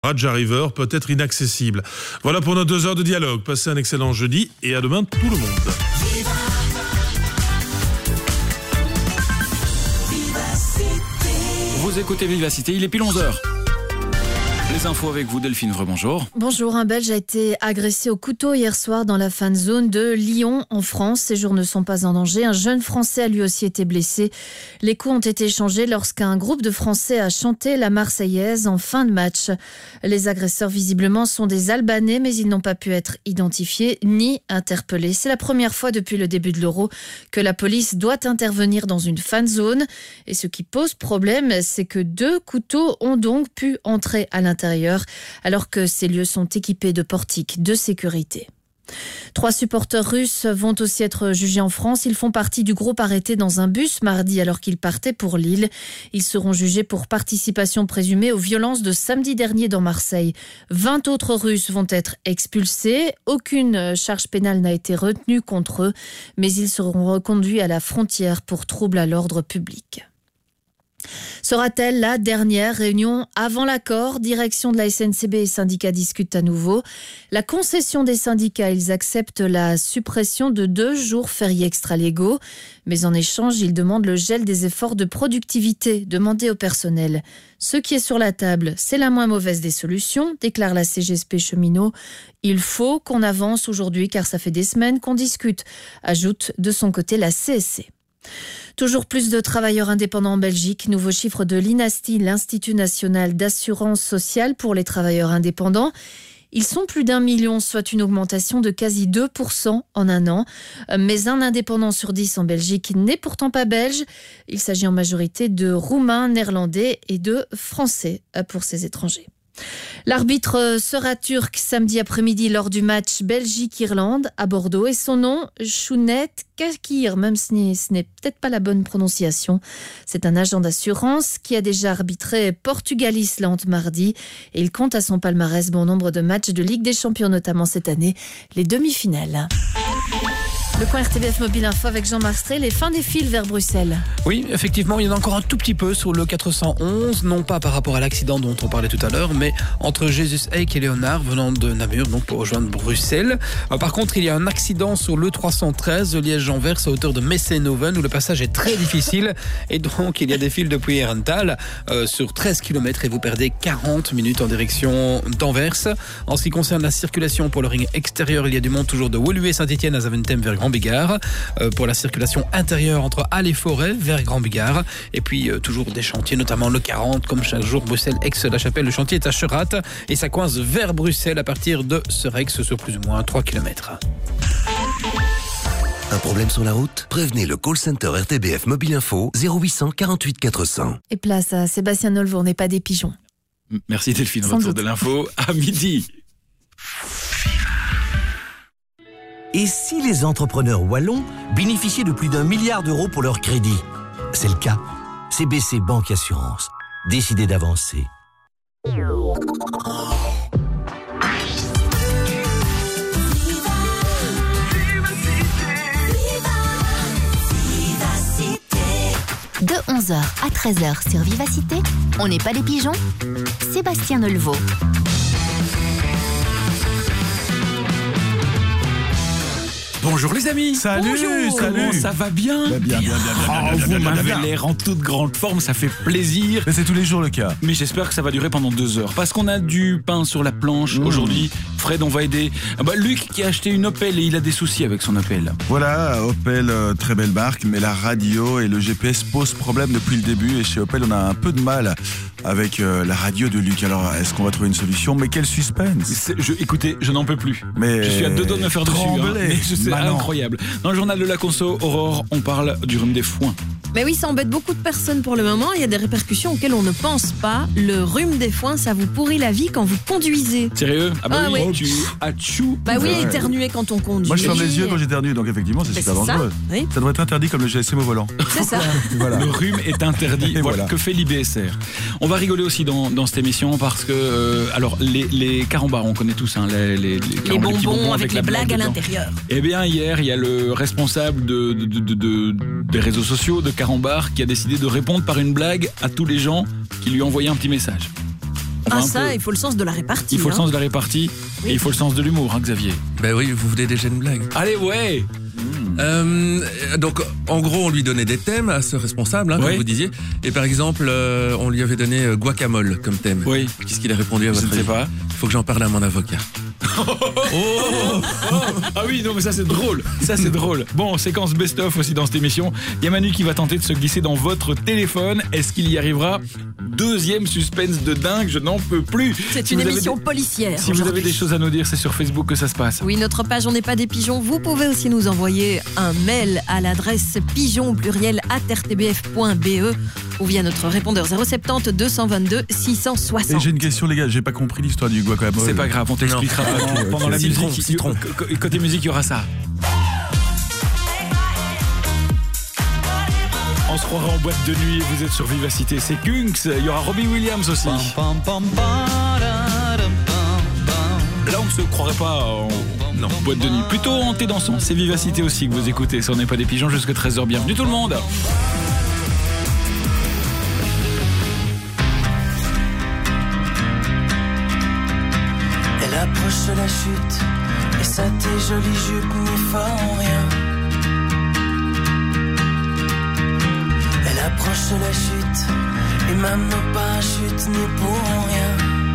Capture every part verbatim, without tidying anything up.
Raj River peut être inaccessible. Voilà pour nos deux heures de dialogue. Passez un excellent jeudi et à demain tout le monde. Vous écoutez Vivacité, il est pile onze heures. Les infos avec vous, Delphine Vreux, bonjour. Bonjour, un Belge a été agressé au couteau hier soir dans la fan zone de Lyon, en France. Ses jours ne sont pas en danger. Un jeune Français a lui aussi été blessé. Les coups ont été échangés lorsqu'un groupe de Français a chanté la Marseillaise en fin de match. Les agresseurs, visiblement, sont des Albanais, mais ils n'ont pas pu être identifiés ni interpellés. C'est la première fois depuis le début de l'Euro que la police doit intervenir dans une fan zone. Et ce qui pose problème, c'est que deux couteaux ont donc pu entrer à l'intérieur. alors que ces lieux sont équipés de portiques de sécurité. Trois supporters russes vont aussi être jugés en France. Ils font partie du groupe arrêté dans un bus mardi alors qu'ils partaient pour Lille. Ils seront jugés pour participation présumée aux violences de samedi dernier dans Marseille. vingt autres Russes vont être expulsés. Aucune charge pénale n'a été retenue contre eux, mais ils seront reconduits à la frontière pour trouble à l'ordre public. Sera-t-elle la dernière réunion avant l'accord ? Direction de la S N C B et syndicats discutent à nouveau. La concession des syndicats, ils acceptent la suppression de deux jours fériés extra-légaux. Mais en échange, ils demandent le gel des efforts de productivité demandés au personnel. Ce qui est sur la table, c'est la moins mauvaise des solutions, déclare la C G S P cheminot. Il faut qu'on avance aujourd'hui car ça fait des semaines qu'on discute, ajoute de son côté la C S C. Toujours plus de travailleurs indépendants en Belgique. Nouveau chiffre de l'I N A S T I, l'Institut national d'assurance sociale pour les travailleurs indépendants. Ils sont plus d'un million, soit une augmentation de quasi deux pour cent en un an. Mais un indépendant sur dix en Belgique n'est pourtant pas belge. Il s'agit en majorité de Roumains, Néerlandais et de Français pour ces étrangers. L'arbitre sera turc samedi après-midi lors du match Belgique-Irlande à Bordeaux et son nom, Chounet Kakir, même si ce n'est peut-être pas la bonne prononciation. C'est un agent d'assurance qui a déjà arbitré Portugal-Islande mardi et il compte à son palmarès bon nombre de matchs de Ligue des Champions, notamment cette année, les demi-finales. Le point R T B F Mobile Info avec Jean-Marc Strey, les fins des fils vers Bruxelles. Oui, effectivement, il y en a encore un tout petit peu sur le quatre cent onze, non pas par rapport à l'accident dont on parlait tout à l'heure, mais entre Jesus-Eyck et Léonard venant de Namur, donc pour rejoindre Bruxelles. Par contre, il y a un accident sur le trois cent treize de Liège-Anvers à hauteur de Messenoven où le passage est très difficile et donc il y a des fils depuis Herentals euh, sur treize kilomètres et vous perdez quarante minutes en direction d'Anvers. En ce qui concerne la circulation pour le ring extérieur, il y a du monde toujours de Woluwe Saint-Etienne à Zaventem vers Grand Bigard, euh, pour la circulation intérieure entre Halle et Forêt vers Grand Bigard, et puis euh, toujours des chantiers, notamment le quarante, comme chaque jour, Bruxelles-Aix-la-Chapelle, le chantier est à Cherat, et ça coince vers Bruxelles à partir de Serex sur plus ou moins trois kilomètres. Un problème sur la route ? Prévenez le call center R T B F Mobile Info zéro huit cent quarante-huit quatre cents. Et place à Sébastien Nolvo, on n'est pas des pigeons. Merci Delphine, Sans retour doute. de l'info à midi. Et si les entrepreneurs wallons bénéficiaient de plus d'un milliard d'euros pour leur crédit ? C'est le cas. C B C Banque Assurance. Décidez d'avancer. De onze heures à treize heures sur Vivacité, on n'est pas des pigeons, Sébastien Nolvo. Bonjour les amis. Salut, Bonjour. salut. Comment ça va bien? Bah, bien, bien, bien, bien, Oh, bien, bien, vous bien, bien, m'avez bien. l'air en toute grande forme, ça fait plaisir. Mais c'est tous les jours le cas. Mais j'espère que ça va durer pendant deux heures. Parce qu'on a du pain sur la planche Mmh. aujourd'hui. Fred, on va aider. Ah bah, Luc qui a acheté une Opel et il a des soucis avec son Opel. Voilà, Opel, euh, très belle marque, mais la radio et le G P S posent problème depuis le début. Et chez Opel, on a un peu de mal avec euh, la radio de Luc. Alors, est-ce qu'on va trouver une solution? Mais quel suspense! C'est- Je, écoutez, je n'en peux plus. Mais Je suis à deux doigts de me faire dessus. hein. tremblez. Mais je- c'est Manon. incroyable. Dans le journal de la conso, Aurore, on parle du rhume des foins. Mais oui, ça embête beaucoup de personnes pour le moment. Il y a des répercussions auxquelles on ne pense pas. Le rhume des foins, ça vous pourrit la vie quand vous conduisez. Sérieux? Ah bah Ah oui, ouais. tu achou. Bah oui, Ouais. éternuer quand on conduit. moi, je ferme les yeux quand j'éternue, donc effectivement, c'est Mais super c'est ça, dangereux. oui. Ça devrait être interdit comme le G S M au volant. C'est ça. Voilà. Le rhume est interdit. Et voilà. voilà. Que fait l'I B S R? On va rigoler aussi dans, dans cette émission parce que, euh, alors, les, les carambars, on connaît tous, hein, les, les, les, Les carambars, petits bonbons avec les la blagues à dedans. l'intérieur. Eh bien, hier, il y a le responsable de, de, de, de- de- des réseaux sociaux de Carambar qui a décidé de répondre par une blague à tous les gens qui lui envoyaient un petit message. On va Ah un ça, peu- il faut le sens de la répartie. il faut le hein. sens de la répartie Oui. et il faut le sens de l'humour, hein, Xavier. Ben oui, vous voulez déjà une blague. Allez, ouais. Euh, donc, en gros, on lui donnait des thèmes à ce responsable, hein, Oui. comme vous disiez. Et par exemple, euh, on lui avait donné euh, guacamole comme thème. Oui. Qu'est-ce qu'il a répondu à Je votre ne sais avis? pas. Il faut que j'en parle à mon avocat. Oh ah oui, non mais ça c'est drôle, ça c'est drôle. Bon, séquence best-of aussi dans cette émission. Il y a Manu qui va tenter de se glisser dans votre téléphone. Est-ce qu'il y arrivera? Deuxième suspense de dingue, je n'en peux plus. C'est Si une vous avez émission des- policière. Si vous avez aujourd'hui. des choses à nous dire, c'est sur Facebook que ça se passe. Oui, notre page On n'est pas des pigeons. Vous pouvez aussi nous envoyer un mail à l'adresse pigeon pluriel arobase r t b f point b e ou via notre répondeur zéro sept zéro deux deux deux six cent Et soixante. j'ai une question, les gars, j'ai pas compris l'histoire du guacamole. C'est pas grave, on t'expliquera Non. pendant, Ok, pendant ok. la Citron, musique. citron. C- Côté musique, il y aura ça. On se croira en boîte de nuit, vous êtes sur Vivacité, c'est Kunks, il y aura Robbie Williams aussi. Là, on ne se croirait pas en non, boîte de nuit, plutôt en thé dansant. C'est Vivacité aussi que vous écoutez, si on n'est pas des pigeons, jusqu'à treize heures. Bienvenue tout le monde. Elle approche de la chute, et ça tes jolies jupes n'y font rien. Elle approche de la chute, et même nos parachutes n'y pourront rien.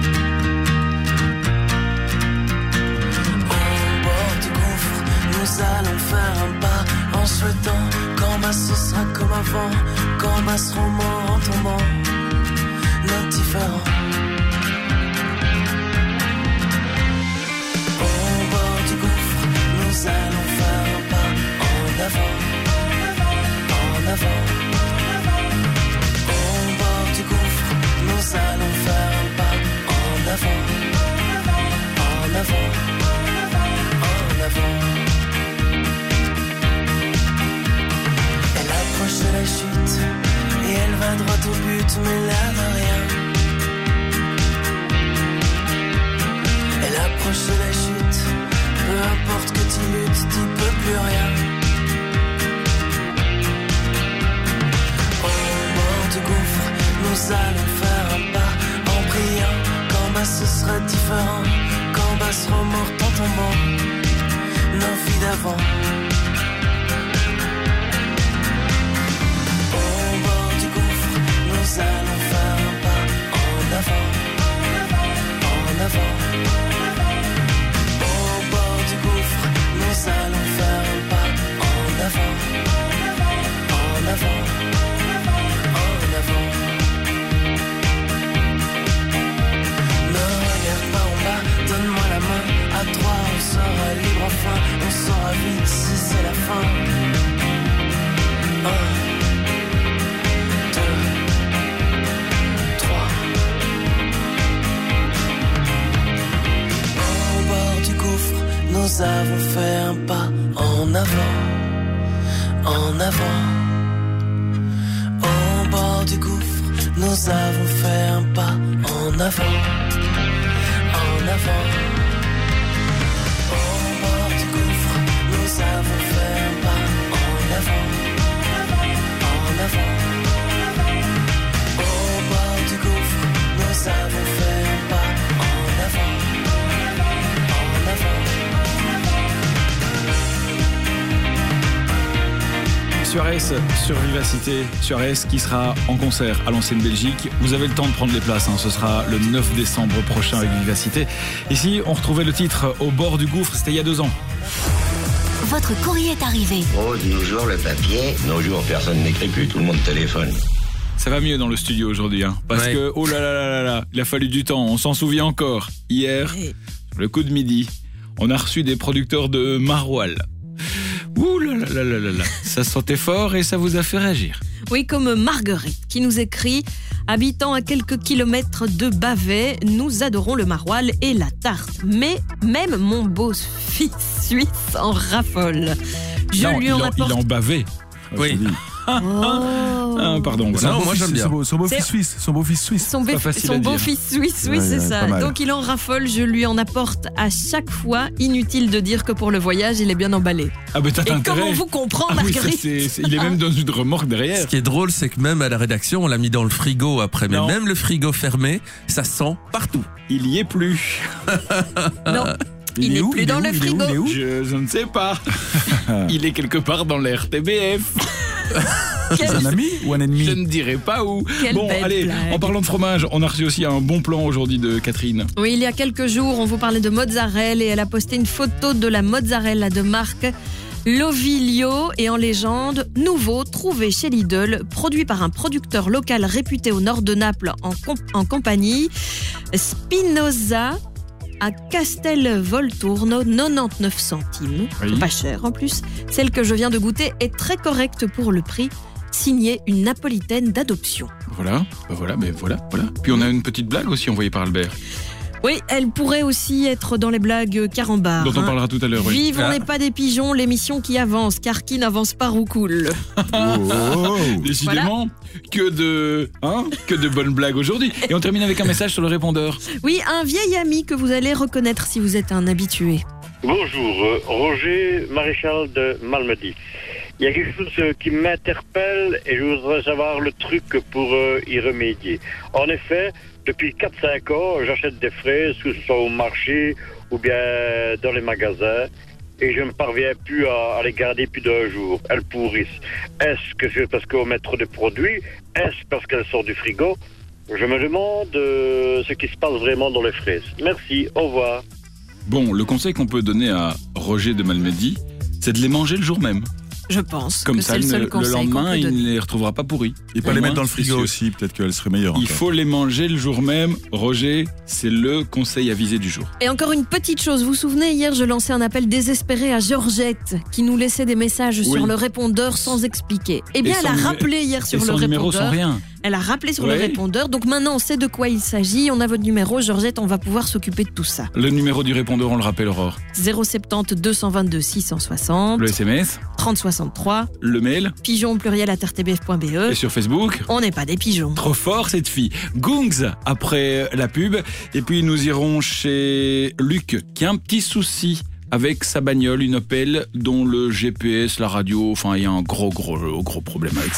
Au bord du gouffre, nous allons faire un pas, en souhaitant qu'en bas ce sera comme avant, qu'en bas seront morts en tombant, nos différents. Nous allons faire un pas en avant, en avant. Au bord du gouffre, nous allons faire un pas en avant, en avant, en avant. Elle approche de la chute et elle va droit au but, mais là de rien. Elle approche de la chute. Peu importe que tu luttes, tu peux plus rien. Au bord du gouffre, nous allons faire un pas en priant qu'en bas ce sera différent, qu'en bas seront mortes en tombant nos vies d'avant. Au bord du gouffre, nous allons faire un pas en avant, en avant. Nous allons faire un pas en avant, en avant, en avant. Ne regarde pas en bas, donne-moi la main. À trois, on sera libre enfin. On saura vite si c'est la fin. Un, deux, trois. Au bord du gouffre, nous avons fait un pas en avant, en avant. Au bord du gouffre, nous avons fait un pas en avant, en avant. Au bord du gouffre, nous avons fait un pas en avant, en avant. Au bord du gouffre, nous avons fait un pas en avant, en avant. Suarez sur Vivacité, Suarez qui sera en concert à l'ancienne Belgique. Vous avez le temps de prendre les places, hein. Ce sera le neuf décembre prochain avec Vivacité. Ici, on retrouvait le titre Au bord du gouffre, c'était il y a deux ans. Votre courrier est arrivé. Oh, de nos jours, le papier. De nos jours, personne n'écrit plus, tout le monde téléphone. Ça va mieux dans le studio aujourd'hui, hein, parce Ouais. que, oh là là là là là, il a fallu du temps, on s'en souvient encore. Hier, le coup de midi, on a reçu des producteurs de maroilles. Ouh là là là là là là, ça sentait fort et ça vous a fait réagir. Oui, comme Marguerite qui nous écrit « Habitant à quelques kilomètres de Bavay, nous adorons le maroilles et la tarte. Mais même mon beau-fils suisse en raffole. Je Non, lui il en en, apporte... il en bavait. Oui. Ah, pardon. Voilà. Non, moi j'aime bien. Son beau- son beau-fils C'est- suisse. Son beau-fils suisse. Son, Pas béf- facile son à dire. beau-fils suisse, oui, Ouais, c'est ouais, ça. pas mal. Donc il en raffole, je lui en apporte à chaque fois. Inutile de dire que pour le voyage, il est bien emballé. Ah, ben t'as Et intérêt. comment vous comprend, Ah oui, ça, Marguerite c'est- c'est- il est même dans une remorque derrière. Ce qui est drôle, c'est que même à la rédaction, on l'a mis dans le frigo après. Mais Non. même le frigo fermé, ça sent partout. Il y est plus. Non, il n'est plus dans le frigo. Je, je ne sais pas. Il est quelque part dans l'R T B F. C'est un ami ou un ennemi? Je ne dirai pas où. Quelle bon, belle allez, blague. en parlant de fromage, on a reçu aussi un bon plan aujourd'hui de Catherine. Oui, il y a quelques jours, on vous parlait de mozzarella et elle a posté une photo de la mozzarella de marque L'Ovilio et en légende, nouveau, trouvé chez Lidl, produit par un producteur local réputé au nord de Naples en, comp- en compagnie. Spinoza à Castelvolturno, quatre-vingt-dix-neuf centimes. Oui. Pas cher en plus. Celle que je viens de goûter est très correcte pour le prix. Signée une napolitaine d'adoption. Voilà, bah voilà, mais voilà, voilà. Puis on a une petite blague aussi envoyée par Albert, Oui, elle pourrait aussi être dans les blagues carambar. dont on hein. parlera tout à l'heure. Oui. Vive, on Ah. n'est pas des pigeons, l'émission qui avance, car qui n'avance pas roucoule. Oh. Décidément, que de, hein, que de bonnes blagues aujourd'hui. Et on termine avec un message sur le répondeur. Oui, un vieil ami que vous allez reconnaître si vous êtes un habitué. Bonjour, euh, Roger Maréchal de Malmedy. Il y a quelque chose euh, qui m'interpelle et je voudrais savoir le truc pour euh, y remédier. En effet, depuis quatre cinq ans, j'achète des fraises, que ce soit au marché ou bien dans les magasins, et je ne parviens plus à, à les garder plus d'un jour. Elles pourrissent. Est-ce que c'est parce qu'on met trop de produits? Est-ce parce qu'elles sortent du frigo? Je me demande euh, ce qui se passe vraiment dans les fraises. Merci, au revoir. Bon, le conseil qu'on peut donner à Roger de Malmedy, c'est de les manger le jour même. Je pense Comme que ça, c'est le le, seul le conseil qu'on lendemain, peut il donner. ne les retrouvera pas pourris. Et pas Au les moins, mettre dans le c'est frigo sûr. aussi, peut-être qu'elle serait meilleure. Il encore. faut les manger le jour même. Roger, c'est le conseil à viser du jour. Et encore une petite chose, vous vous souvenez, hier je lançais un appel désespéré à Georgette qui nous laissait des messages Oui. sur le répondeur sans expliquer. Eh bien, Et elle son a numé- rappelé hier sur Et le son numéro sans répondeur. rien. Elle a rappelé sur Ouais. le répondeur, donc maintenant on sait de quoi il s'agit. On a votre numéro, Georgette, on va pouvoir s'occuper de tout ça. Le numéro du répondeur, on le rappelle, Aurore. zéro sept zéro deux deux deux six cent soixante, Le S M S, trente soixante-trois, le mail pigeon au pluriel à r t b f point b e. et sur Facebook. On n'est pas des pigeons. Trop fort cette fille. Gungs après la pub. Et puis nous irons chez Luc qui a un petit souci avec sa bagnole, une Opel dont le G P S, la radio, enfin il y a un gros gros gros problème avec ça.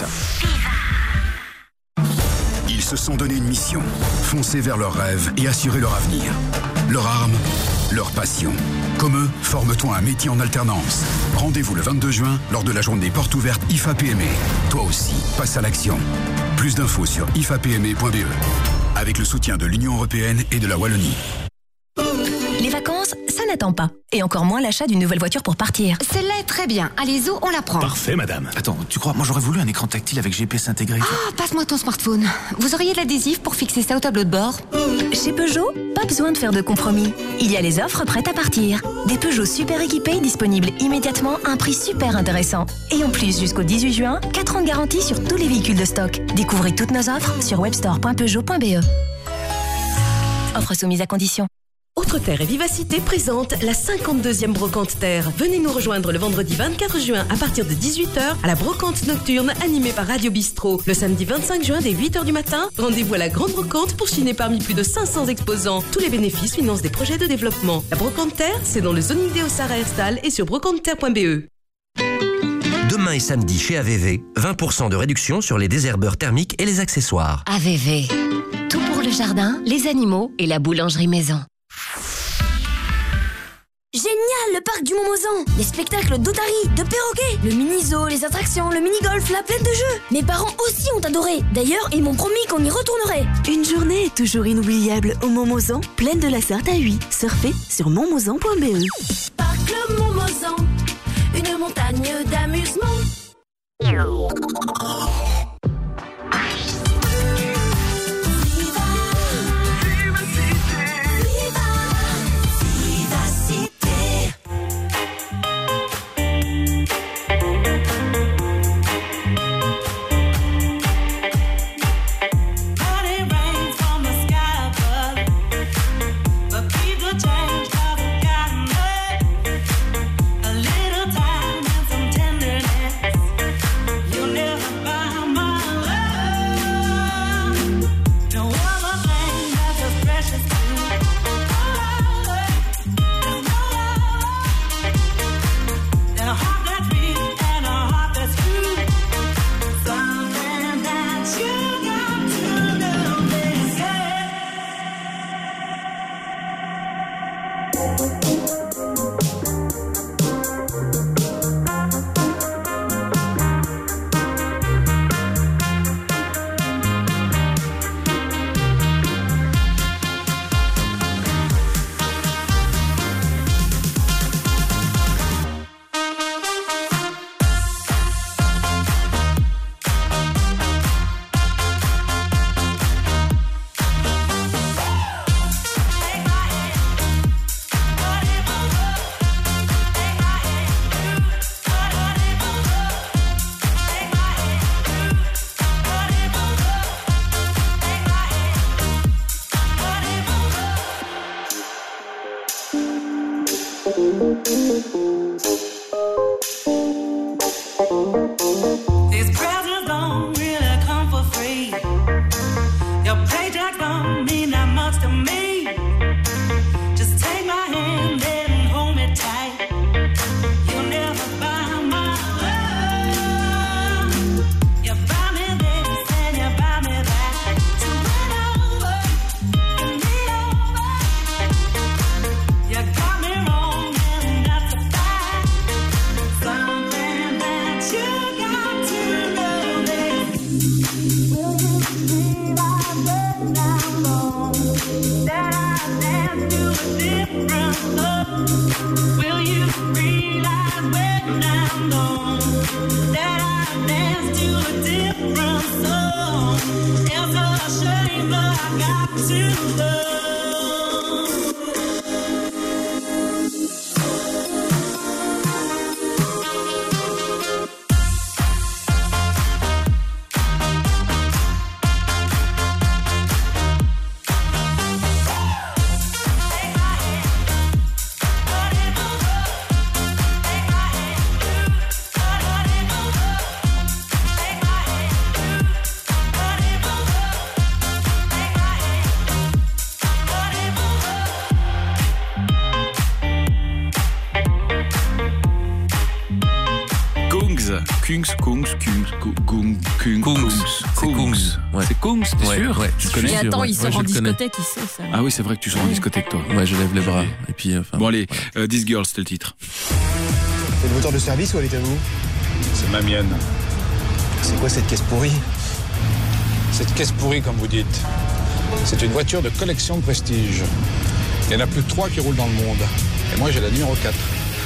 Ils se sont donné une mission, foncer vers leurs rêves et assurer leur avenir. Leur arme, leur passion. Comme eux, forme-toi un métier en alternance. Rendez-vous le vingt-deux juin lors de la journée porte ouverte I F A P M E. Toi aussi, passe à l'action. Plus d'infos sur i f a p m e point b e. Avec le soutien de l'Union européenne et de la Wallonie. Les vacances, ça n'attend pas. Et encore moins l'achat d'une nouvelle voiture pour partir. Celle-là est très bien. Allez, Zo, on la prend. Parfait, madame. Attends, tu crois, moi j'aurais voulu un écran tactile avec G P S intégré. Ah, passe-moi ton smartphone. Vous auriez de l'adhésif pour fixer ça au tableau de bord? Chez Peugeot, pas besoin de faire de compromis. Il y a les offres prêtes à partir. Des Peugeot super équipés disponibles immédiatement à un prix super intéressant. Et en plus, jusqu'au dix-huit juin, quatre ans de garantie sur tous les véhicules de stock. Découvrez toutes nos offres sur webstore point peugeot point b e. Offre soumise à condition. Autre Terre et Vivacité présente la cinquante-deuxième Brocante Terre. Venez nous rejoindre le vendredi vingt-quatre juin à partir de dix-huit heures à la Brocante Nocturne animée par Radio Bistrot. Le samedi vingt-cinq juin dès huit heures du matin, rendez-vous à la Grande Brocante pour chiner parmi plus de cinq cents exposants. Tous les bénéfices financent des projets de développement. La Brocante Terre, c'est dans le zoning d'Eosara Herstal et sur brocante terre point b e. Demain et samedi chez A V V, vingt pour cent de réduction sur les désherbeurs thermiques et les accessoires. A V V. Tout pour le jardin, les animaux et la boulangerie maison. Génial, le parc du Montmozan. Les spectacles d'otaries, de perroquets, le mini-zoo, les attractions, le mini-golf, la plaine de jeux. Mes parents aussi ont adoré. D'ailleurs, ils m'ont promis qu'on y retournerait. Une journée est toujours inoubliable au Montmozan, plaine de la Sarthe à Huy. Surfez sur montmozan point b e. Parc le Montmozan, une montagne d'amusement. You'll never These presents don't really come for free. Your paycheck don't mean that much to me. Just take my hand and hold me tight. You'll never buy my love. You buy me this and you buy me that. So win over, and me over. You got me wrong and that's a fact. Something that you got to know is, will you realize when I'm gone that I dance to a different love? Will you realize when I'm gone that I dance to a different song? It's a shame but I got to love. Kungs, Kungs, Kungs, Kungs, Kungs, Kungs. C'est Kungs. Ouais. C'est Kungs, t'es Ouais, sûr ouais, Tu je connais suis Mais sûr, attends, ouais. il sort Ouais, en je le connais. discothèque, il sait ça. Ah oui, c'est vrai que tu sors en discothèque, toi. Ouais, je lève les bras. Et puis, enfin, Bon, allez, voilà. euh, This Girl, c'était le titre. C'est le moteur de service ou elle est à vous? C'est ma mienne. C'est quoi cette caisse pourrie? Cette caisse pourrie, comme vous dites, c'est une voiture de collection de prestige. Il n'y en a plus que trois qui roulent dans le monde. Et moi, j'ai la numéro quatre.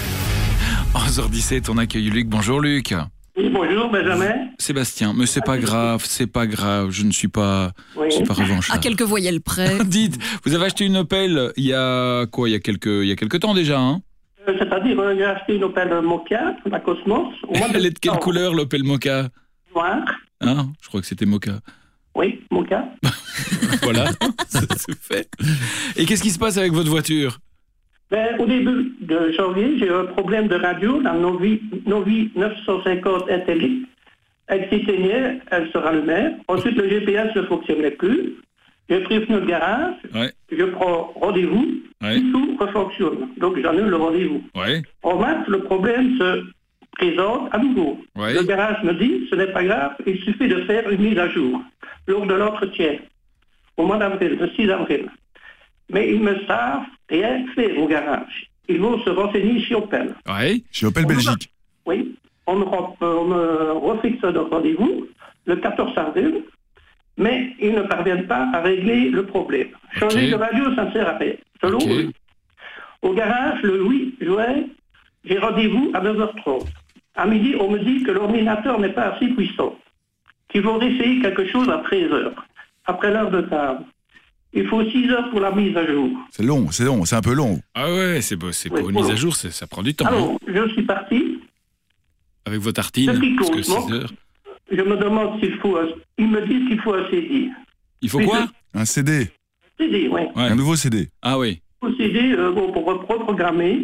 onze heures dix-sept, on accueille Luc. Bonjour Luc. Oui, bonjour Benjamin. Sébastien, mais c'est pas grave, c'est pas grave, je ne suis pas, Oui. je suis pas revanchard. À quelques voyelles près. Dites, vous avez acheté une Opel il y a quoi, il y a quelques, il y a quelques temps déjà, hein? Euh, C'est-à-dire, euh, j'ai acheté une Opel Mokka, la Cosmos. Au mois Elle est de quelle septembre. couleur l'Opel Mokka? Noir. Hein? Je crois que c'était Mokka. Oui, Mokka. Voilà, ça c'est fait. Et qu'est-ce qui se passe avec votre voiture? Ben, au début de janvier, j'ai eu un problème de radio, la Novi, Novi neuf cent cinquante Intellic. Elle s'éteignait, elle se rallumait. Ensuite, le G P S ne fonctionnait plus. J'ai prévenu le garage. Ouais. Je prends rendez-vous. Ouais. Tout refonctionne. Donc, j'annule le rendez-vous. Ouais. En mars, le problème se présente à nouveau. Ouais. Le garage me dit, ce n'est pas grave, il suffit de faire une mise à jour lors de l'entretien, au mois d'avril, le six avril. Mais ils ne savent rien faire au garage. Ils vont se renseigner chez Opel. Ouais. Chez Opel On Belgique. me- Oui. On me, rend- on me refixe un rendez-vous le quatorze avril, mais ils ne parviennent pas à régler le problème. Changer Ok. de radio, ça ne sert à rien. Selon Ok. eux. Au garage, le huit juin, j'ai rendez-vous à neuf heures trente. À midi, on me dit que l'ordinateur n'est pas assez puissant, qu'il faut essayer quelque chose à treize heures, après l'heure de table. Il faut six heures pour la mise à jour. C'est long, c'est long, c'est un peu long. Ah ouais, c'est beau, c'est pour Oui, une mise bon. à jour, c'est- ça prend du temps. Alors, hein. je suis parti. Avec vos tartines, Ce qui parce que compte, six non heures. Je me demande s'il faut... un- Ils me disent qu'il faut un C D. Il faut Puis quoi? Un C D. C D, oui. Ouais. Un nouveau C D. Ah oui. Un C D euh, bon, pour reprogrammer.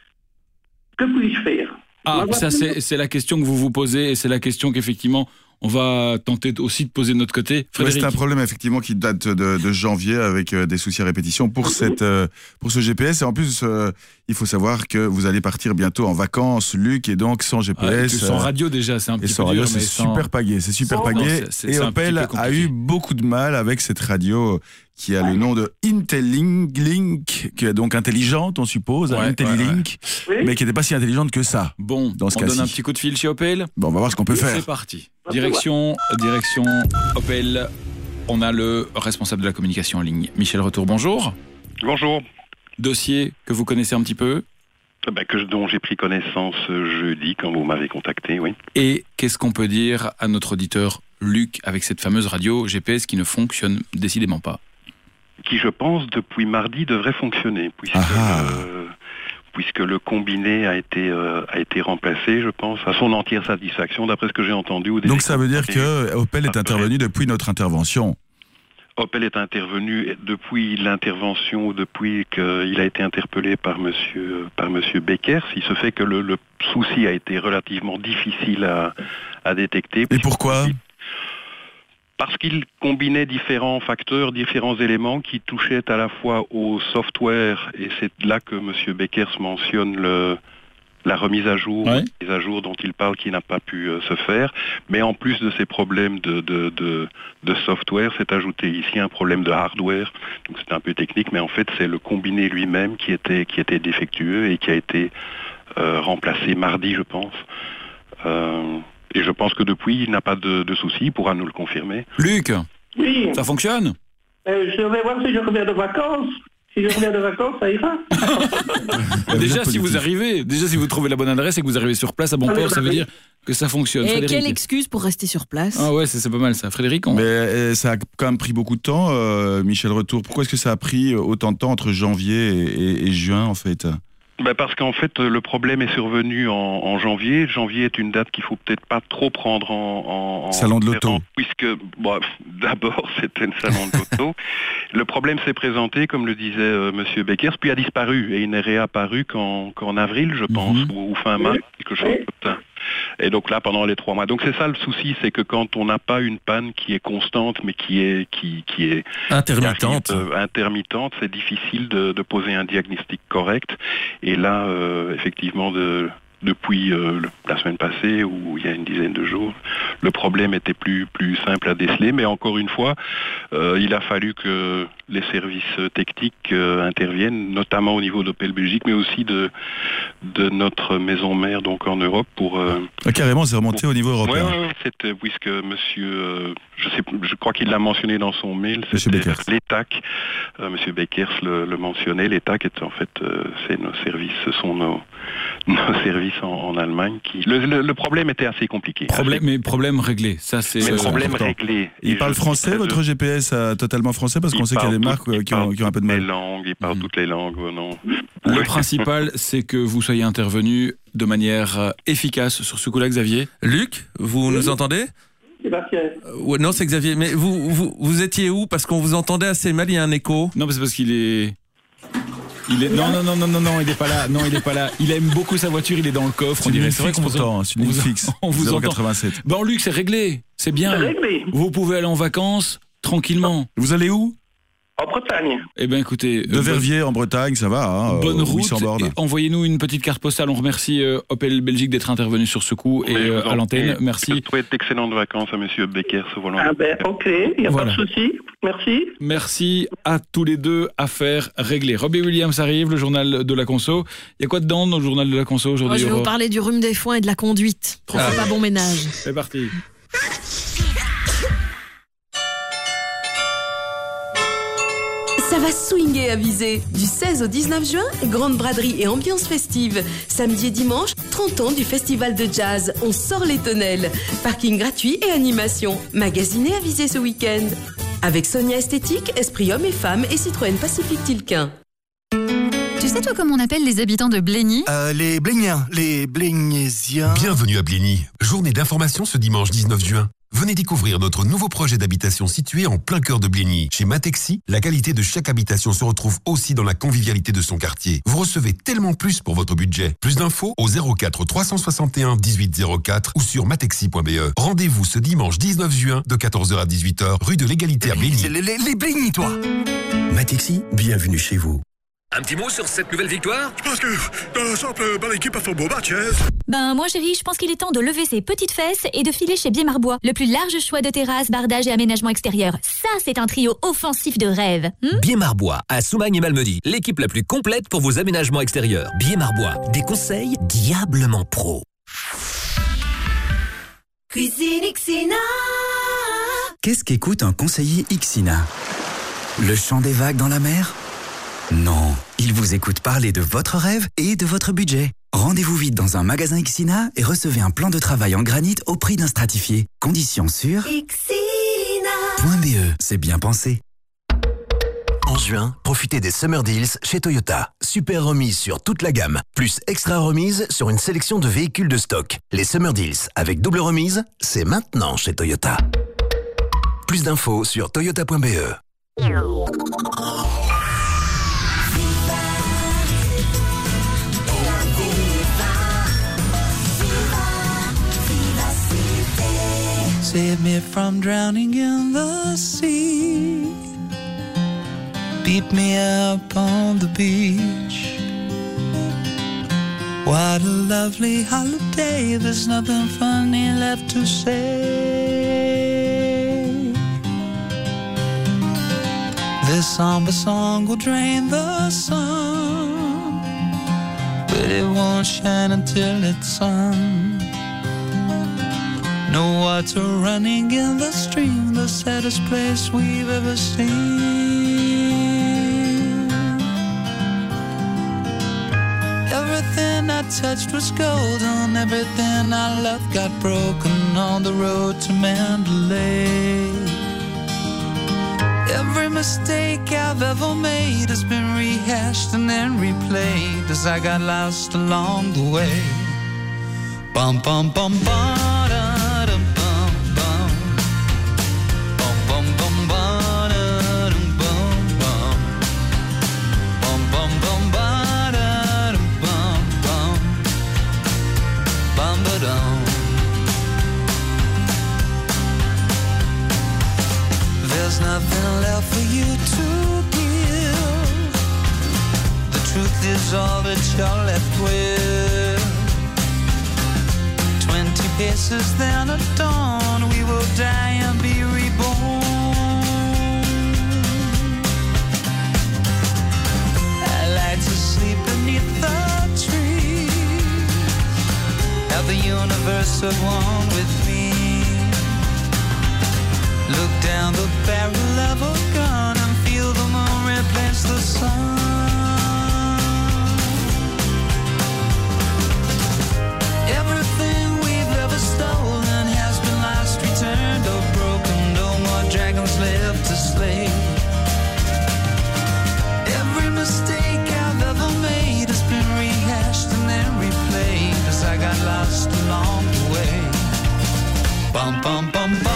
Que puis-je faire? Ah, Ma ça voiture- c'est c'est la question que vous vous posez et c'est la question qu'effectivement on va tenter aussi de poser de notre côté. Ouais, Frédéric. c'est un problème effectivement qui date de, de janvier avec euh, des soucis à répétition pour cette euh, pour ce G P S et en plus euh, il faut savoir que vous allez partir bientôt en vacances, Luc, et donc sans G P S. Ah, sans radio déjà, c'est un petit et sans peu radio, dur, c'est mais sans... super payé, c'est super sans... payé. Non, c'est, c'est, et c'est Opel a eu beaucoup de mal avec cette radio qui a le nom de IntelliLink, qui est donc intelligente, on suppose, ouais, IntelliLink, ouais, ouais. mais qui n'était pas si intelligente que ça. Bon, dans ce on cas-ci. donne un petit coup de fil chez Opel. Bon, on va voir ce qu'on peut faire. C'est parti. Direction, direction Opel. On a le responsable de la communication en ligne, Michel Retour. Bonjour. Bonjour. Dossier que vous connaissez un petit peu. Ben, que, dont j'ai pris connaissance jeudi quand vous m'avez contacté, oui. Et qu'est-ce qu'on peut dire à notre auditeur Luc avec cette fameuse radio G P S qui ne fonctionne décidément pas? Qui, je pense, depuis mardi devrait fonctionner, puisque, le, puisque le combiné a été, euh, a été remplacé, je pense, à son entière satisfaction, d'après ce que j'ai entendu. Ou des Donc ça veut dire que Opel est intervenu depuis notre intervention. Opel est intervenu depuis l'intervention, depuis qu'il a été interpellé par monsieur, par monsieur Beckers. Il se fait que le, le souci a été relativement difficile à, à détecter. Et pourquoi ? Parce qu'il combinait différents facteurs, différents éléments qui touchaient à la fois au software, et c'est là que monsieur Beckers mentionne le... la remise à jour, ouais. les à jour dont il parle qui n'a pas pu euh, se faire. Mais en plus de ces problèmes de, de, de, de software, s'est ajouté ici un problème de hardware. Donc c'est un peu technique, mais en fait c'est le combiné lui-même qui était, qui était défectueux et qui a été euh, remplacé mardi, je pense. Euh, et je pense que depuis, il n'a pas de, de soucis, il pourra nous le confirmer. Luc, oui. Ça fonctionne ? euh, Je vais voir si je reviens de vacances. Si je reviens de vacances, ça ira. Déjà, si vous arrivez, déjà si vous trouvez la bonne adresse et que vous arrivez sur place à bon port, ça veut dire que ça fonctionne. Et Frédéric. quelle excuse pour rester sur place? Ah ouais, c'est, c'est pas mal ça. Frédéric, on... Mais euh, ça a quand même pris beaucoup de temps, euh, Michel Retour. Pourquoi est-ce que ça a pris autant de temps entre janvier et, et, et juin, en fait ? Ben parce qu'en fait, le problème est survenu en, en janvier. Janvier est une date qu'il faut peut-être pas trop prendre en... en salon de l'auto. Puisque, bon, d'abord, c'était le salon de l'auto. Le problème s'est présenté, comme le disait euh, monsieur Beckers, puis a disparu. Et il n'est réapparu qu'en, qu'en avril, je pense, mm-hmm. ou, ou fin mars, quelque chose comme ça. Et donc là, pendant les trois mois. Donc c'est ça le souci, c'est que quand on n'a pas une panne qui est constante, mais qui est qui, qui est intermittente, qui arrive, euh, intermittente, c'est difficile de, de poser un diagnostic correct. Et là, euh, effectivement, de, depuis euh, la semaine passée, ou il y a une dizaine de jours, le problème était plus plus simple à déceler. Mais encore une fois, euh, il a fallu que les services techniques euh, interviennent, notamment au niveau d'Opel Belgique, mais aussi de de notre maison mère, donc en Europe, pour... Euh, ah, carrément, c'est remonté pour... au niveau européen. Oui, ouais, ouais, c'était, puisque monsieur, euh, je sais, je crois qu'il l'a mentionné dans son mail, c'était l'E T A C, euh, monsieur Beckers le, le mentionnait, l'E T A C est en fait, euh, c'est nos services, ce sont nos, nos services en, en Allemagne qui... Le, le, le problème était assez compliqué. Problème, assez... mais problème réglé, ça c'est... Mais euh, problème important. réglé. Il parle français, votre de... G P S, euh, totalement français, parce qu'on sait qu'il y a des marques tout, qui ont, qui ont un peu de mal. Les langues, il parle mmh. toutes les langues, non. Le principal, c'est que vous soyez intervenu de manière efficace sur ce coup-là, Xavier. Luc, vous oui. nous entendez ? Sébastien. Euh, non, c'est Xavier. Mais vous, vous, vous étiez où ? Parce qu'on vous entendait assez mal, il y a un écho. Non, mais c'est parce qu'il est... Il est... Non, non, non, non, non, non, il n'est pas là. Non, il n'est pas là. Il aime beaucoup sa voiture, il est dans le coffre. C'est on dirait. C'est vrai qu'on vous entend. C'est une ligne fixe. On vous zéro quatre-vingt-sept. Bon, Luc, c'est réglé. C'est bien. C'est réglé. Vous pouvez aller en vacances tranquillement. Vous allez où ? En Bretagne. Eh bien, écoutez... De Verviers en Bretagne, ça va. Hein, bonne euh, route. Et envoyez-nous une petite carte postale. On remercie euh, Opel Belgique d'être intervenu sur ce coup et euh, à l'antenne. Merci. Je souhaite d'excellentes vacances à monsieur Beckers. Ah ben, ok, il n'y a voilà. pas de souci. Merci. Merci à tous les deux. Affaire réglée. Robbie Williams arrive, le journal de la conso. Il y a quoi dedans dans le journal de la conso aujourd'hui? oh, Je vais Euro vous parler du rhume des foins et de la conduite. Trop ah. pas bon ménage. C'est parti. Ça va swinguer à Visé. Du seize au dix-neuf juin, grande braderie et ambiance festive. Samedi et dimanche, trente ans du festival de jazz. On sort les tonnelles. Parking gratuit et animation. Magasiné à Visé ce week-end. Avec Sonia Esthétique, Esprit Homme et Femme et Citroën Pacifique Tilquin. Tu sais toi comment on appelle les habitants de Blény ? euh, Les Bléniens, les Blénésiens. Bienvenue à Blény. Journée d'information ce dimanche dix-neuf juin. Venez découvrir notre nouveau projet d'habitation situé en plein cœur de Blény. Chez Matexi, la qualité de chaque habitation se retrouve aussi dans la convivialité de son quartier. Vous recevez tellement plus pour votre budget. Plus d'infos au zéro quatre trois cent soixante et un dix-huit zéro quatre ou sur matexi point b e. Rendez-vous ce dimanche dix-neuf juin de quatorze heures à dix-huit heures, rue de l'Égalité à Blény. C'est les, les, les Blény, toi. Matexi, bienvenue chez vous. Un petit mot sur cette nouvelle victoire? Je pense que dans l'ensemble, ben, l'équipe a fait un beau match, hein. Ben moi chérie, je pense qu'il est temps de lever ses petites fesses et de filer chez Biémarbois. Le plus large choix de terrasses, bardage et aménagement extérieur. Ça, c'est un trio offensif de rêve. Hmm Biémarbois, à Soumagne et Malmedy. L'équipe la plus complète pour vos aménagements extérieurs. Biémarbois, des conseils diablement pro. Cuisine Ixina. Qu'est-ce qu'écoute un conseiller Ixina? Le chant des vagues dans la mer? Non, il vous écoute parler de votre rêve et de votre budget. Rendez-vous vite dans un magasin Ixina et recevez un plan de travail en granit au prix d'un stratifié. Conditions sur Ixina. .be, c'est bien pensé. En juin, profitez des Summer Deals chez Toyota. Super remise sur toute la gamme, plus extra remise sur une sélection de véhicules de stock. Les Summer Deals avec double remise, c'est maintenant chez Toyota. Plus d'infos sur toyota point b e. Save me from drowning in the sea. Beat me up on the beach. What a lovely holiday. There's nothing funny left to say. This somber song will drain the sun, but it won't shine until it's sung. No water running in the stream, the saddest place we've ever seen. Everything I touched was golden, everything I loved got broken on the road to Mandalay. Every mistake I've ever made has been rehashed and then replayed as I got lost along the way. Bum bum bum bum. There's nothing left for you to give. The truth is all that you're left with. Twenty paces then at dawn, we will die and be reborn. I like to sleep beneath the trees, have the universe at one with me. Look down the barrel of a gun and feel the moon replace the sun. Everything we've ever stolen has been lost, returned or broken. No more dragons left to slay. Every mistake I've ever made has been rehashed and then replayed as I got lost along the way. Bum bum bum bum.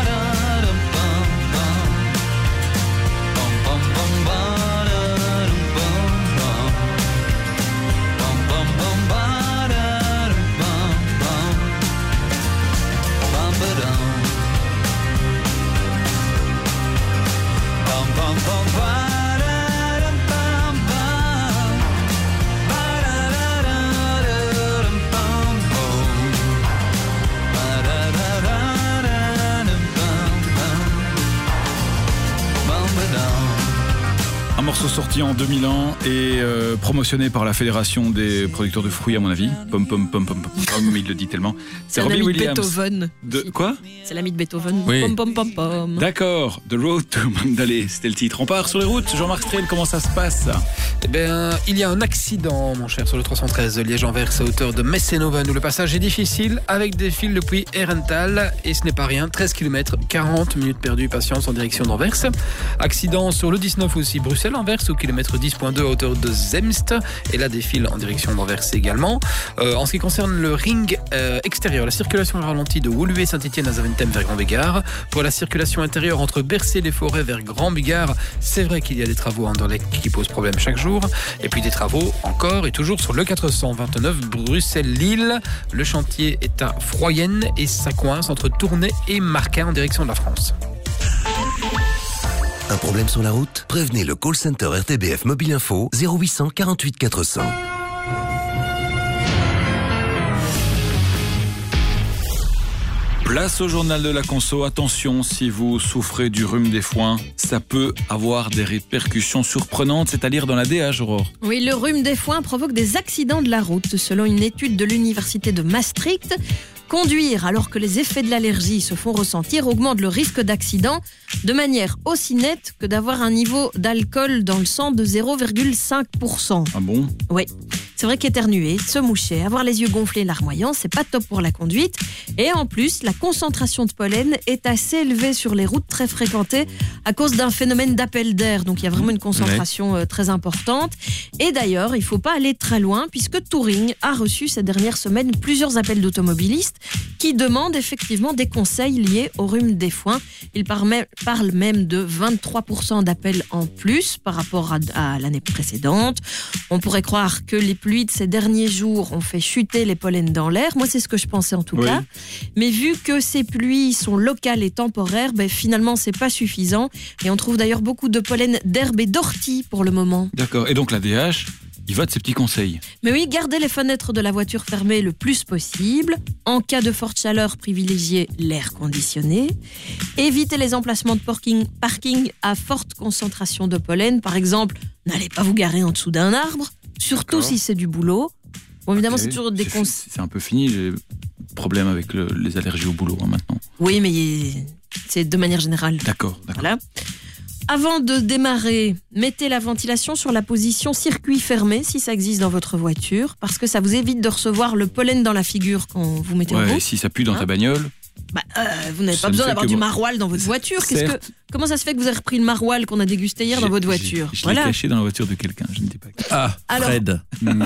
Un morceau sorti en deux mille un et euh, promotionné par la Fédération des producteurs de fruits, à mon avis. Pom pom pom pom pom pom, il le dit tellement. C'est Robbie l'ami de Williams. Beethoven. De quoi? C'est l'ami de Beethoven. Oui. Pom pom pom pom. D'accord, The Road to Mandalay, c'était le titre. On part sur les routes. Jean-Marc Strel, comment ça se passe? Eh bien, il y a un accident, mon cher, sur le trois cent treize de Liège-Anvers à hauteur de Messenoven, où le passage est difficile avec des fils depuis Herentals. Et ce n'est pas rien, treize kilomètres, quarante minutes perdues, patience en direction d'Anvers. Accident sur le dix-neuf aussi, Bruxelles-Anvers, au kilomètre dix virgule deux à hauteur de Zemst. Et là, des fils en direction d'Anvers également. Euh, en ce qui concerne le ring euh, extérieur, la circulation ralentie de Woluwe-Saint-Etienne à Zaventem vers Grand-Bigard. Pour la circulation intérieure entre Bercé-les-Forêts vers Grand-Bigard, c'est vrai qu'il y a des travaux à Anderlecht qui posent problème chaque jour. Et puis des travaux encore et toujours sur le quatre cent vingt-neuf Bruxelles-Lille. Le chantier est à Froyenne et ça coince entre Tournai et Marquin en direction de la France. Un problème sur la route? Prévenez le call center R T B F Mobile Info zéro huit cent quarante-huit quatre cents. Place au journal de la conso. Attention, si vous souffrez du rhume des foins, ça peut avoir des répercussions surprenantes, c'est à dire dans la D H, Aurore. Oui, le rhume des foins provoque des accidents de la route. Selon une étude de l'université de Maastricht, conduire alors que les effets de l'allergie se font ressentir augmente le risque d'accident de manière aussi nette que d'avoir un niveau d'alcool dans le sang de zéro virgule cinq pour cent. Ah bon? Oui. C'est vrai qu'éternuer, se moucher, avoir les yeux gonflés, larmoyants, c'est pas top pour la conduite. Et en plus, la concentration de pollen est assez élevée sur les routes très fréquentées à cause d'un phénomène d'appel d'air. Donc il y a vraiment une concentration ouais. très importante. Et d'ailleurs, il ne faut pas aller très loin puisque Touring a reçu ces dernières semaines plusieurs appels d'automobilistes qui demandent effectivement des conseils liés au rhume des foins. Ils parlent même de vingt-trois pour cent d'appels en plus par rapport à, à l'année précédente. On pourrait croire que les pluies de ces derniers jours ont fait chuter les pollens dans l'air. Moi, c'est ce que je pensais en tout oui. cas. Mais vu que ces pluies sont locales et temporaires, ben, finalement, c'est pas suffisant. Et on trouve d'ailleurs beaucoup de pollen d'herbe et d'ortie pour le moment. D'accord. Et donc la D H, il va de ses petits conseils. Mais oui, gardez les fenêtres de la voiture fermées le plus possible. En cas de forte chaleur, privilégiez l'air conditionné. Évitez les emplacements de parking, parking à forte concentration de pollen. Par exemple, n'allez pas vous garer en dessous d'un arbre. Surtout D'accord. si c'est du boulot. Bon, évidemment, okay. c'est toujours des conseils. C'est un peu fini, j'ai problème avec le, les allergies au boulot hein, maintenant. Oui, mais c'est de manière générale. D'accord, d'accord. Voilà. Avant de démarrer, mettez la ventilation sur la position circuit fermé, si ça existe dans votre voiture, parce que ça vous évite de recevoir le pollen dans la figure quand vous mettez ouais, en route. Et si ça pue dans hein ta bagnole bah, euh, vous n'avez ça pas besoin d'avoir du maroilles dans votre voiture. Qu'est-ce que, comment ça se fait que vous avez repris le maroilles qu'on a dégusté hier j'ai, dans votre voiture? Je, je voilà. l'ai caché dans la voiture de quelqu'un, je ne dis pas. Ah, Alors, Fred.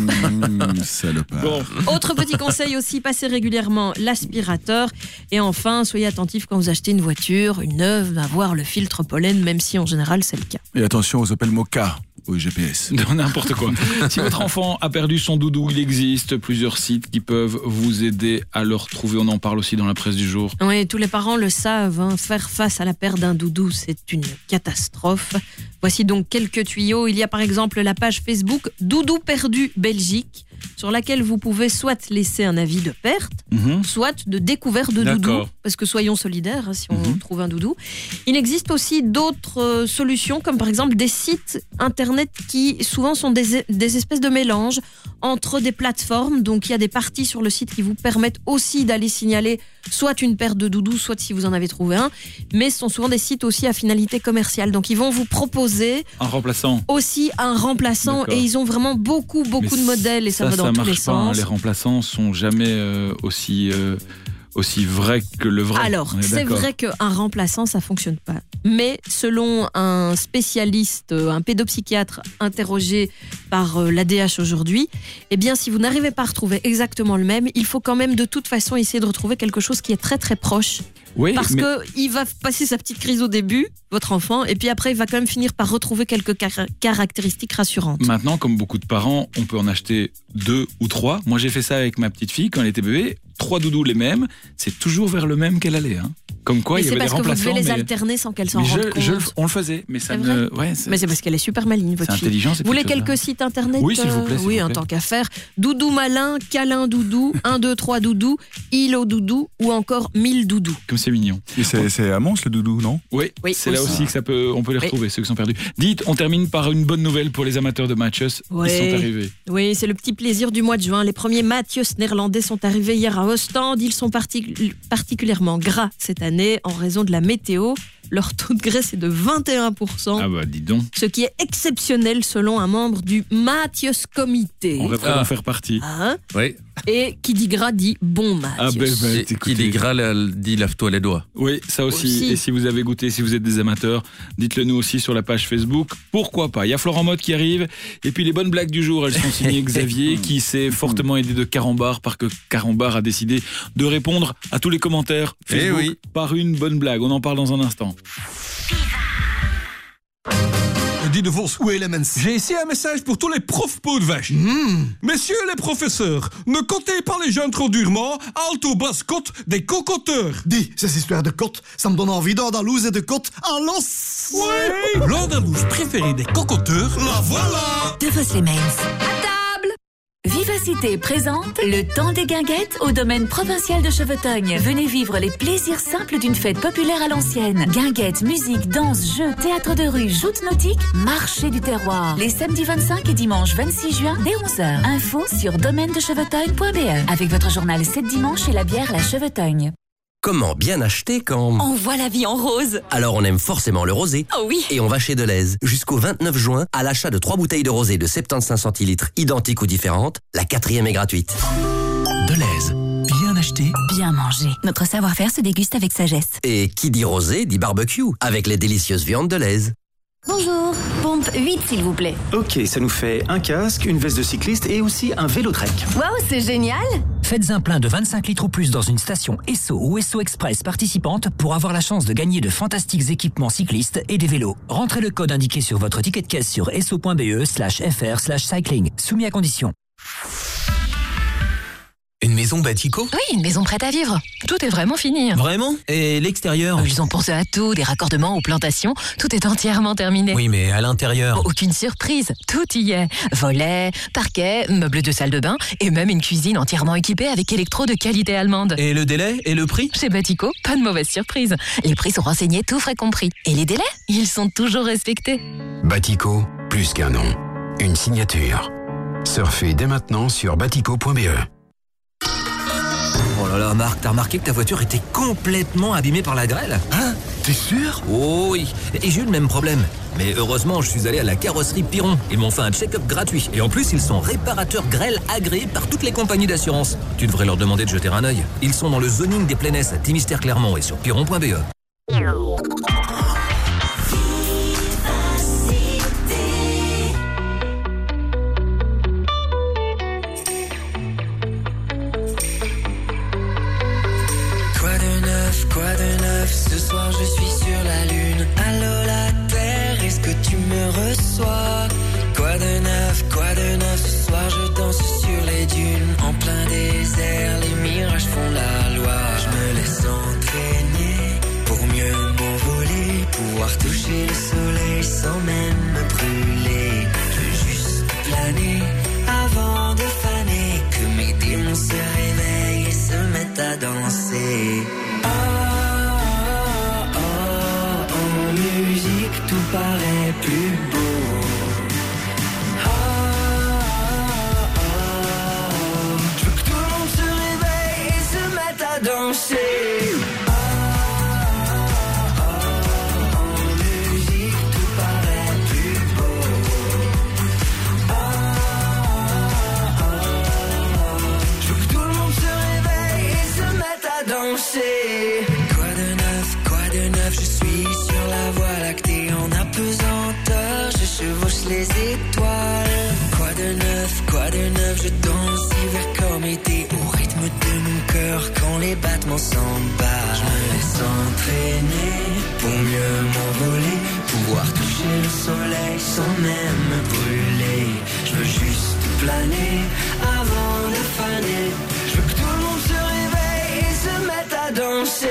Mmh, salopard. Bon. Autre petit conseil aussi, passez régulièrement l'aspirateur. Et enfin, soyez attentifs quand vous achetez une voiture, une neuve, à voir le filtre pollen, même si en général c'est le cas. Et attention aux Opel Mokka. Au G P S. N'importe quoi. Si votre enfant a perdu son doudou, il existe plusieurs sites qui peuvent vous aider à le retrouver. On en parle aussi dans la presse du jour. Oui, tous les parents le savent. Hein. Faire face à la perte d'un doudou, c'est une catastrophe. Voici donc quelques tuyaux. Il y a par exemple la page Facebook Doudou perdu Belgique, sur laquelle vous pouvez soit laisser un avis de perte, mmh. soit de découverte de D'accord. doudou, parce que soyons solidaires hein, si on mmh. trouve un doudou. Il existe aussi d'autres euh, solutions, comme par exemple des sites internet qui souvent sont des, des espèces de mélanges entre des plateformes. Donc il y a des parties sur le site qui vous permettent aussi d'aller signaler soit une perte de doudou, soit si vous en avez trouvé un, mais ce sont souvent des sites aussi à finalité commerciale. Donc ils vont vous proposer un remplaçant. Aussi un remplaçant D'accord. et ils ont vraiment beaucoup beaucoup mais de modèles et ça, ça va dans ça tous marche les pas, sens. Hein. Les remplaçants sont jamais euh, aussi euh, aussi vrais que le vrai. Alors c'est vrai qu'un remplaçant ça fonctionne pas. Mais selon un spécialiste, un pédopsychiatre interrogé par l'A D H aujourd'hui, eh bien si vous n'arrivez pas à retrouver exactement le même, il faut quand même de toute façon essayer de retrouver quelque chose qui est très très proche. Oui, parce mais... qu'il va passer sa petite crise au début, votre enfant, et puis après il va quand même finir par retrouver quelques car- caractéristiques rassurantes. Maintenant, comme beaucoup de parents, on peut en acheter deux ou trois. Moi j'ai fait ça avec ma petite fille quand elle était bébé. Trois doudous les mêmes, c'est toujours vers le même qu'elle allait. Hein. Comme quoi, il y avait des remplaçants. C'est parce que vous devez les mais... alterner sans qu'elle s'en mais rende je, compte. Je, on le faisait, mais ça c'est ne... vrai ouais, c'est... Mais c'est parce qu'elle est super maligne, votre c'est fille. intelligent, c'est vous voulez quelques là. sites internet? Oui, s'il vous plaît. S'il oui, vous en plaît. tant qu'à faire. Doudou malin, câlin doudou, un, deux, trois doudou, île au doudou ou encore mille doudous. Comme c'est mignon. Et c'est, c'est à Mons le doudou, non? Oui, oui c'est aussi. là aussi que ça peut, on peut les retrouver, oui. ceux qui sont perdus. Dites, on termine par une bonne nouvelle pour les amateurs de matchs. Oui. Ils sont arrivés. Oui, c'est le petit plaisir du mois de juin. Les premiers Mathias néerlandais sont arrivés hier à Ostende. Ils sont partic- particulièrement gras cette année en raison de la météo. Leur taux de graisse est de vingt et un pour cent. Ah bah dis donc. Ce qui est exceptionnel selon un membre du Mathias Comité. On rêverait ah. d'en faire partie. Hein oui. Et qui dit gras dit bon Mathias. Ah ben, ben, qui dit gras dit lave-toi les doigts. Oui, ça aussi. aussi. Et si vous avez goûté, si vous êtes des amateurs, dites-le nous aussi sur la page Facebook. Pourquoi pas? Il y a Florent Mode qui arrive. Et puis les bonnes blagues du jour, elles sont signées Xavier qui s'est fortement aidé de Carambar parce que Carambar a décidé de répondre à tous les commentaires Facebook eh oui. par une bonne blague. On en parle dans un instant. Rudy de Vos. Où est Elements? J'ai ici un message pour tous les profs peau de vache. Mm. Messieurs les professeurs, ne comptez pas les jeunes trop durement, alto basse côte des cocoteurs. Dis, ces histoires de côte, ça me donne envie d'Andalouse et de côte à l'os. Oui. L'Andalouse préférée des cocoteurs, la voilà. De Vos les Mains. À table. Vivacité présente le temps des guinguettes au domaine provincial de Chevetogne. Venez vivre les plaisirs simples d'une fête populaire à l'ancienne. Guinguettes, musique, danse, jeux, théâtre de rue, joutes nautiques, marché du terroir. Les samedis vingt-cinq et dimanche vingt-six juin dès onze heures. Info sur domaine de chevetogne point b e avec votre journal sept dimanches et la bière La Chevetogne. Comment bien acheter quand... On voit la vie en rose. Alors on aime forcément le rosé. Oh oui. Et on va chez Deleuze. Jusqu'au vingt-neuf juin, à l'achat de trois bouteilles de rosé de soixante-quinze centilitres identiques ou différentes, la quatrième est gratuite. Deleuze. Bien acheté. Bien mangé. Notre savoir-faire se déguste avec sagesse. Et qui dit rosé dit barbecue, avec les délicieuses viandes Deleuze. Bonjour, pompe huit s'il vous plaît. Ok, ça nous fait un casque, une veste de cycliste et aussi un vélo trek. Waouh, c'est génial. Faites un plein de vingt-cinq litres ou plus dans une station Esso ou Esso Express participante pour avoir la chance de gagner de fantastiques équipements cyclistes et des vélos. Rentrez le code indiqué sur votre ticket de caisse sur esso point b e slash f r slash cycling. Soumis à condition. Une maison Batico? Oui, une maison prête à vivre. Tout est vraiment fini. Vraiment? Et l'extérieur? Ils ont pensé à tout, des raccordements aux plantations. Tout est entièrement terminé. Oui, mais à l'intérieur? Aucune surprise. Tout y est. Volets, parquet, meubles de salle de bain et même une cuisine entièrement équipée avec électro de qualité allemande. Et le délai? Et le prix? Chez Batico, pas de mauvaise surprise. Les prix sont renseignés, tout frais compris. Et les délais? Ils sont toujours respectés. Batico, plus qu'un nom. Une signature. Surfez dès maintenant sur batico point b e. Oh là là, Marc, t'as remarqué que ta voiture était complètement abîmée par la grêle? Hein? T'es sûr? Oh oui, et j'ai eu le même problème. Mais heureusement, je suis allé à la carrosserie Piron. Ils m'ont fait un check-up gratuit. Et en plus, ils sont réparateurs grêle agréés par toutes les compagnies d'assurance. Tu devrais leur demander de jeter un œil. Ils sont dans le zoning des Plaines à Timistère-Clermont et sur piron point b e. Quoi de neuf, ce soir je suis sur la lune. Allô la terre, est-ce que tu me reçois? Quoi de neuf, quoi de neuf, ce soir je danse sur les dunes. En plein désert, les mirages font la loi. Je me laisse entraîner pour mieux m'envoler, pouvoir toucher le soleil sans même me brûler. Je veux juste planer avant de faner, que mes démons se réveillent et se mettent à danser. Oh, oh, oh, en musique tout paraît plus beau. Oh, oh, oh, je veux que tout le monde se réveille et se mette à danser. Oh, oh, oh, en musique tout paraît plus beau. Oh, oh, oh, je veux que tout le monde se réveille et se mette à danser. Chevauche les étoiles. Quoi de neuf, quoi de neuf, je danse hiver comme été au rythme de mon cœur quand les battements s'embattent. Je me laisse entraîner pour mieux m'envoler, pouvoir toucher le soleil sans même me brûler. Je veux juste planer avant de faner. Je veux que tout le monde se réveille et se mette à danser.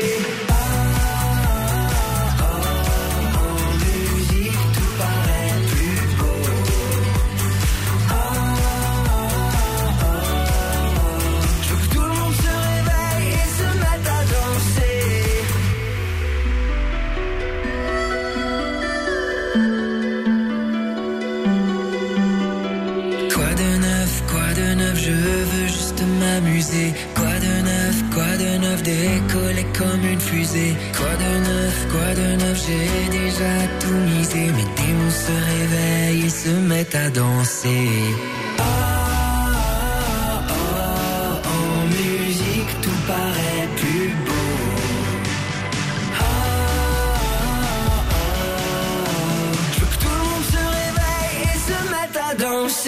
Quoi de neuf, quoi de neuf, décoller comme une fusée. Quoi de neuf, quoi de neuf, j'ai déjà tout misé. Mes démons se réveillent et se mettent à danser. Oh, oh, oh, en musique tout paraît plus beau. Oh, oh, oh, je veux que tout le monde se réveille et se mette à danser.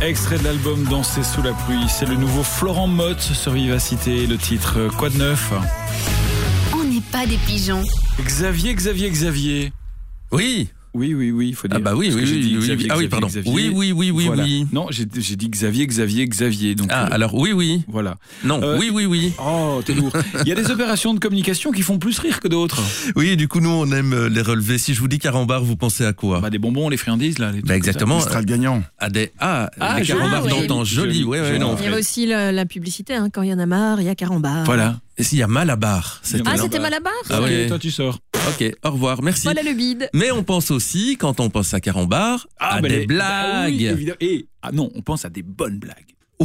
Extrait de l'album Danser sous la pluie. C'est le nouveau Florent Motte sur Vivacité. Le titre Quoi de neuf? On n'est pas des pigeons. Xavier, Xavier, Xavier. Oui. Oui, oui, oui, il faut dire. Ah bah oui, Parce oui, que j'ai oui, dit oui, Xavier, oui. Ah oui, Xavier, pardon. Xavier. Oui, oui, oui, oui, Voilà. oui. Non, j'ai, j'ai dit Xavier, Xavier, Xavier. Donc, Ah, euh, alors oui, oui. Voilà. Non, Euh, oui, oui, oui. Oh, t'es lourd. Il y a des opérations de communication qui font plus rire que d'autres. Oui, et du coup, nous, on aime euh, les relever. Si je vous dis carambar, vous pensez à quoi? Bah, des bonbons, les friandises, là. Les trucs Bah, comme ça. exactement. Mistral gagnant. À des... Ah, Ah, les joli, carambars ouais. d'antan, Joli, joli. Ouais, ouais, joli. non. Il y avait aussi la, la publicité, hein, quand il y en a marre, il y a carambar. Voilà. Et s'il y a Malabar, c'était Ah, là. c'était Malabar? Ah Ok, ouais. toi, tu sors. Ok, au revoir, merci. Voilà le bide. Mais on pense aussi, quand on pense à carambar, à bah, des les- blagues. bah oui, évidemment. Et, ah non, on pense à des bonnes blagues.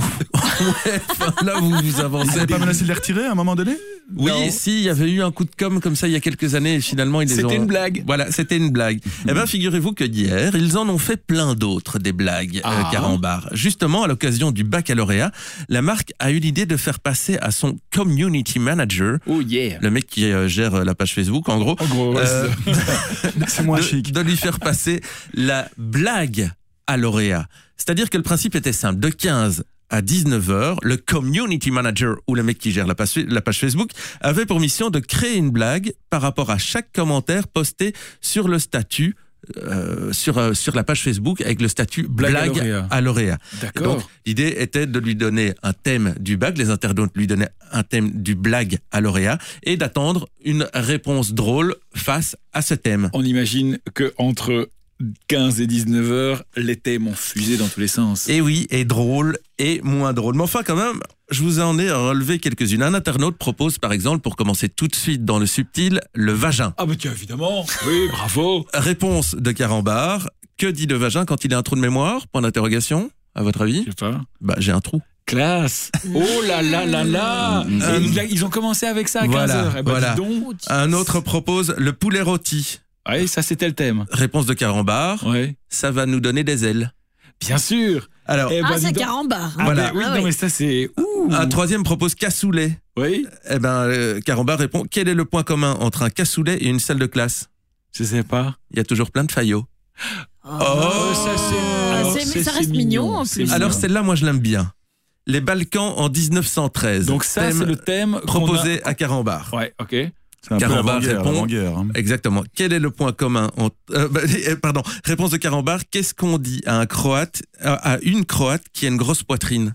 Enfin, là, vous vous Vous avancez. n'avez pas menacé de les retirer à un moment donné? Oui, Non. si, il y avait eu un coup de com' comme ça il y a quelques années et finalement ils les C'était ont... une blague. Voilà, c'était une blague. Eh bien, figurez-vous que hier, ils en ont fait plein d'autres, des blagues, Ah. euh, Carambar. Justement, à l'occasion du baccalauréat, la marque a eu l'idée de faire passer à son community manager, Oh yeah. le mec qui euh, gère euh, la page Facebook, en gros, En gros, ouais, euh, C'est moins de, chic. de lui faire passer la blague à lauréat. C'est-à-dire que le principe était simple. De quinze à dix-neuf heures, le community manager ou le mec qui gère la page, la page Facebook avait pour mission de créer une blague par rapport à chaque commentaire posté sur le statut euh, sur euh, sur la page Facebook avec le statut Blague blague, à lauréat. à lauréat. D'accord. Donc l'idée était de lui donner un thème du bac, les internautes lui donnaient un thème du blague à lauréat et d'attendre une réponse drôle face à ce thème. On imagine que entre quinze et dix-neuf heures, les thèmes ont fusé dans tous les sens. Et oui, et drôle et moins drôle. Mais enfin, quand même, je vous en ai relevé quelques-unes. Un internaute propose, par exemple, pour commencer tout de suite dans le subtil, le vagin. Ah bah tiens, évidemment. Oui, bravo. Réponse de Carambar. Que dit le vagin quand il a un trou de mémoire? Point d'interrogation. À votre avis? Je sais pas. Bah, j'ai un trou. Classe. Oh là là là là. Euh, Et ils, ils ont commencé avec ça à quinze Voilà, heures. Eh ben, voilà. dis donc. Un autre propose le poulet rôti. Ouais, ça c'était le thème. Réponse de Carambar. Ouais. Ça va nous donner des ailes. Bien sûr. Alors, Eh ben, Ah, dis c'est donc. carambar. Ah, Voilà. ben oui, Ah non oui. mais ça c'est. Ouh. un troisième propose cassoulet. Oui. Eh ben, euh, Carambar répond, quel est le point commun entre un cassoulet et une salle de classe? Je sais pas. Il y a toujours plein de faillots. Oh, ça c'est. alors, c'est- c'est- ça c'est reste mignon, en c'est plus. mignon. Alors celle-là, moi je l'aime bien. Les Balkans en dix-neuf cent treize. Donc ça Thème c'est le thème qu'on proposé a- à Carambar. Ouais, ok. C'est un peu Carambar l'avant-guerre, répond- l'avant-guerre, hein. Exactement. Quel est le point commun entre... euh, bah, euh, pardon. Réponse de Carambar. Qu'est-ce qu'on dit à un Croate, à à une Croate qui a une grosse poitrine?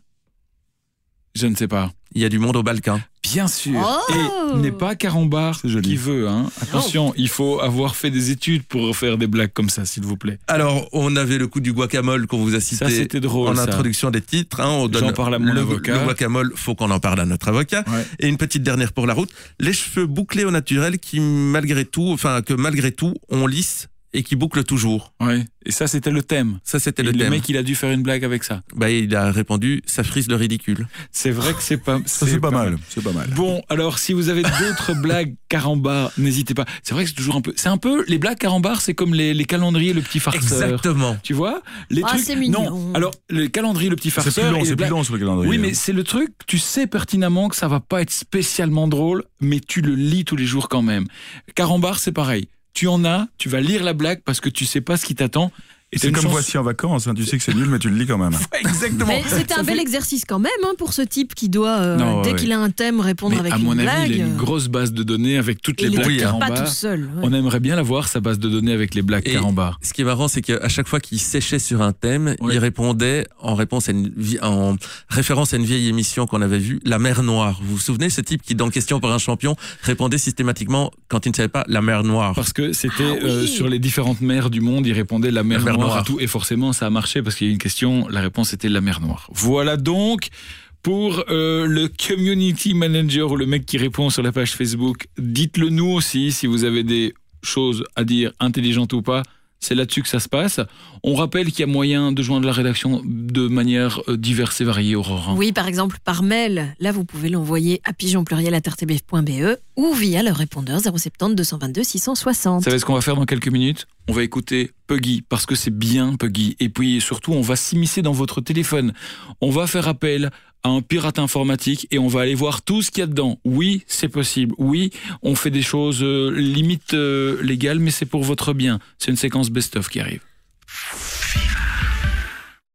Je ne sais pas. Il y a du monde aux Balkans. Bien sûr. Oh. Et n'est pas Carambar C'est joli. qui veut. Hein. Attention, il faut avoir fait des études pour faire des blagues comme ça, s'il vous plaît. Alors, on avait le coup du guacamole qu'on vous a cité Ça, c'était drôle, en ça. introduction des titres. Hein, on donne J'en parle à mon le, avocat. le guacamole, faut qu'on en parle à notre avocat. Ouais. Et une petite dernière pour la route. Les cheveux bouclés au naturel qui, malgré tout, enfin, que malgré tout, on lisse et qui bouclent toujours. Ouais. Et ça, c'était le thème. Ça, c'était Et le le thème. mec, il a dû faire une blague avec ça. Bah, il a répondu, ça frise le ridicule. C'est vrai que c'est pas. Ça, c'est pas mal. C'est pas mal. Bon, alors si vous avez d'autres blagues carambar, n'hésitez pas. C'est vrai que c'est toujours un peu. C'est un peu les blagues carambar, c'est comme les, les calendriers, le petit farceur. Exactement. Tu vois les Ah, trucs. c'est mignon. Non. Alors le calendrier, le petit farceur. C'est plus long, et les c'est plus blagues- long sur le calendrier. Oui, mais c'est le truc. Tu sais pertinemment que ça va pas être spécialement drôle, mais tu le lis tous les jours quand même. Carambar, c'est pareil. Tu en as, tu vas lire la blague parce que tu sais pas ce qui t'attend. Et t'as C'est une comme chance- Voici en vacances, hein. Tu sais que c'est nul, mais tu le lis quand même. Exactement. Mais c'était Ça un bel fait- exercice quand même hein, pour ce type qui doit, euh, Non, dès ouais. qu'il a un thème, répondre Mais avec à une mon blague. avis, il a une euh, grosse base de données avec toutes et les il blagues écrit pas carambar. tout seul. ouais. On aimerait bien l'avoir, sa base de données avec les blagues Et carambar. ce qui est marrant, c'est qu'à chaque fois qu'il séchait sur un thème, Oui. il répondait en réponse à une vie- en référence à une vieille émission qu'on avait vue, La Mer Noire. Vous vous souvenez, ce type qui, dans Question pour un champion, répondait systématiquement, quand il ne savait pas, la Mer Noire. Parce que c'était Ah oui. euh, sur les différentes mers du monde, il répondait la mer, La mer noire, Noire. à tout. Et forcément, ça a marché parce qu'il y a une question, la réponse était la mer Noire. Voilà donc pour euh, le community manager ou le mec qui répond sur la page Facebook. Dites-le nous aussi si vous avez des choses à dire, intelligentes ou pas. C'est là-dessus que ça se passe. On rappelle qu'il y a moyen de joindre la rédaction de manière euh, diverse et variée, Aurore. Oui, par exemple, par mail. Là, vous pouvez l'envoyer à pigeon pluriel à r t b f point b e ou via le répondeur zéro sept zéro deux cent vingt-deux six cent soixante. Vous savez ce qu'on va faire dans quelques minutes? On va écouter Puggy, parce que c'est bien Puggy. Et puis surtout, on va s'immiscer dans votre téléphone. On va faire appel à un pirate informatique et on va aller voir tout ce qu'il y a dedans. Oui, c'est possible. Oui, on fait des choses euh, limite euh, légales, mais c'est pour votre bien. C'est une séquence best-of qui arrive.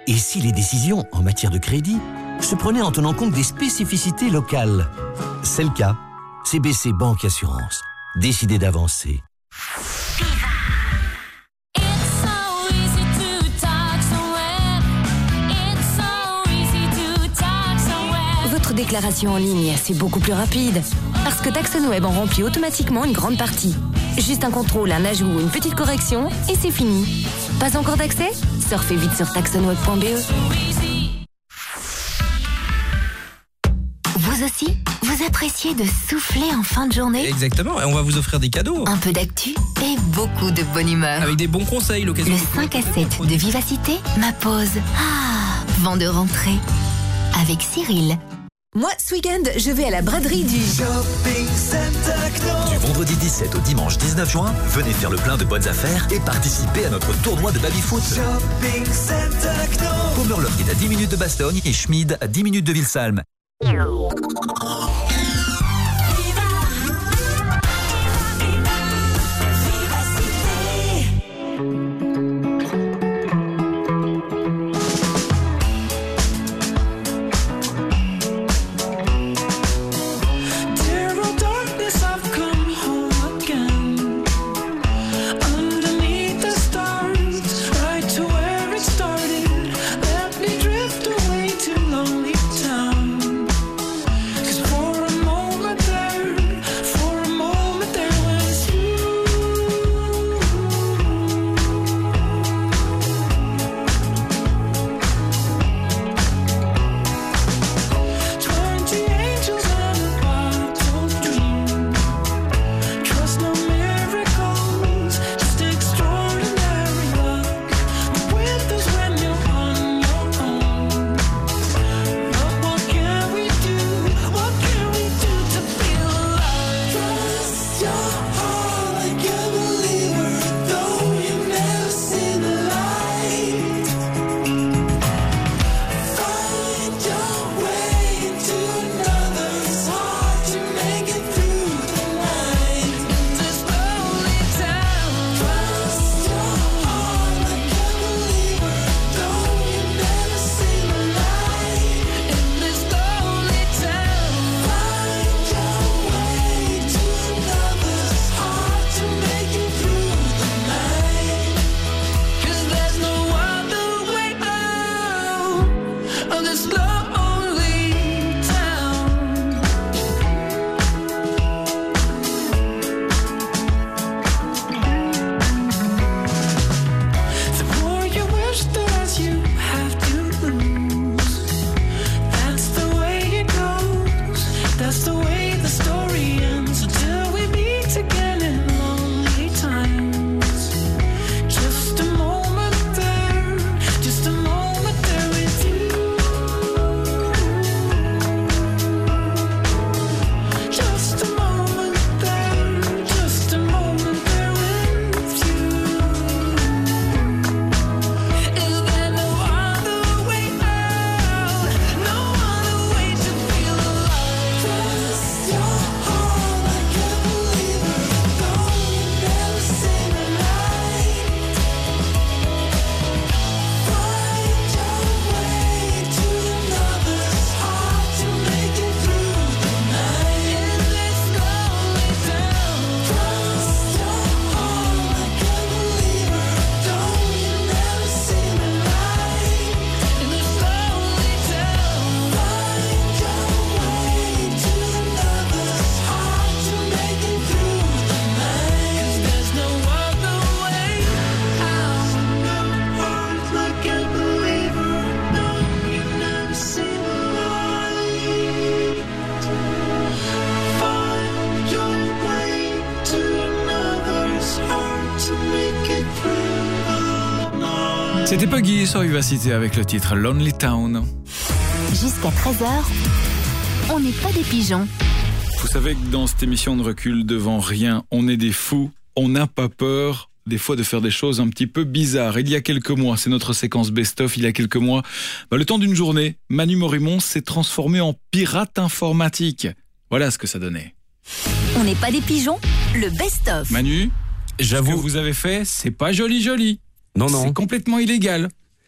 Et si les décisions en matière de crédit se prenaient en tenant compte des spécificités locales? C'est le cas. C B C Banque Assurance. Décidez d'avancer. Votre déclaration en ligne, c'est beaucoup plus rapide. Parce que TaxonWeb en remplit automatiquement une grande partie. Juste un contrôle, un ajout ou une petite correction, et c'est fini. Pas encore d'accès? Surfez vite sur taxonweb point b e. Vous aussi, vous appréciez de souffler en fin de journée? Exactement, et on va vous offrir des cadeaux. Un peu d'actu et beaucoup de bonne humeur. Avec des bons conseils, l'occasion. Le cinq à sept de Vivacité, ma pause. Ah, vent de rentrée. Avec Cyril. Moi, ce week-end, je vais à la braderie du Shopping Center. Du vendredi dix-sept au dimanche dix-neuf juin, venez faire le plein de bonnes affaires et participez à notre tournoi de baby-foot. Shopping Center. Pomerleul à dix minutes de Bastogne et Schmid à dix minutes de Vilsalm. C'était Puggy sur Vivacité avec le titre Lonely Town. Jusqu'à treize heures, on n'est pas des pigeons. Vous savez que dans cette émission de recul devant rien, on est des fous, on n'a pas peur des fois de faire des choses un petit peu bizarres. Il y a quelques mois, c'est notre séquence best-of, il y a quelques mois, bah, le temps d'une journée, Manu Morimon s'est transformé en pirate informatique. Voilà ce que ça donnait. On n'est pas des pigeons, le best-of. Manu, j'avoue que vous avez fait, c'est pas joli joli. Non, non. C'est complètement illégal.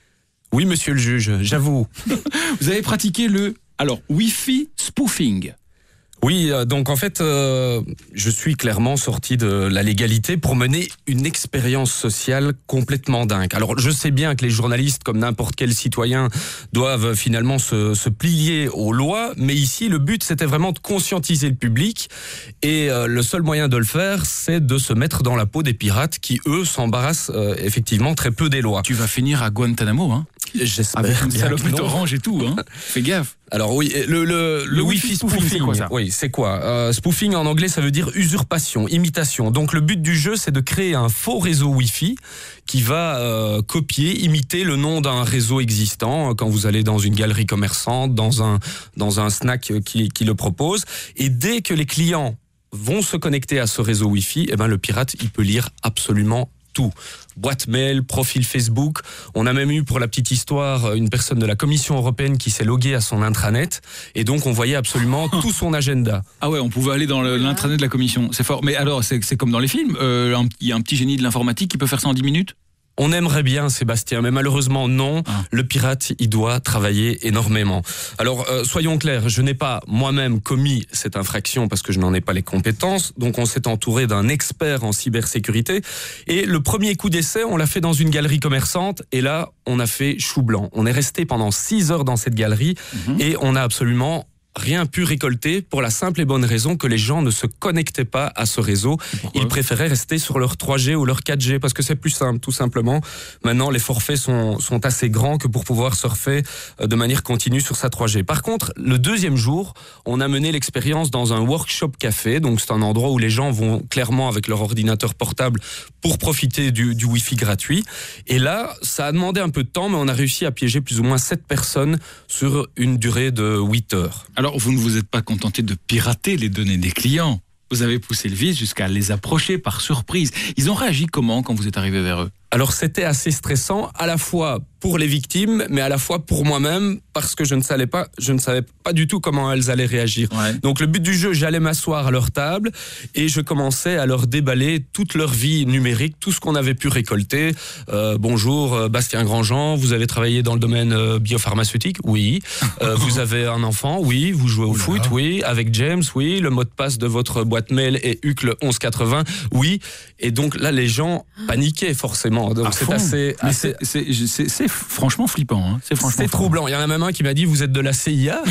Oui, monsieur le juge, j'avoue. Vous avez pratiqué le, alors, Wi-Fi spoofing. Oui, euh, donc en fait, euh, je suis clairement sorti de la légalité pour mener une expérience sociale complètement dingue. Alors, je sais bien que les journalistes, comme n'importe quel citoyen, doivent finalement se, se plier aux lois, mais ici, le but, c'était vraiment de conscientiser le public, et euh, le seul moyen de le faire, c'est de se mettre dans la peau des pirates qui, eux, s'embarrassent euh, effectivement très peu des lois. Tu vas finir à Guantanamo, hein? J'espère. Avec une bien salopette que non. orange et tout, hein? Fais gaffe. Alors oui, le, le, le, Le Wi-Fi Wi-Fi spoofing, spoofing, c'est quoi ça ? Oui, c'est quoi euh, Spoofing en anglais, ça veut dire usurpation, imitation. Donc le but du jeu, c'est de créer un faux réseau Wi-Fi qui va euh, copier, imiter le nom d'un réseau existant quand vous allez dans une galerie commerçante, dans un dans un snack qui, qui le propose. Et dès que les clients vont se connecter à ce réseau Wi-Fi, eh ben le pirate, il peut lire absolument tout. Boîte mail, profil Facebook. On a même eu, pour la petite histoire, une personne de la Commission européenne qui s'est loguée à son intranet, et donc on voyait absolument tout son agenda. Ah ouais, on pouvait aller dans le, l'intranet de la Commission. C'est fort. Mais alors, c'est, c'est comme dans les films. Euh, il y a un petit génie de l'informatique qui peut faire ça en dix minutes ? On aimerait bien, Sébastien, mais malheureusement non. Ah. Le pirate, il doit travailler énormément. Alors, euh, soyons clairs, je n'ai pas moi-même commis cette infraction parce que je n'en ai pas les compétences. Donc, on s'est entouré d'un expert en cybersécurité. Et le premier coup d'essai, on l'a fait dans une galerie commerçante. Et là, on a fait chou blanc. On est resté pendant six heures dans cette galerie mmh. et on a absolument rien pu récolter pour la simple et bonne raison que les gens ne se connectaient pas à ce réseau. Ils préféraient rester sur leur trois G ou leur quatre G parce que c'est plus simple, tout simplement. Maintenant, les forfaits sont, sont assez grands que pour pouvoir surfer de manière continue sur sa trois G. Par contre, le deuxième jour, on a mené l'expérience dans un workshop café. Donc, c'est un endroit où les gens vont clairement avec leur ordinateur portable pour profiter du, du Wi-Fi gratuit. Et là, ça a demandé un peu de temps, mais on a réussi à piéger plus ou moins sept personnes sur une durée de huit heures. Alors, vous ne vous êtes pas contenté de pirater les données des clients. Vous avez poussé le vice jusqu'à les approcher par surprise. Ils ont réagi comment quand vous êtes arrivé vers eux ? Alors, c'était assez stressant, à la fois pour les victimes, mais à la fois pour moi-même, parce que je ne savais pas, je ne savais pas du tout comment elles allaient réagir. Ouais. Donc, le but du jeu, j'allais m'asseoir à leur table et je commençais à leur déballer toute leur vie numérique, tout ce qu'on avait pu récolter. Euh, bonjour, Bastien Grandjean, vous avez travaillé dans le domaine euh, biopharmaceutique ? Oui. Euh, vous avez un enfant ? Oui. Vous jouez au Oula. foot ? Oui. Avec James ? Oui. Le mot de passe de votre boîte mail est U C L onze quatre-vingts ? Oui. Et donc là, les gens paniquaient forcément. Donc à c'est fond. assez, Mais assez... C'est, c'est, c'est, c'est franchement flippant. Hein. C'est franchement c'est troublant. Il y en a même un qui m'a dit, vous êtes de la C I A.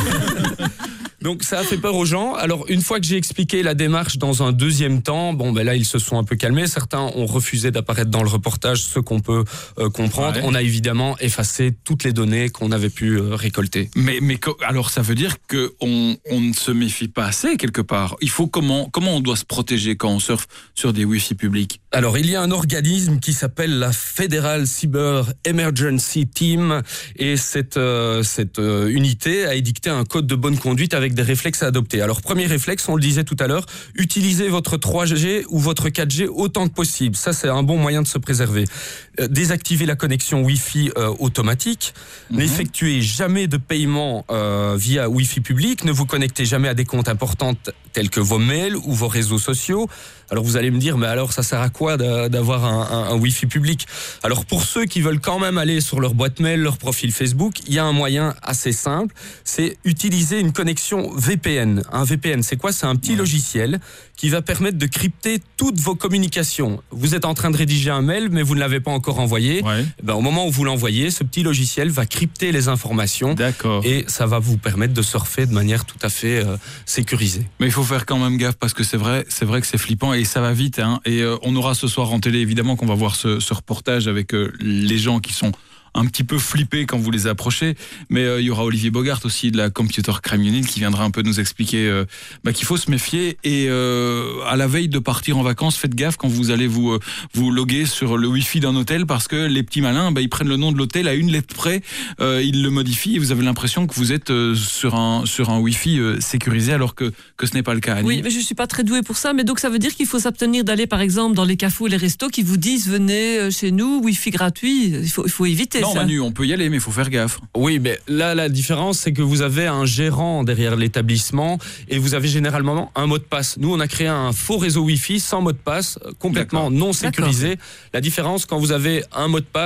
Donc ça a fait peur aux gens. Alors une fois que j'ai expliqué la démarche dans un deuxième temps, bon ben là ils se sont un peu calmés. Certains ont refusé d'apparaître dans le reportage, ce qu'on peut euh, comprendre. Ouais. On a évidemment effacé toutes les données qu'on avait pu euh, récolter. Mais mais alors ça veut dire que on, on ne se méfie pas assez quelque part. Il faut comment comment on doit se protéger quand on surfe sur des Wi-Fi publics ? Alors il y a un organisme qui s'appelle la Federal Cyber Emergency Team et cette euh, cette euh, unité a édicté un code de bonne conduite avec des réflexes à adopter. Alors, premier réflexe, on le disait tout à l'heure, utilisez votre trois G ou votre quatre G autant que possible. Ça, c'est un bon moyen de se préserver. Euh, désactivez la connexion Wi-Fi euh, automatique. Mm-hmm. N'effectuez jamais de paiement euh, via Wi-Fi public. Ne vous connectez jamais à des comptes importants tels que vos mails ou vos réseaux sociaux. Alors, vous allez me dire, mais alors, ça sert à quoi d'avoir un, un, un Wi-Fi public ? Alors, pour ceux qui veulent quand même aller sur leur boîte mail, leur profil Facebook, il y a un moyen assez simple, c'est utiliser une connexion V P N. Un V P N, c'est quoi ? C'est un petit ouais. logiciel qui va permettre de crypter toutes vos communications. Vous êtes en train de rédiger un mail, mais vous ne l'avez pas encore envoyé. Ouais. Ben, au moment où vous l'envoyez, ce petit logiciel va crypter les informations. D'accord. Et ça va vous permettre de surfer de manière tout à fait euh, sécurisée. Mais il faut faire quand même gaffe parce que c'est vrai, c'est vrai que c'est flippant et ça va vite. Hein. Et euh, on aura ce soir en télé, évidemment, qu'on va voir ce, ce reportage avec euh, les gens qui sont un petit peu flippé quand vous les approchez, mais il euh, y aura Olivier Bogart aussi de la Computer Crime Unit qui viendra un peu nous expliquer euh, bah, qu'il faut se méfier et euh, à la veille de partir en vacances, faites gaffe quand vous allez vous euh, vous loguer sur le Wi-Fi d'un hôtel parce que les petits malins, bah, ils prennent le nom de l'hôtel à une lettre près, euh, ils le modifient et vous avez l'impression que vous êtes euh, sur un sur un Wi-Fi euh, sécurisé alors que que ce n'est pas le cas. Annie. Oui, mais je suis pas très douée pour ça, mais donc ça veut dire qu'il faut s'abstenir d'aller par exemple dans les cafés ou les restos qui vous disent venez chez nous, Wi-Fi gratuit, il faut il faut éviter. Non, ça. Manu, on peut y aller, mais il faut faire gaffe. Oui, mais là, la différence, c'est que vous avez un gérant derrière l'établissement et vous avez généralement un mot de passe. Nous, on a créé un faux réseau Wi-Fi sans mot de passe, complètement D'accord. non sécurisé. D'accord. La différence, quand vous avez un mot de passe,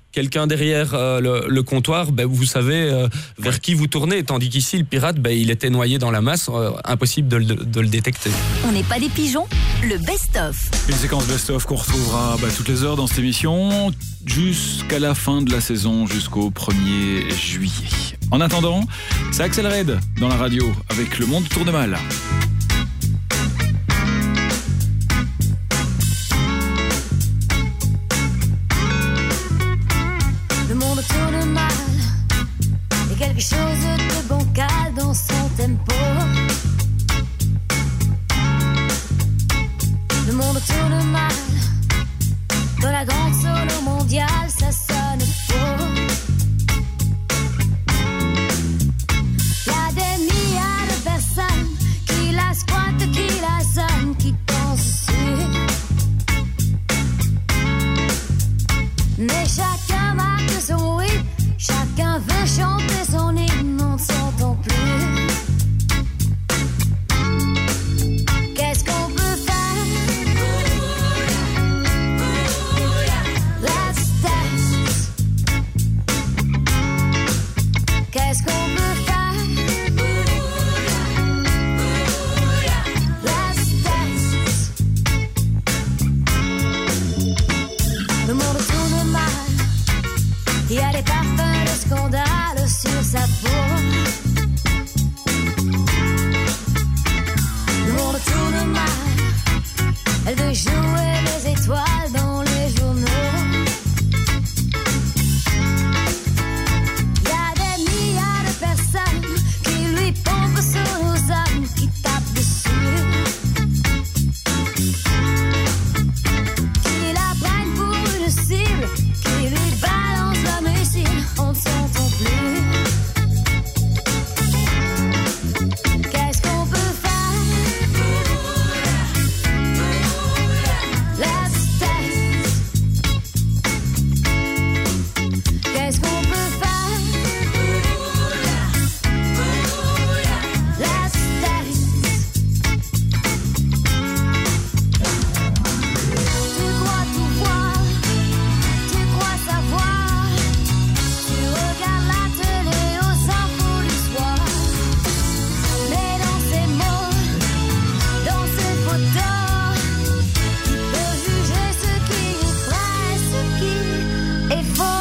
quelqu'un derrière euh, le, le comptoir, ben, vous savez euh, vers qui vous tournez. Tandis qu'ici, le pirate, ben, il était noyé dans la masse, euh, impossible de, de, de le détecter. On n'est pas des pigeons, le best-of. Une séquence best-of qu'on retrouvera bah, toutes les heures dans cette émission jusqu'à la fin de la saison, jusqu'au premier juillet. En attendant, c'est Axel Red dans la radio avec Le Monde tourne mal. Le monde tourne mal, et quelque chose de bancal dans son tempo. Le monde tourne mal, dans la grande solo mondiale, ça sonne faux. Y'a des milliards de personnes qui la squattent, qui la sonnent, qui pensent dessus. Mais chacun marque son rythme, chacun veut chanter son hymne, on ne s'entend plus. Qu'est-ce qu'on peut faire? Let's dance. Qu'est-ce qu'on peut faire? Let's dance. Le monde tourne mal, il y a des parfums de scandale sur sa peau. Le monde tourne mal, elle veut jouer les étoiles dans les journaux. Il y a des milliards de personnes qui lui pompent sur nos âmes, qui tapent dessus, qui la prennent pour une cible, qui lui balancent un missile, on ne s'entend plus. Qu'est-ce qu'on peut faire? Let's dance. Qu'est-ce qu'on peut faire? Let's dance. Tu crois tout voir, tu crois savoir, tu regardes la télé aux infos du soir. Mais dans ces mots, dans ces photos, tu peux juger ce qui est vrai, ce qui est faux.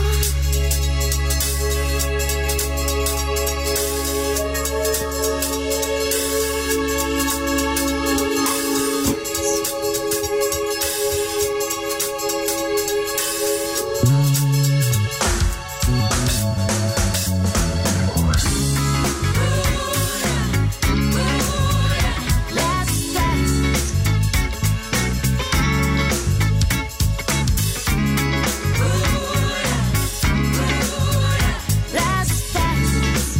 Let's dance. Let's dance.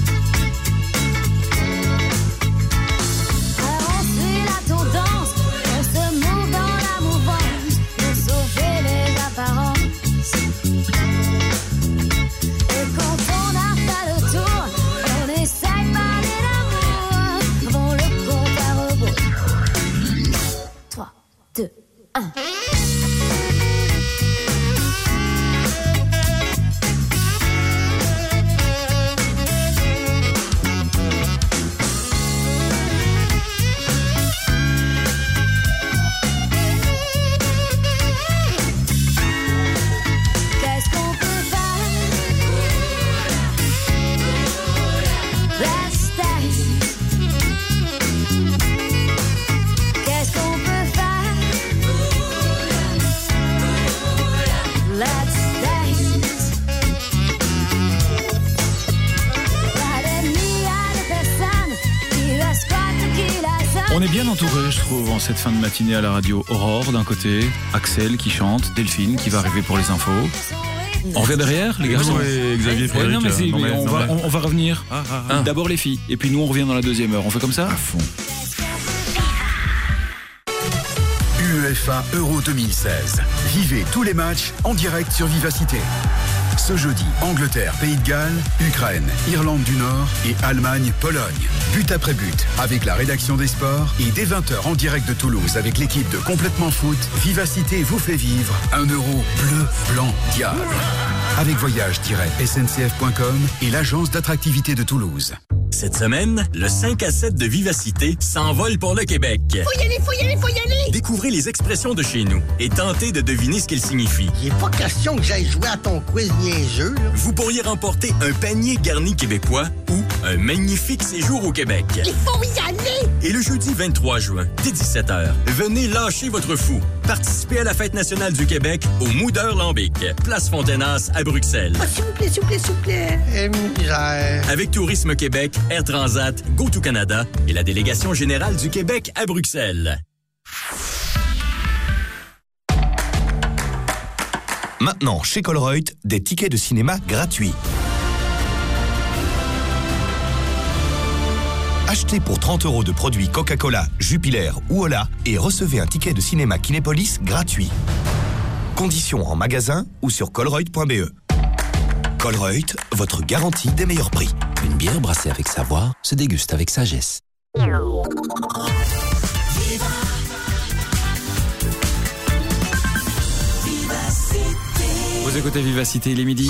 Alors on suit la tendance, on se mouve dans la mouvance, pour sauver les apparences. Et quand on a fait le tour, on essaye de parler d'amour avant le compte à rebours. trois, deux, un. Qu'est-ce qu'on peut faire? Let's dance. Qu'est-ce qu'on peut faire? Let's dance. Y'a des milliards de personnes qui la squattent, qui la sonnent. On est bien entouré, je trouve, en cette fin de matinée à la radio. Aurore d'un côté, Axel qui chante, Delphine qui va arriver pour les infos. On revient derrière, les gars. Oui, Xavier Ouais, Frédéric, non, mais c'est- euh, non, mais mais on, non, va, mais- on, on va revenir. Ah, ah, ah. D'abord les filles, et puis nous on revient dans la deuxième heure. On fait comme ça? À fond. UEFA Euro deux mille seize. Vivez tous les matchs en direct sur Vivacité. Ce jeudi, Angleterre, Pays de Galles, Ukraine, Irlande du Nord et Allemagne, Pologne. But après but, avec la rédaction des sports et dès vingt heures en direct de Toulouse avec l'équipe de Complètement Foot, Vivacité vous fait vivre un euro bleu, blanc, diable. avec voyage tiret s n c f point com et l'agence d'attractivité de Toulouse. Cette semaine, le cinq à sept de Vivacité s'envole pour le Québec. Faut y aller, faut y aller, faut y aller! Découvrez les expressions de chez nous et tentez de deviner ce qu'elles signifient. Il est pas question que j'aille jouer à ton quiz niaiseux, là. Vous pourriez remporter un panier garni québécois ou un magnifique séjour au Québec. Il faut y aller! Et le jeudi vingt-trois juin, dès dix-sept heures, venez lâcher votre fou. Participez à la Fête nationale du Québec au Moudeur Lambic, place Fontenas à Bruxelles. Oh, s'il vous plaît, s'il vous plaît, s'il vous plaît. Eh, misère. Avec Tourisme Québec, Air Transat, GoToCanada et la délégation générale du Québec à Bruxelles. Maintenant, chez Colruyt, des tickets de cinéma gratuits. Achetez pour trente euros de produits Coca-Cola, Jupiler ou Ola et recevez un ticket de cinéma Kinépolis gratuit. Conditions en magasin ou sur colruyt point b e. Colruyt, votre garantie des meilleurs prix. Une bière brassée avec savoir se déguste avec sagesse. Vous écoutez Vivacité, il est midi.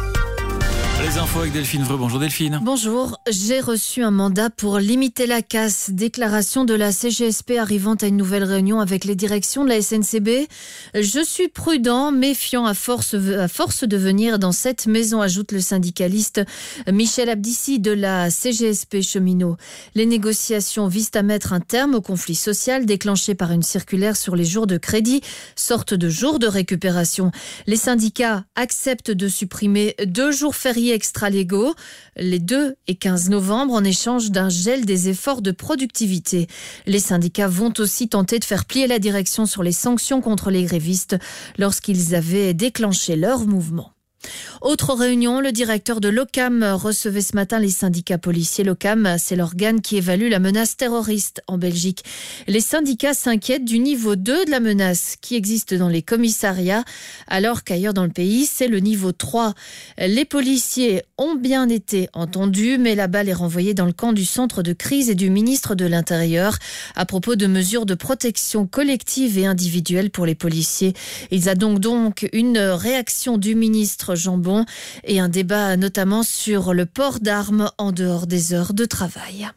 Les infos avec Delphine Vreux. Bonjour Delphine. Bonjour, j'ai reçu un mandat pour limiter la casse. Déclaration de la C G S P arrivant à une nouvelle réunion avec les directions de la S N C B. Je suis prudent, méfiant à force, à force de venir dans cette maison, ajoute le syndicaliste Michel Abdissi de la C G S P cheminot. Les négociations visent à mettre un terme au conflit social déclenché par une circulaire sur les jours de crédit, sorte de jours de récupération. Les syndicats acceptent de supprimer deux jours fériés extra-légaux, les deux et quinze novembre, en échange d'un gel des efforts de productivité. Les syndicats vont aussi tenter de faire plier la direction sur les sanctions contre les grévistes lorsqu'ils avaient déclenché leur mouvement. Autre réunion, le directeur de l'OCAM recevait ce matin les syndicats policiers. L'OCAM, c'est l'organe qui évalue la menace terroriste en Belgique. Les syndicats s'inquiètent du niveau deux de la menace qui existe dans les commissariats, alors qu'ailleurs dans le pays, c'est le niveau trois. Les policiers ont bien été entendus, mais la balle est renvoyée dans le camp du centre de crise et du ministre de l'Intérieur à propos de mesures de protection collective et individuelle pour les policiers. Ils attendent donc une réaction du ministre Jambon et un débat notamment sur le port d'armes en dehors des heures de travail.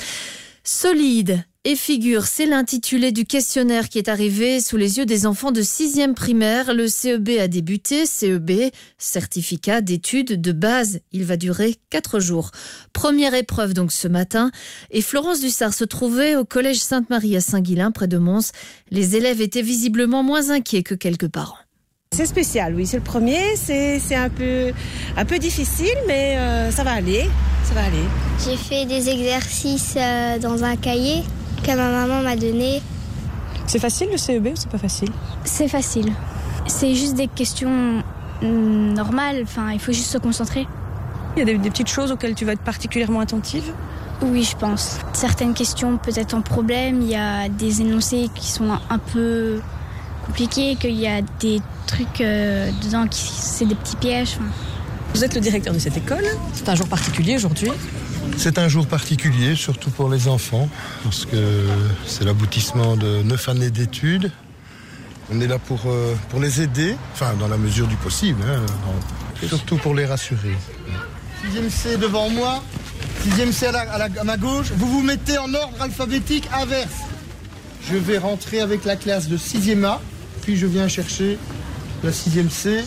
Solide et figure, c'est l'intitulé du questionnaire qui est arrivé sous les yeux des enfants de sixième primaire. Le C E B a débuté. C E B, certificat d'études de base. Il va durer quatre jours. Première épreuve donc ce matin. Et Florence Dussard se trouvait au collège Sainte-Marie à Saint-Guilain, près de Mons. Les élèves étaient visiblement moins inquiets que quelques parents. C'est spécial, oui, c'est le premier, c'est, c'est un peu, un peu difficile, mais euh, ça va aller, ça va aller. J'ai fait des exercices euh, dans un cahier que ma maman m'a donné. C'est facile le C E B ou c'est pas facile? C'est facile. C'est juste des questions mm, normales, enfin, il faut juste se concentrer. Il y a des, des petites choses auxquelles tu vas être particulièrement attentive? Oui, je pense. Certaines questions peut-être en problème, il y a des énoncés qui sont un, un peu compliqués, qu'il y a des trucs euh, dedans qui c'est des petits pièges. Enfin. Vous êtes le directeur de cette école. C'est un jour particulier aujourd'hui. C'est un jour particulier, surtout pour les enfants, parce que c'est l'aboutissement de neuf années d'études. On est là pour, euh, pour les aider, enfin dans la mesure du possible, hein, dans, surtout pour les rassurer. Sixième C devant moi, sixième C à, la, à, la, à ma gauche. Vous vous mettez en ordre alphabétique inverse. Je vais rentrer avec la classe de sixième A, puis je viens chercher la sixième C.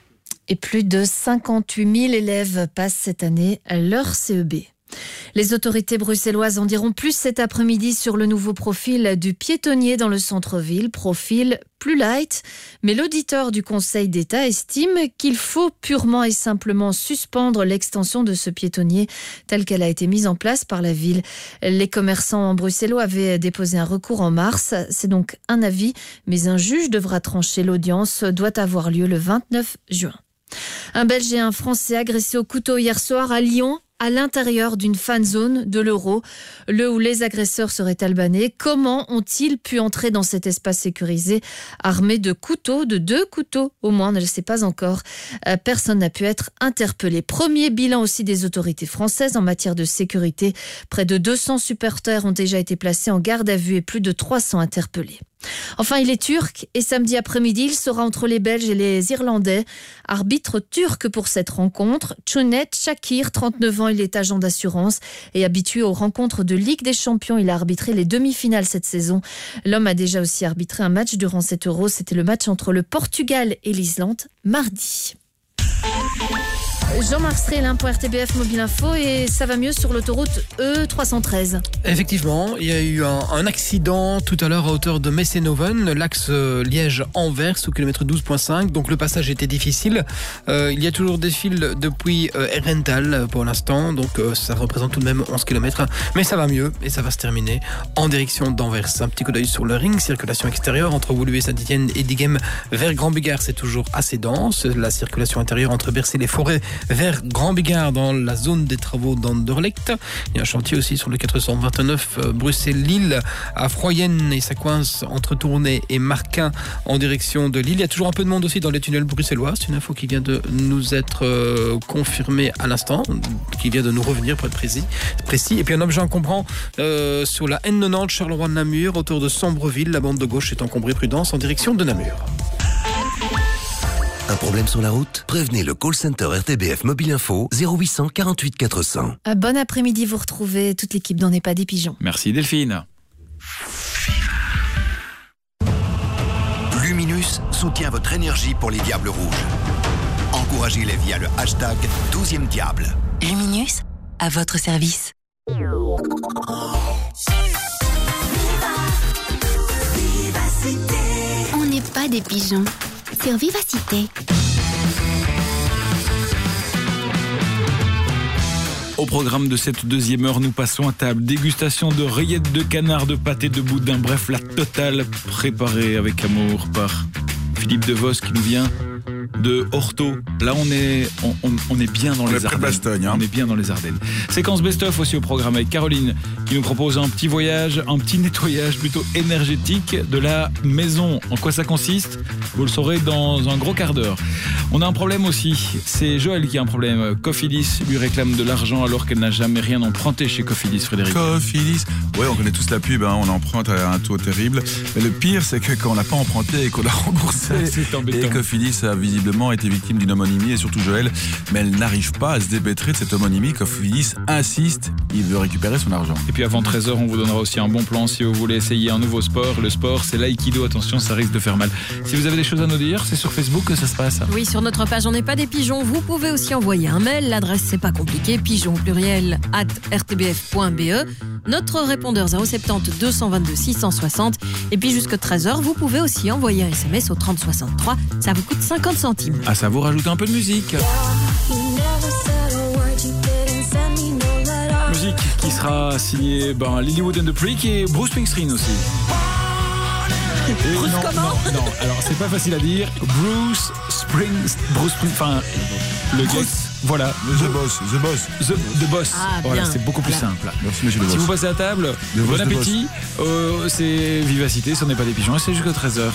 Et plus de cinquante-huit mille élèves passent cette année leur C E B. Les autorités bruxelloises en diront plus cet après-midi sur le nouveau profil du piétonnier dans le centre-ville, profil plus light. Mais l'auditeur du Conseil d'État estime qu'il faut purement et simplement suspendre l'extension de ce piétonnier telle qu'elle a été mise en place par la ville. Les commerçants bruxellois avaient déposé un recours en mars. C'est donc un avis, mais un juge devra trancher. L'audience doit avoir lieu le vingt-neuf juin. Un Belge et un Français agressés au couteau hier soir à Lyon, à l'intérieur d'une fan zone de l'Euro, le où les agresseurs seraient albanais. Comment ont-ils pu entrer dans cet espace sécurisé armés de couteaux, de deux couteaux au moins, on ne le sait pas encore. Personne n'a pu être interpellé. Premier bilan aussi des autorités françaises en matière de sécurité. Près de deux cents supporters ont déjà été placés en garde à vue et plus de trois cents interpellés. Enfin, il est turc et samedi après-midi, il sera entre les Belges et les Irlandais. Arbitre turc pour cette rencontre, Cüneyt Çakır, trente-neuf ans, il est agent d'assurance et habitué aux rencontres de Ligue des Champions. Il a arbitré les demi-finales cette saison. L'homme a déjà aussi arbitré un match durant cet Euro. C'était le match entre le Portugal et l'Islande, mardi. Jean-Marc Strelin pour R T B F Mobile Info et ça va mieux sur l'autoroute E trois cent treize. Effectivement, il y a eu un, un accident tout à l'heure à hauteur de Messenoven, l'axe euh, Liège-Anvers au kilomètre douze virgule cinq, donc le passage était difficile. Euh, il y a toujours des fils depuis euh, Herentals pour l'instant, donc euh, ça représente tout de même onze kilomètres, mais ça va mieux et ça va se terminer en direction d'Anvers. Un petit coup d'œil sur le ring, circulation extérieure entre Woluwe et Saint-Etienne et Diegem vers Grand-Bigard, c'est toujours assez dense. La circulation intérieure entre Bercy-les-Forêts vers Grand-Bigard dans la zone des travaux d'Anderlecht. Il y a un chantier aussi sur le quatre cent vingt-neuf euh, Bruxelles-Lille à Froyenne et ça coince entre Tournai et Marquin en direction de Lille. Il y a toujours un peu de monde aussi dans les tunnels bruxellois. C'est une info qui vient de nous être euh, confirmée à l'instant, qui vient de nous revenir pour être précis. précis. Et puis un objet encombrant euh, sur la N quatre-vingt-dix Charleroi-Namur autour de Sombreville. La bande de gauche est encombrée, prudence en direction de Namur. Un problème sur la route? Prévenez le call center R T B F Mobile Info zéro huit cent quarante-huit quatre cents. Un bon après-midi, vous retrouvez toute l'équipe d'On n'est pas des pigeons. Merci Delphine. Luminus soutient votre énergie pour les Diables Rouges. Encouragez-les via le hashtag douzième Diable. Luminus, à votre service. On n'est pas des pigeons. Sur Vivacité. Au programme de cette deuxième heure, nous passons à table. Dégustation de rillettes de canard, de pâté de boudin, bref, la totale préparée avec amour par Philippe Devos qui nous vient de Horto. Là, on est, on, on, on est bien dans on les Ardennes. Bastogne, hein. On est bien dans les Ardennes. Séquence best-of aussi au programme avec Caroline qui nous propose un petit voyage, un petit nettoyage plutôt énergétique de la maison. En quoi ça consiste? Vous le saurez dans un gros quart d'heure. On a un problème aussi. C'est Joël qui a un problème. Cofidis lui réclame de l'argent alors qu'elle n'a jamais rien emprunté chez Cofidis, Frédéric. Cofidis. Ouais, on connaît tous la pub, hein. On emprunte à un taux terrible. Mais le pire, c'est que quand on n'a pas emprunté et qu'on a remboursé, c'est embêtant. Et Cofidis a visiblement été victime d'une homonymie et surtout Joël, mais elle n'arrive pas à se dépêtrer de cette homonymie. Cofidis insiste, il veut récupérer son argent. Et puis avant treize heures, on vous donnera aussi un bon plan si vous voulez essayer un nouveau sport. Le sport, c'est l'aïkido. Attention, ça risque de faire mal. Si vous avez des choses à nous dire, c'est sur Facebook que ça se passe. Oui, sur notre page On n'est pas des pigeons, vous pouvez aussi envoyer un mail. L'adresse, c'est pas compliqué, pigeon pluriel at r t b f point b e. Notre répondeur zéro sept zéro deux cent vingt-deux six cent soixante. Et puis jusqu'à treize heures, vous pouvez aussi envoyer un S M S au trente soixante-trois. Ça vous coûte cinquante centimes. À ça, vous rajoutez un peu de musique. Musique qui sera signée ben, Lilywood and the Prick et Bruce Springsteen aussi. Et Bruce non, comment non, non, alors c'est pas facile à dire. Bruce Springsteen, Bruce Springsteen, enfin le gars, voilà. The Boss, The Boss. The, the Boss, Ah, voilà, bien. c'est beaucoup plus Voilà. simple. Merci, monsieur le Si boss. vous passez à table, The bon Boss, The appétit. Euh, c'est Vivacité, ce n'est pas des pigeons et c'est jusqu'à treize heures.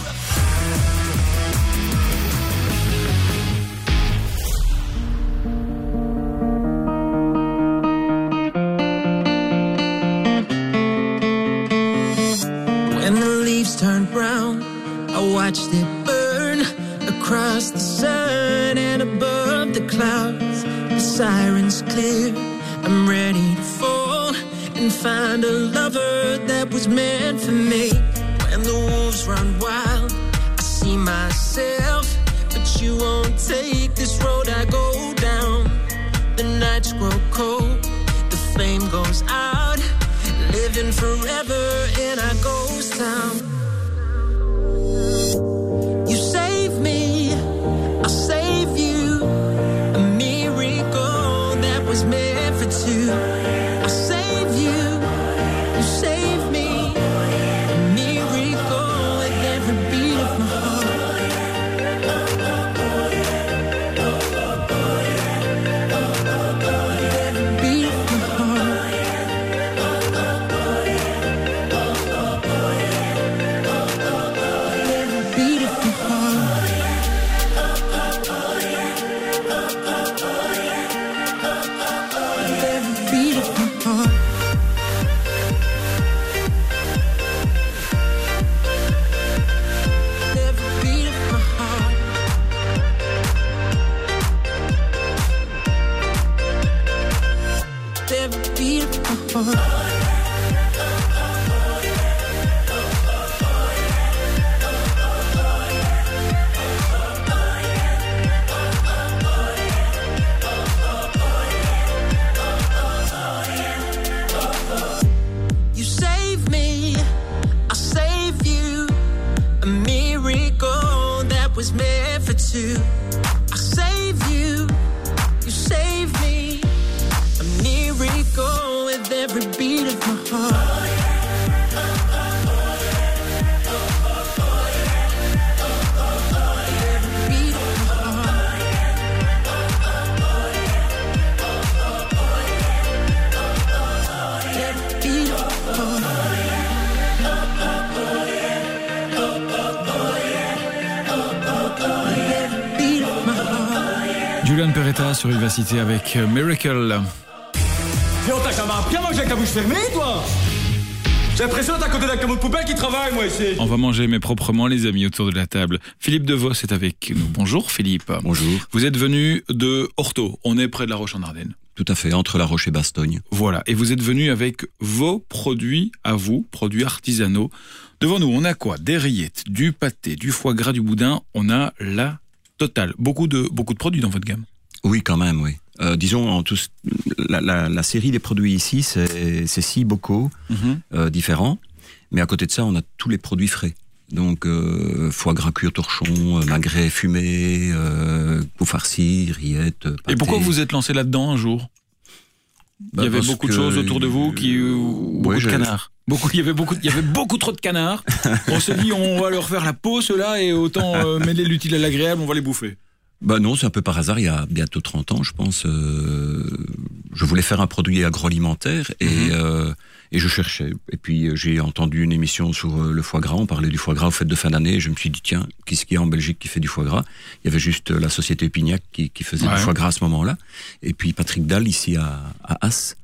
When the leaves turned brown, I watched it burn across the sun and above the clouds. The sirens clear, I'm ready to fall and find a lover that was meant for me. When the wolves run wild, I see myself, but you won't take this road I go down. The nights grow cold, the flame goes out, living forever in our ghost town. You save me, I'll save you. A miracle that was meant for two. I'll save you, you save me. A miracle with every beat of my heart. Every beat of my heart. was meant for two. I save you, you save me. A miracle with every beat of my heart. Julian Peretta sur Vivacité avec Miracle. Viens, t'as qu'à bien manger avec la bouche fermée, toi. J'ai l'impression que t'as à côté d'un camion de poubelle qui travaille, moi, ici. On va manger, mais proprement, les amis, autour de la table. Philippe Devos est avec nous. Bonjour, Philippe. Bonjour. Vous êtes venu de Horto. On est près de La Roche-en-Ardenne. Tout à fait, entre La Roche et Bastogne. Voilà. Et vous êtes venu avec vos produits à vous, produits artisanaux. Devant nous, on a quoi? Des rillettes, du pâté, du foie gras, du boudin. On a la totale. Beaucoup de, beaucoup de produits dans votre gamme. Oui, quand même, oui. Euh, disons, en tous, la, la, la série des produits ici, c'est, c'est six bocaux mm-hmm. euh, différents. Mais à côté de ça, on a tous les produits frais. Donc, euh, foie gras cuit au torchon, euh, magret fumé, euh, coup farci, rillettes, pâté. Et pourquoi vous vous êtes lancé là-dedans un jour? bah, Il y avait beaucoup de choses autour de vous, qui, euh, beaucoup ouais, de je... canards. Beaucoup, il y avait beaucoup, il y avait beaucoup trop de canards. On s'est dit, on va leur faire la peau, ceux-là, et autant euh, mêler l'utile à l'agréable, on va les bouffer. Bah non, c'est un peu par hasard. Il y a bientôt trente ans, je pense. Euh, je voulais faire un produit agroalimentaire et, mmh. euh, et je cherchais. Et puis j'ai entendu une émission sur le foie gras. On parlait du foie gras aux fêtes de fin d'année. Et je me suis dit tiens, qu'est-ce qu'il y a en Belgique qui fait du foie gras? Il y avait juste la société Pignac qui, qui faisait ouais. du foie gras à ce moment-là. Et puis Patrick Dalle ici à, à As.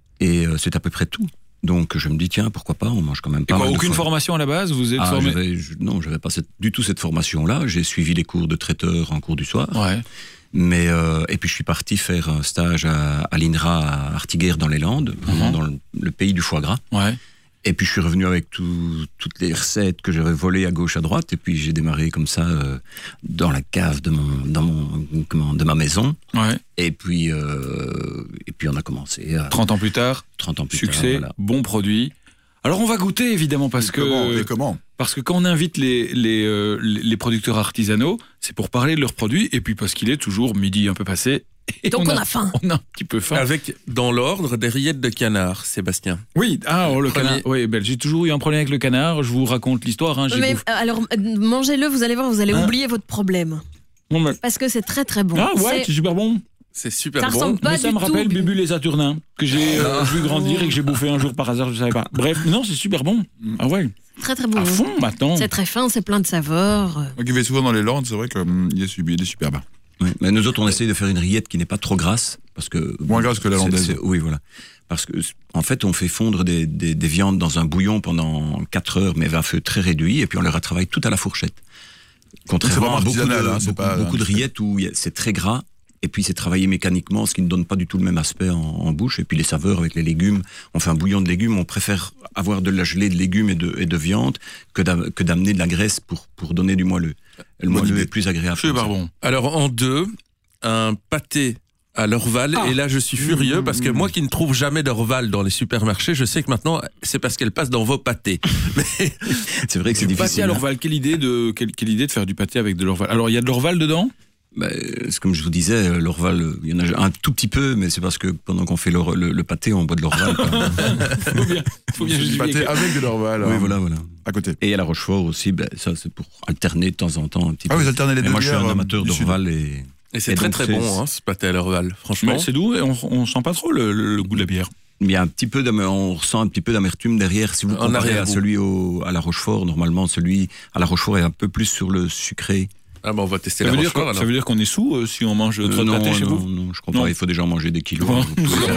Et euh, c'est à peu près tout. Donc je me dis tiens, pourquoi pas, on mange quand même pas. Et quoi, mal aucune de formation à la base, vous êtes ah, formé j'avais, je, Non, j'avais pas cette, du tout cette formation-là. J'ai suivi les cours de traiteur en cours du soir. Ouais. Mais euh, et puis je suis parti faire un stage à, à l'I N R A à Artiguères dans les Landes, vraiment mmh. dans le, le pays du foie gras. Ouais. Et puis je suis revenu avec tout, toutes les recettes que j'avais volées à gauche à droite. Et puis j'ai démarré comme ça euh, dans la cave de mon, dans mon, comment, de ma maison. Ouais. Et puis euh, et puis on a commencé. À, trente ans plus tard. trente ans plus succès, tard. Voilà. Bon produit. Alors on va goûter évidemment parce que comment, et comment parce que quand on invite les les, euh, les producteurs artisanaux, c'est pour parler de leurs produits et puis parce qu'il est toujours midi un peu passé. Et donc on, on a, a faim. On a un petit peu faim. Avec dans l'ordre des rillettes de canard, Sébastien. Oui, ah oh, le Premier. canard. Oui, ben, j'ai toujours eu un problème avec le canard. Je vous raconte l'histoire. Hein, mais alors mangez-le, vous allez voir, vous allez hein? oublier votre problème. Bon, mais... Parce que c'est très très bon. Ah ouais, c'est, c'est super bon. C'est super ça bon. Pas mais ça me rappelle Bubu les Saturnins que j'ai euh, vu grandir et que j'ai bouffé un jour par hasard, je savais pas. Bref, non, c'est super bon. Ah ouais. Très très bon. À fond maintenant. C'est très fin, c'est plein de saveurs. Moi qui vais souvent dans les Landes, c'est vrai qu'il hum, est, est super bon. Oui, mais nous autres, on essaye de faire une rillette qui n'est pas trop grasse, parce que moins grasse que la landaise. Oui, voilà. Parce que en fait, on fait fondre des, des, des viandes dans un bouillon pendant quatre heures, mais à feu très réduit, et puis on les retravaille tout à la fourchette. Contrairement à beaucoup de, hein, beaucoup, pas, beaucoup de rillettes où c'est très gras. Et puis c'est travaillé mécaniquement, ce qui ne donne pas du tout le même aspect en, en bouche. Et puis les saveurs avec les légumes, on fait un bouillon de légumes, on préfère avoir de la gelée de légumes et de, et de viande que, d'a, que d'amener de la graisse pour, pour donner du moelleux. Le moelleux idée. Est plus agréable. C'est bon. Alors en deux, un pâté à l'Orval, ah. et là je suis furieux mmh, parce que mmh. moi qui ne trouve jamais d'Orval dans les supermarchés, je sais que maintenant c'est parce qu'elle passe dans vos pâtés. Mais c'est vrai que c'est difficile. Pâté à l'Orval, quelle idée de quelle, quelle idée de faire du pâté avec de l'Orval? Alors il y a de l'Orval dedans? Ben, c'est comme je vous disais, l'Orval, il y en a un tout petit peu, mais c'est parce que pendant qu'on fait le, le, le pâté, on boit de l'Orval. faut bien, faut bien du pâté avec de l'Orval. Oui, voilà, voilà. À côté. Et à la Rochefort aussi, ben, ça c'est pour alterner de temps en temps un petit ah, peu. vous alternez les deux. Moi, je suis un euh, amateur d'Orval et. Et c'est et très très c'est... bon, hein, ce pâté à l'Orval, franchement. Mais c'est doux et on, on sent pas trop le, le, le goût de la bière. Il y a un petit peu on ressent un petit peu d'amertume derrière. Si vous en comparez à celui au, à la Rochefort, normalement, celui à la Rochefort est un peu plus sur le sucré. Ah ben on va tester ça la veut Rochefort. Dire ça veut dire qu'on est sous euh, si on mange trop de euh, pâté chez non, vous? Non, je crois non. pas. Il faut déjà en manger des kilos. Bon,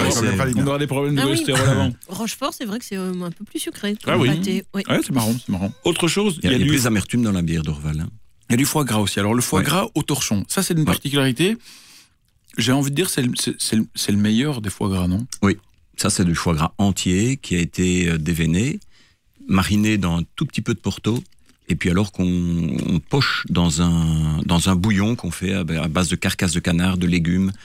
on aura des problèmes de cholestérol ah, oui. avant. Rochefort, c'est vrai que c'est euh, un peu plus sucré. Ah oui. Pâté. Oui. Ouais, c'est marrant, c'est marrant. Autre chose, il y a, il y a du... plus d'amertume dans la bière d'Orval. Hein. Il y a du foie gras aussi. Alors le foie ouais. gras au torchon, ça c'est une particularité. J'ai envie de dire c'est le, c'est, c'est, le, c'est le meilleur des foie gras, non? Oui. Ça, c'est du foie gras entier qui a été déveiné, mariné dans un tout petit peu de Porto, et puis alors qu'on on poche dans un, dans un bouillon qu'on fait à, à base de carcasse de canard, de légumes,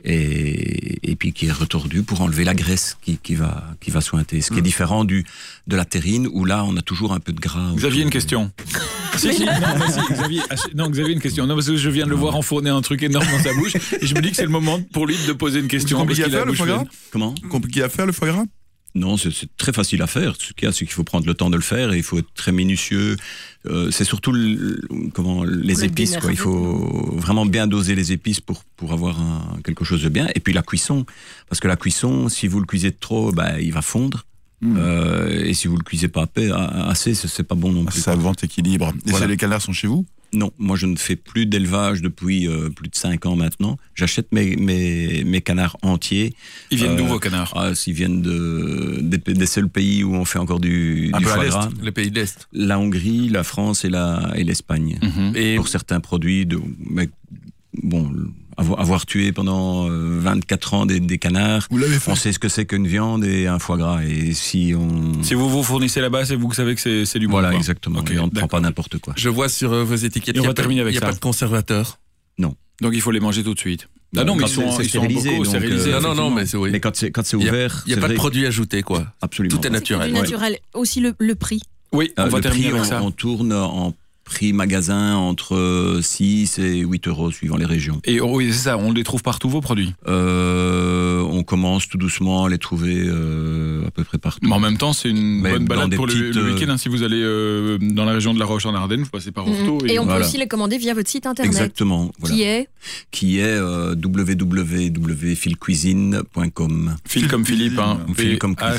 et, et puis qui est retordu pour enlever la graisse qui, qui va qui va sointer. Ce qui est différent du de la terrine où là on a toujours un peu de gras. Vous aviez une question? Si, si, non, mais si, Xavier, non, Xavier, une question. Non, parce que je viens de le voir enfourner un truc énorme dans sa bouche, et je me dis que c'est le moment pour lui de poser une question. C'est compliqué à faire, le foie gras? Comment? Compliqué à faire, le foie gras? Non, c'est, c'est très facile à faire. Ce qu'il y a, c'est qu'il faut prendre le temps de le faire et il faut être très minutieux. Euh, c'est surtout le, comment, les Le épices, quoi. Il faut vraiment bien doser les épices pour, pour avoir un, quelque chose de bien. Et puis la cuisson. Parce que la cuisson, si vous le cuisez trop, bah, il va fondre. Mmh. Euh, et si vous le cuisez pas assez, c'est pas bon non plus. Ça vente équilibre. Et voilà. Les canards sont chez vous? Non, moi je ne fais plus d'élevage depuis euh, plus de cinq ans maintenant. J'achète mes, mes, mes canards entiers. Ils viennent euh, d'où vos canards? Ah, ils viennent de, des, des seuls pays où on fait encore du, Un du peu foie à gras. l'Est, les pays de l'Est. La Hongrie, la France et, la, et l'Espagne. Mm-hmm. Et pour certains produits, de, mais, bon, avoir, avoir tué pendant vingt-quatre ans des, des canards, on sait ce que c'est qu'une viande et un foie gras. Et si on... Si vous vous fournissez là-bas, c'est vous que savez que c'est, c'est du bon. Voilà, quoi. exactement. Okay, et on ne d'accord. prend pas n'importe quoi. Je vois sur euh, vos étiquettes, et on il va terminer avec ça. Il n'y a pas de conservateur. Non. Donc il faut les manger tout de suite. Ah non, mais ils sont, c'est ils sont stérilisé, beaucoup donc, stérilisés. euh, Non, non, non, mais c'est oui. Mais quand c'est, quand c'est ouvert... Il n'y a, a pas de produit ajouté, quoi. Absolument. Tout est naturel. C'est naturel. Aussi le, le prix. Oui, on euh, va le terminer prix, avec on, ça. on tourne en prix magasin entre six et huit euros suivant les régions. Et oh, oui, c'est ça, on les trouve partout vos produits? euh, On commence tout doucement à les trouver euh, à peu près partout. Mais en même temps, c'est une Mais bonne balade pour petites, le, le week-end. Hein, si vous allez euh, dans la région de La Roche-en-Ardenne, vous passez par Orto. Mmh. Et, et on voilà. peut aussi les commander via votre site internet. Exactement. Voilà. Qui est Qui est euh, w w w point fil cuisine point com. Phil comme Philippe, hein, Phil comme H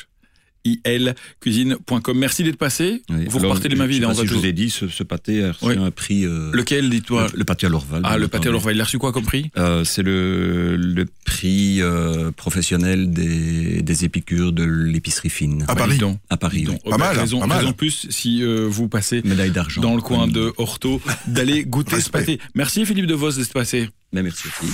I L cuisine point com. Merci d'être passé. Oui. Vous Alors, repartez les mains vides. Je, On si va je tout... vous ai dit, ce, ce pâté a reçu oui. un prix. Euh, Lequel, dis-toi? Le, le pâté à l'Orval. Ah, le pâté à l'Orval. Il a reçu quoi comme prix? euh, C'est le, le prix euh, professionnel des, des épicures de l'épicerie fine. À Paris. Donc, à Paris. donc, Oui. Pas mal, raison, pas mal. raison plus si euh, vous passez médaille d'argent dans le coin oui. de Orto d'aller goûter ce pâté. Merci Philippe De Vos d'être passé. Mais merci aussi.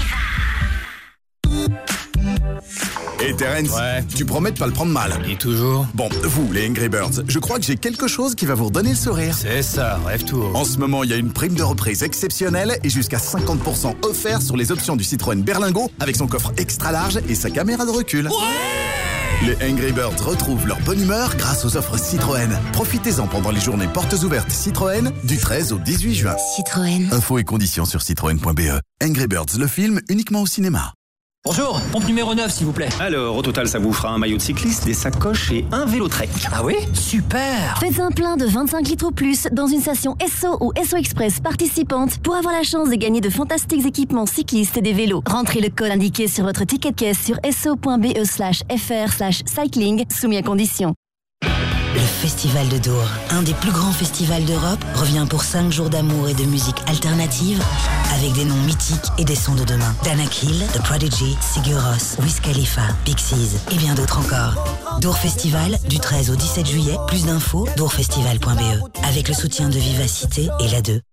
Et Terence, ouais. Tu promets de pas le prendre mal. Et toujours. Bon, vous, les Angry Birds, je crois que j'ai quelque chose qui va vous redonner le sourire. C'est ça, rêve tout. En ce moment, il y a une prime de reprise exceptionnelle et jusqu'à cinquante pour cent offert sur les options du Citroën Berlingo avec son coffre extra large et sa caméra de recul. Ouais. Les Angry Birds retrouvent leur bonne humeur grâce aux offres Citroën. Profitez-en pendant les journées portes ouvertes Citroën du treize au dix-huit juin. Citroën. Infos et conditions sur citroën point b e. Angry Birds, le film, uniquement au cinéma. Bonjour, pompe numéro neuf s'il vous plaît. Alors, au total, ça vous fera un maillot de cycliste, des sacoches et un vélo Trek. Ah oui? Super. Faites un plein de vingt-cinq litres ou plus dans une station Esso ou Esso Express participante pour avoir la chance de gagner de fantastiques équipements cyclistes et des vélos. Rentrez le code indiqué sur votre ticket de caisse sur esso point b e slash fr slash cycling, soumis à condition. Le Festival de Dour, un des plus grands festivals d'Europe, revient pour cinq jours d'amour et de musique alternative avec des noms mythiques et des sons de demain. Danak Hill, The Prodigy, Sigur Rós, Wiz Khalifa, Pixies et bien d'autres encore. Dour Festival, du treize au dix-sept juillet. Plus d'infos, dourfestival point b e. Avec le soutien de Vivacité et la deux.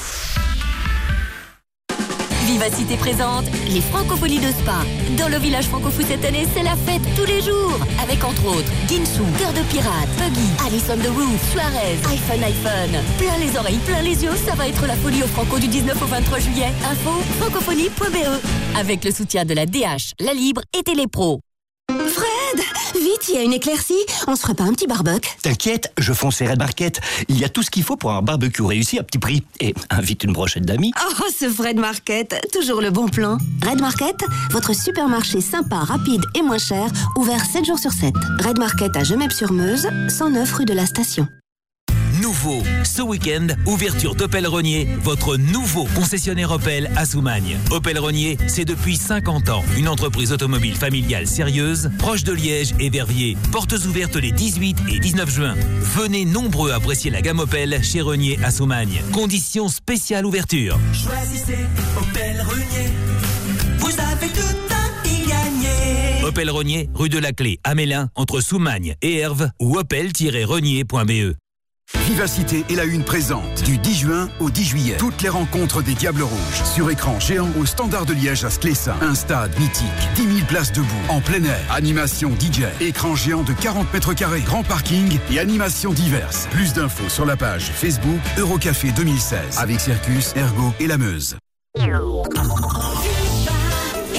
Vivacité présente les Francopholies de Spa. Dans le village francophone cette année, c'est la fête tous les jours. Avec entre autres Ginsu, Cœur de Pirate, Puggy, Alice on the Roof, Suarez, iPhone iPhone. Plein les oreilles, plein les yeux, ça va être la folie au Franco du dix-neuf au vingt-trois juillet. Info francophonie point b e. Avec le soutien de la D H, La Libre et Télépro. Fred, vite, il y a une éclaircie. On se ferait pas un petit barbecue? T'inquiète, je foncerai Red Market. Il y a tout ce qu'il faut pour un barbecue réussi à petit prix. Et invite une brochette d'amis. Oh, ce Fred Market, toujours le bon plan. Red Market, votre supermarché sympa, rapide et moins cher, ouvert sept jours sur sept. Red Market à Gemep-sur-Meuse, cent neuf rue de la Station. Nouveau, ce week-end, ouverture d'Opel Rognier, votre nouveau concessionnaire Opel à Soumagne. Opel Rognier, c'est depuis cinquante ans une entreprise automobile familiale sérieuse, proche de Liège et Verviers. Portes ouvertes les dix-huit et dix-neuf juin. Venez nombreux apprécier la gamme Opel chez Rognier à Soumagne. Conditions spéciales ouverture. Choisissez Opel Rognier, vous avez tout à y gagner. Opel Rognier, rue de la Clé, à Mélin, entre Soumagne et Herve, ou opel tiret rognier point b e. Vivacité est la une présente du dix juin au dix juillet. Toutes les rencontres des Diables Rouges sur écran géant au Standard de Liège à Sclessin. Un stade mythique, dix mille places debout, en plein air, animation D J, écran géant de quarante mètres carrés, grand parking et animations diverses. Plus d'infos sur la page Facebook Eurocafé deux mille seize avec Circus, Ergo et la Meuse.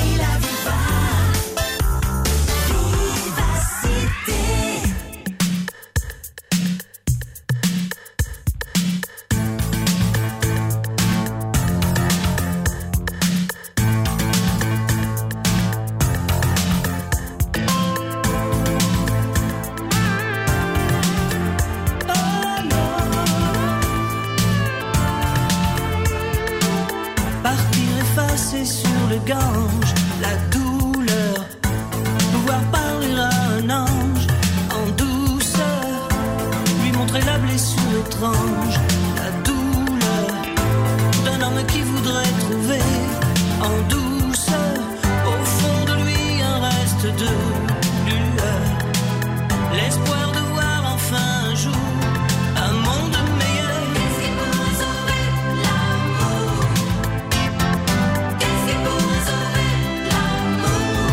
partir effacé sur le Gange, la douleur, pouvoir parler à un ange en douceur, lui montrer la blessure étrange, la douleur d'un homme qui voudrait trouver en douceur au fond de lui un reste de lueur, l'espoir de voir enfin un jour un monde meilleur. Qu'est-ce qui pourrait sauver l'amour? Qu'est-ce qui pourrait sauver l'amour?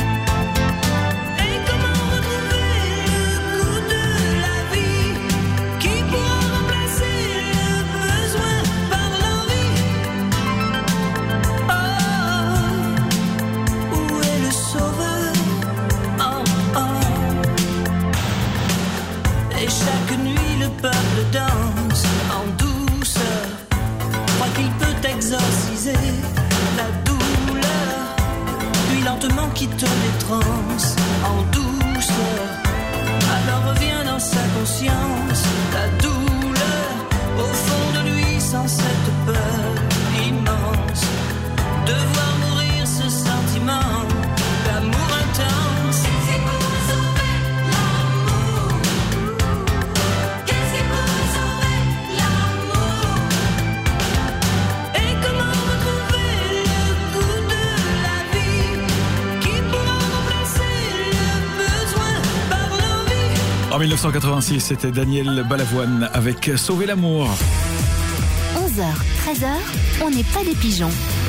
Et comment retrouver le goût de la vie qui pourra remplacer le besoin par l'envie? Oh, où est le sauveur? Oh, oh. Et chaque nuit le peuple danse en douceur, croit qu'il peut exorciser la douleur, puis lentement quitte les transes en douceur, alors revient dans sa conscience la douleur, au fond de lui sans cette peur immense, de voir mourir ce sentiment d'amour intense. C'est pour sauver l'amour. Qu'est-ce qui pourrait sauver l'amour? Et comment retrouver le goût de la vie qui pourra remplacer le besoin par l'envie? En dix-neuf cent quatre-vingt-six, c'était Daniel Balavoine avec Sauver l'amour. onze heures, treize heures, on n'est pas des pigeons.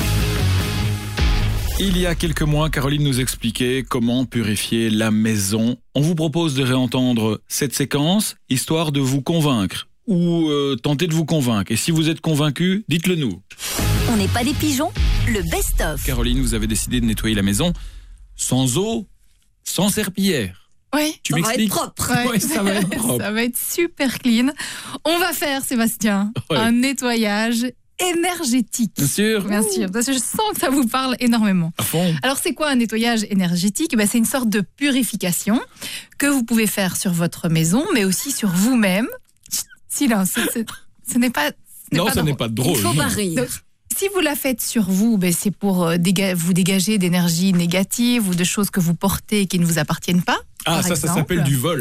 Il y a quelques mois, Caroline nous expliquait comment purifier la maison. On vous propose de réentendre cette séquence, histoire de vous convaincre, ou euh, tenter de vous convaincre. Et si vous êtes convaincu, dites-le nous. On n'est pas des pigeons, le best-of. Caroline, vous avez décidé de nettoyer la maison sans eau, sans serpillière. Oui, Tu ça va m'expliques être propre. Ouais, ça va être propre. Ça va être super clean. On va faire, Sébastien, Ouais. un nettoyage énergétique. Bien sûr. Bien sûr, parce que je sens que ça vous parle énormément. À fond. Alors, c'est quoi un nettoyage énergétique? Ben, c'est une sorte de purification que vous pouvez faire sur votre maison, mais aussi sur vous-même. Chut, silence, c'est- c'est- ce n'est pas. ce Non, pas ça drôle. n'est pas drôle. Il faut non. pas rire. Donc, si vous la faites sur vous, ben, c'est pour euh, déga- vous dégager d'énergie négative ou de choses que vous portez et qui ne vous appartiennent pas. Ah, par ça, ça exemple. s'appelle du vol.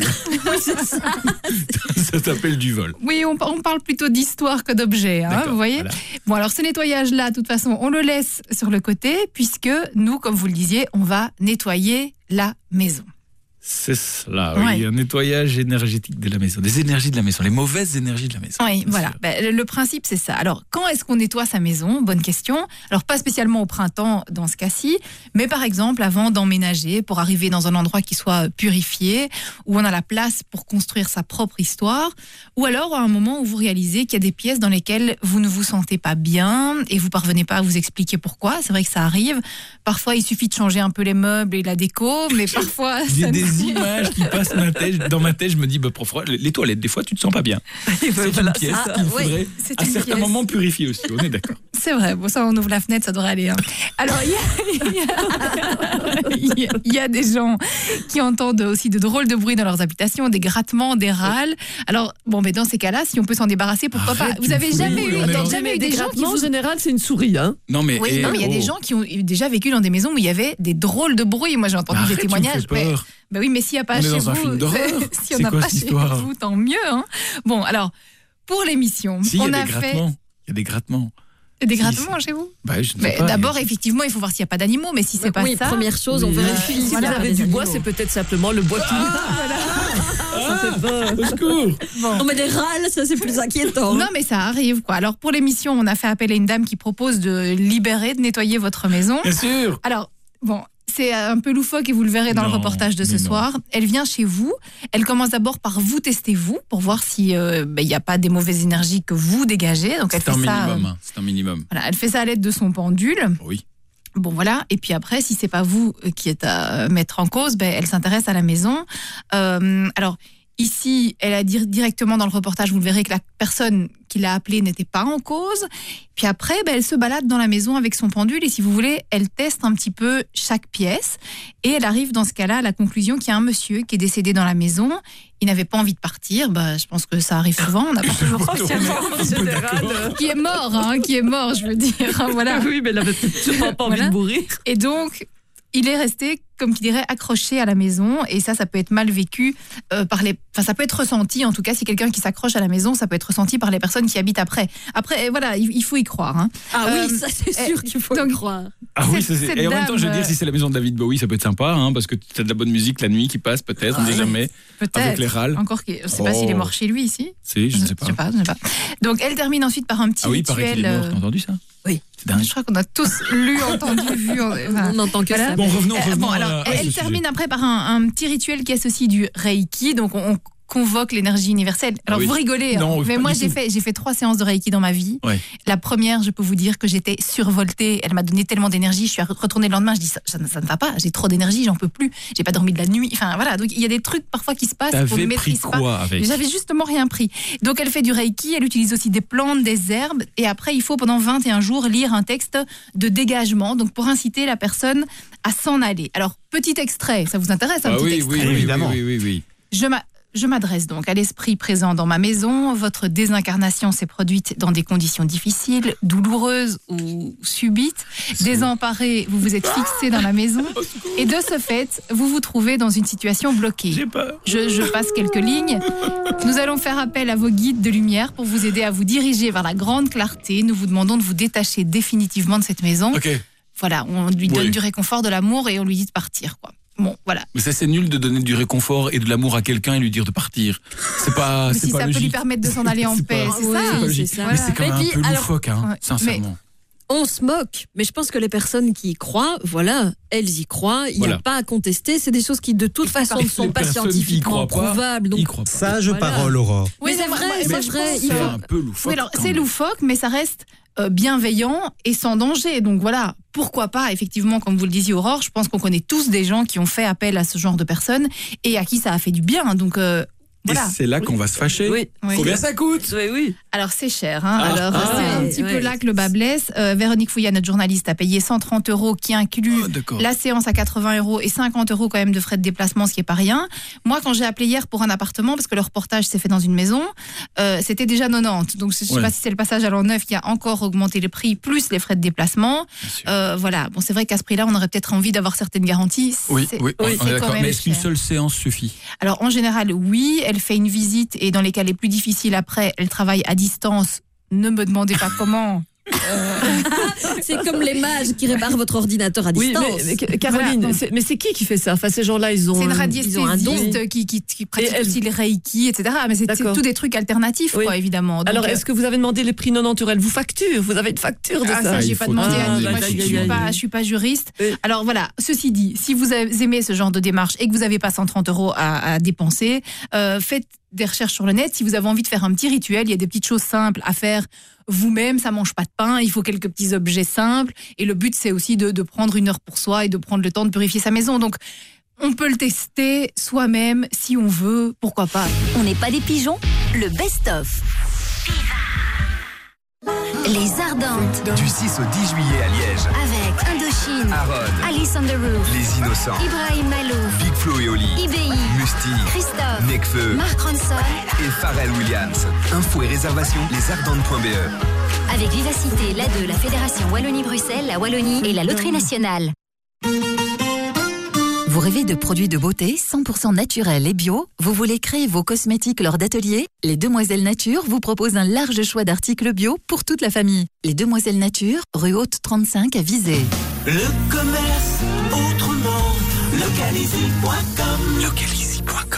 Ça s'appelle du vol. Oui, on, on parle plutôt d'histoire que d'objet, hein, D'accord, vous voyez. voilà. Bon, alors ce nettoyage-là, de toute façon, on le laisse sur le côté, puisque nous, comme vous le disiez, on va nettoyer la maison. C'est cela, oui. Ouais. Un nettoyage énergétique de la maison. Des énergies de la maison, les mauvaises énergies de la maison. Oui, voilà. Ben, le- le principe, c'est ça. Alors, quand est-ce qu'on nettoie sa maison? Bonne question. Alors, pas spécialement au printemps dans ce cas-ci, mais par exemple avant d'emménager pour arriver dans un endroit qui soit purifié, où on a la place pour construire sa propre histoire, ou alors à un moment où vous réalisez qu'il y a des pièces dans lesquelles vous ne vous sentez pas bien et vous parvenez pas à vous expliquer pourquoi. C'est vrai que ça arrive. Parfois, il suffit de changer un peu les meubles et la déco, mais parfois... J'ai ça des ne- images qui passent ma tête- dans ma tête. Je me dis, bah, parfois, les toilettes, des fois, tu te sens pas bien. C'est voilà, une pièce c'est ça. qu'il Ah, oui, faudrait c'est à une certains pièce. moments purifier aussi. On est d'accord. C'est vrai, bon ça on ouvre la fenêtre, ça devrait aller. hein. Alors il y, a- il y a- il y a- il y a des gens qui entendent aussi de drôles de bruits dans leurs habitations, des grattements, des râles. Alors bon, mais dans ces cas-là, si on peut s'en débarrasser, pourquoi Arrête, pas? Vous tu avez me fous jamais les eu, boules, on est dans- jamais eu des, Des gens qui grattements, vous en général, c'est une souris, hein. Non, mais, Oui, eh, non, mais il y a oh. des gens qui ont déjà vécu dans des maisons où il y avait des drôles de bruits. Moi, j'ai entendu Arrête, des tu me témoignages. fais peur. Mais, bah oui, mais s'il n'y a pas On est chez dans un vous, film d'horreur. si on C'est n'a quoi pas cette chez histoire vous, tant mieux. Hein. Bon, alors pour l'émission, Si, il y on a a des fait grattements. Il y a des grattements. des Si, grattements chez vous. Bah, je ne sais Mais pas. d'abord, effectivement, il faut voir s'il n'y a pas d'animaux, mais si c'est pas Oui, ça. première chose, on Oui. vérifie. Si Voilà, vous avez des du bois, animaux. c'est peut-être simplement le bois qui. Ah, Ça fait peur. au secours. Bon. Non, mais des râles, ça c'est plus inquiétant. Non, mais ça arrive, quoi. Alors, pour l'émission, on a fait appel à une dame qui propose de libérer, de nettoyer votre maison. Bien sûr. Alors, bon, c'est un peu loufoque et vous le verrez dans Non, le reportage de ce mais non. soir. Elle vient chez vous. Elle commence d'abord par vous tester, vous, pour voir s'il n'y a pas des mauvaises énergies que vous dégagez. Donc, elle C'est fait un ça. minimum. euh, hein. C'est un minimum. Voilà, elle fait ça à l'aide de son pendule. Oui. Bon voilà, et puis après, si c'est pas vous qui êtes à mettre en cause, ben, elle s'intéresse à la maison. Euh, alors, Ici, elle a dit directement dans le reportage, vous le verrez, que la personne qui l'a appelée n'était pas en cause. Puis après, ben, elle se balade dans la maison avec son pendule et si vous voulez, elle teste un petit peu chaque pièce. Et elle arrive dans ce cas-là à la conclusion qu'il y a un monsieur qui est décédé dans la maison. Il n'avait pas envie de partir. Ben, je pense que ça arrive souvent. On n'a pas toujours qui est mort, hein, qui est mort, je veux dire. Voilà. Oui, mais elle n'avait sûrement pas envie Voilà. de mourir. Et donc, il est resté, comme qui dirait, accroché à la maison. Et ça, ça peut être mal vécu euh, par les... Enfin, ça peut être ressenti, en tout cas, si quelqu'un qui s'accroche à la maison, ça peut être ressenti par les personnes qui habitent après. Après, voilà, il, il faut y croire. Hein. Ah Euh, oui, ça c'est sûr qu'il faut donc, y croire. Ah oui, Cette- ça, c'est- cette et en même temps, je veux dame, dire, si c'est la maison de David Bowie, ça peut être sympa, hein, parce que tu as de la bonne musique la nuit qui passe, peut-être, on ne sait jamais. Peut-être. Avec les râles. Encore, que- je ne sais pas Oh. s'il est mort chez lui ici. Si, je ne sais pas. Je sais pas, je sais pas. Donc, elle termine ensuite par un petit Ah oui, il paraît rituel. qu'il est mort, euh, t'as entendu ça? Oui. C'est dingue. Je crois qu'on a tous lu, entendu, vu. Enfin, On n'entend que ça. Bon, revenons, Euh, revenons bon, alors, à- à elle ce sujet. termine après par un, un petit rituel qui associe du Reiki. Donc, on, on convoque l'énergie universelle. Alors, Ah oui. vous rigolez, Non, hein, mais pas moi, du j'ai tout. fait, j'ai fait trois séances de Reiki dans ma vie. Ouais. La première, je peux vous dire que j'étais survoltée. Elle m'a donné tellement d'énergie. Je suis retournée le lendemain. Je dis, ça, ça, ça ne va pas. J'ai trop d'énergie. J'en peux plus. J'ai pas dormi de la nuit. Enfin, voilà. Donc, il y a des trucs parfois qui se passent. qu'on T'avais ne pris maîtrise quoi pas. avec? J'avais justement rien pris. Donc, elle fait du Reiki. Elle utilise aussi des plantes, des herbes. Et après, il faut pendant vingt et un jours lire un texte de dégagement. Donc, pour inciter la personne à s'en aller. Alors, petit extrait. Ça vous intéresse, un Ah petit oui, extrait? oui, oui, oui, oui, oui, oui. Je m'a- Je m'adresse donc à l'esprit présent dans ma maison. Votre désincarnation s'est produite dans des conditions difficiles, douloureuses ou subites. Désemparé, vous vous êtes fixé dans la maison. Et de ce fait, vous vous trouvez dans une situation bloquée. J'ai peur. Je, je passe quelques lignes. Nous allons faire appel à vos guides de lumière pour vous aider à vous diriger vers la grande clarté. Nous vous demandons de vous détacher définitivement de cette maison. Ok. Voilà, on lui donne Oui. du réconfort, de l'amour et on lui dit de partir, quoi. Bon, voilà. Mais ça, c'est nul de donner du réconfort et de l'amour à quelqu'un et lui dire de partir. C'est pas, Mais c'est si pas ça logique. peut lui permettre de s'en aller en C'est paix, pas- c'est Oui, ça. c'est pas logique. c'est ça. Mais Voilà. c'est quand même Et un puis, peu alors- loufoque, hein, Ouais. sincèrement. On se moque, mais je pense que les personnes qui y croient, voilà, elles y croient, il n'y Voilà. a pas à contester, c'est des choses qui de toute façon ne sont Les pas personnes qui y scientifiquement croient pas, prouvables. Donc, y croient pas. Sage Voilà. parole, Aurore. Oui, mais c'est moi- vrai, moi- c'est moi, je vrai. pense, il C'est faut- un peu loufoque. Oui, alors quand c'est même. loufoque, mais ça reste euh, bienveillant et sans danger. Donc voilà, pourquoi pas, effectivement, comme vous le disiez, Aurore, je pense qu'on connaît tous des gens qui ont fait appel à ce genre de personnes et à qui ça a fait du bien. Donc euh, voilà. Et c'est là qu'on va se fâcher. Oui. Oui. Combien ça coûte? Oui, oui. Alors c'est cher, hein. Ah. Alors Ah. c'est un petit Ouais. peu là que le bas blesse. Euh, Véronique Fouillat, notre journaliste, a payé cent trente euros qui inclut Oh, d'accord. la séance à quatre-vingts euros et cinquante euros quand même de frais de déplacement, ce qui est pas rien. Moi, quand j'ai appelé hier pour un appartement, parce que le reportage s'est fait dans une maison, euh, c'était déjà quatre-vingt-dix. Donc je sais Ouais. pas si c'est le passage à l'an neuf qui a encore augmenté le prix, plus les frais de déplacement. Euh, voilà. Bon, c'est vrai qu'à ce prix-là, on aurait peut-être envie d'avoir certaines garanties. Oui, C'est- oui, on c'est est quand d'accord. même Mais est-ce qu'une cher. seule séance suffit? Alors en général, oui, elle fait une visite et dans les cas les plus difficiles après, elle travaille à distance. Ne me demandez pas comment. Euh, C'est comme les mages qui réparent votre ordinateur à Oui, distance. mais, mais Caroline, Voilà. c'est- mais c'est qui qui fait ça? Enfin, ces gens-là, ils ont, c'est une un- ils ont un don. radiesthésiste qui, qui, qui pratique elle- aussi les reiki, et cetera. Mais c'est c'est D'accord. tous des trucs alternatifs, Oui. quoi, évidemment. Donc, Alors, euh, est-ce que vous avez demandé les prix non naturels? Vous facture? Vous avez une facture de ah, ça? ça, il j'ai pas faut demandé que- à Annie. Ah, Moi, je aïe, suis- je aïe, suis aïe, pas, aïe. je suis pas juriste. Oui. Alors voilà, ceci dit, si vous aimez ce genre de démarche et que vous n'avez pas cent trente euros à, à dépenser, euh, faites des recherches sur le net. Si vous avez envie de faire un petit rituel, il y a des petites choses simples à faire vous-même. Ça mange pas de pain, il faut quelques petits objets simples. Et le but, c'est aussi de, de prendre une heure pour soi et de prendre le temps de purifier sa maison. Donc, on peut le tester soi-même si on veut, pourquoi pas. On n'est pas des pigeons, le best-of. Les Ardentes, Du six au dix juillet à Liège. avec Indochine, Aaron. Alice on the Roof, Les Innocents. Ibrahim Malouf, Big Flo et Oli. I B I, Musti. Christophe, Nekfeu. Mark Ronson, Et Pharrell Williams. Infos et réservations, lesardentes point b e. avec Vivacité, l'A deux, la Fédération Wallonie-Bruxelles, la Wallonie et la Loterie Nationale. Vous rêvez de produits de beauté cent pour cent naturels et bio? Vous voulez créer vos cosmétiques lors d'ateliers? Les Demoiselles Nature vous proposent un large choix d'articles bio pour toute la famille. Les Demoiselles Nature, rue Haute trente-cinq à Visé. Le commerce autrement. Localizy point com. Localizy point com.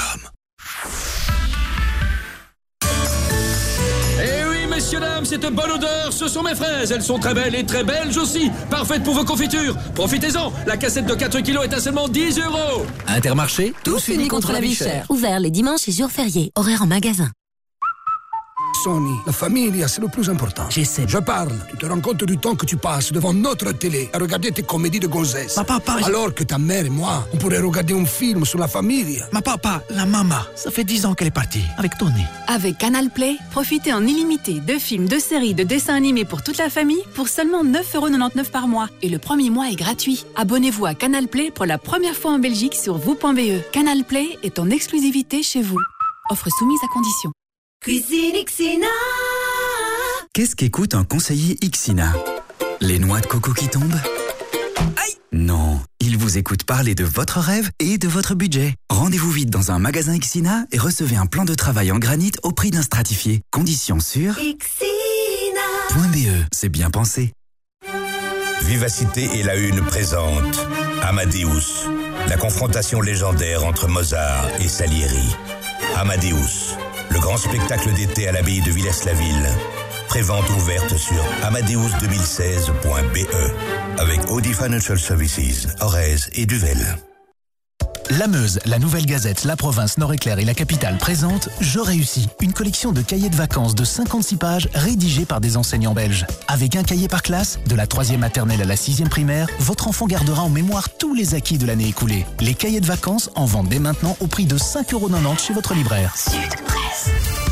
Eh oui, messieurs, dames, c'est de bonne odeur. Ce sont mes fraises. Elles sont très belles et très belges aussi. Parfaites pour vos confitures. Profitez-en. La cassette de quatre kilos est à seulement dix euros. Intermarché, tous unis contre la vie chère. Ouvert les dimanches et jours fériés. Horaire en magasin. Sonny. La famille, c'est le plus important. J'essaie. Je parle. Tu te rends compte du temps que tu passes devant notre télé à regarder tes comédies de gonzesses. Ma papa... Alors que ta mère et moi, on pourrait regarder un film sur la famille. Ma papa, la maman, ça fait dix ans qu'elle est partie, avec Tony. Avec Canal Play, profitez en illimité de films, de séries, de dessins animés pour toute la famille pour seulement neuf euros quatre-vingt-dix-neuf par mois. Et le premier mois est gratuit. Abonnez-vous à Canal Play pour la première fois en Belgique sur vous point b e. Canal Play est en exclusivité chez vous. Offre soumise à condition. Cuisine Ixina. Qu'est-ce qu'écoute un conseiller Ixina? Les noix de coco qui tombent? Aïe! Non, il vous écoute parler de votre rêve et de votre budget. Rendez-vous vite dans un magasin Ixina et recevez un plan de travail en granit au prix d'un stratifié. Conditions sur Ixina. .be, c'est bien pensé. Vivacité et la Une présente Amadeus, la confrontation légendaire entre Mozart et Salieri. Amadeus, le grand spectacle d'été à l'abbaye de Villers-la-Ville. Prévente ouverte sur amadeus deux mille seize point b e avec Audi Financial Services, Orez et Duvel. La Meuse, la Nouvelle Gazette, la Province, Nord-Éclair et la Capitale présentent Je réussis, une collection de cahiers de vacances de cinquante-six pages rédigés par des enseignants belges. Avec un cahier par classe, de la troisième maternelle à la sixième primaire, votre enfant gardera en mémoire tous les acquis de l'année écoulée. Les cahiers de vacances en vendent dès maintenant au prix de cinq euros quatre-vingt-dix chez votre libraire. Sud Presse.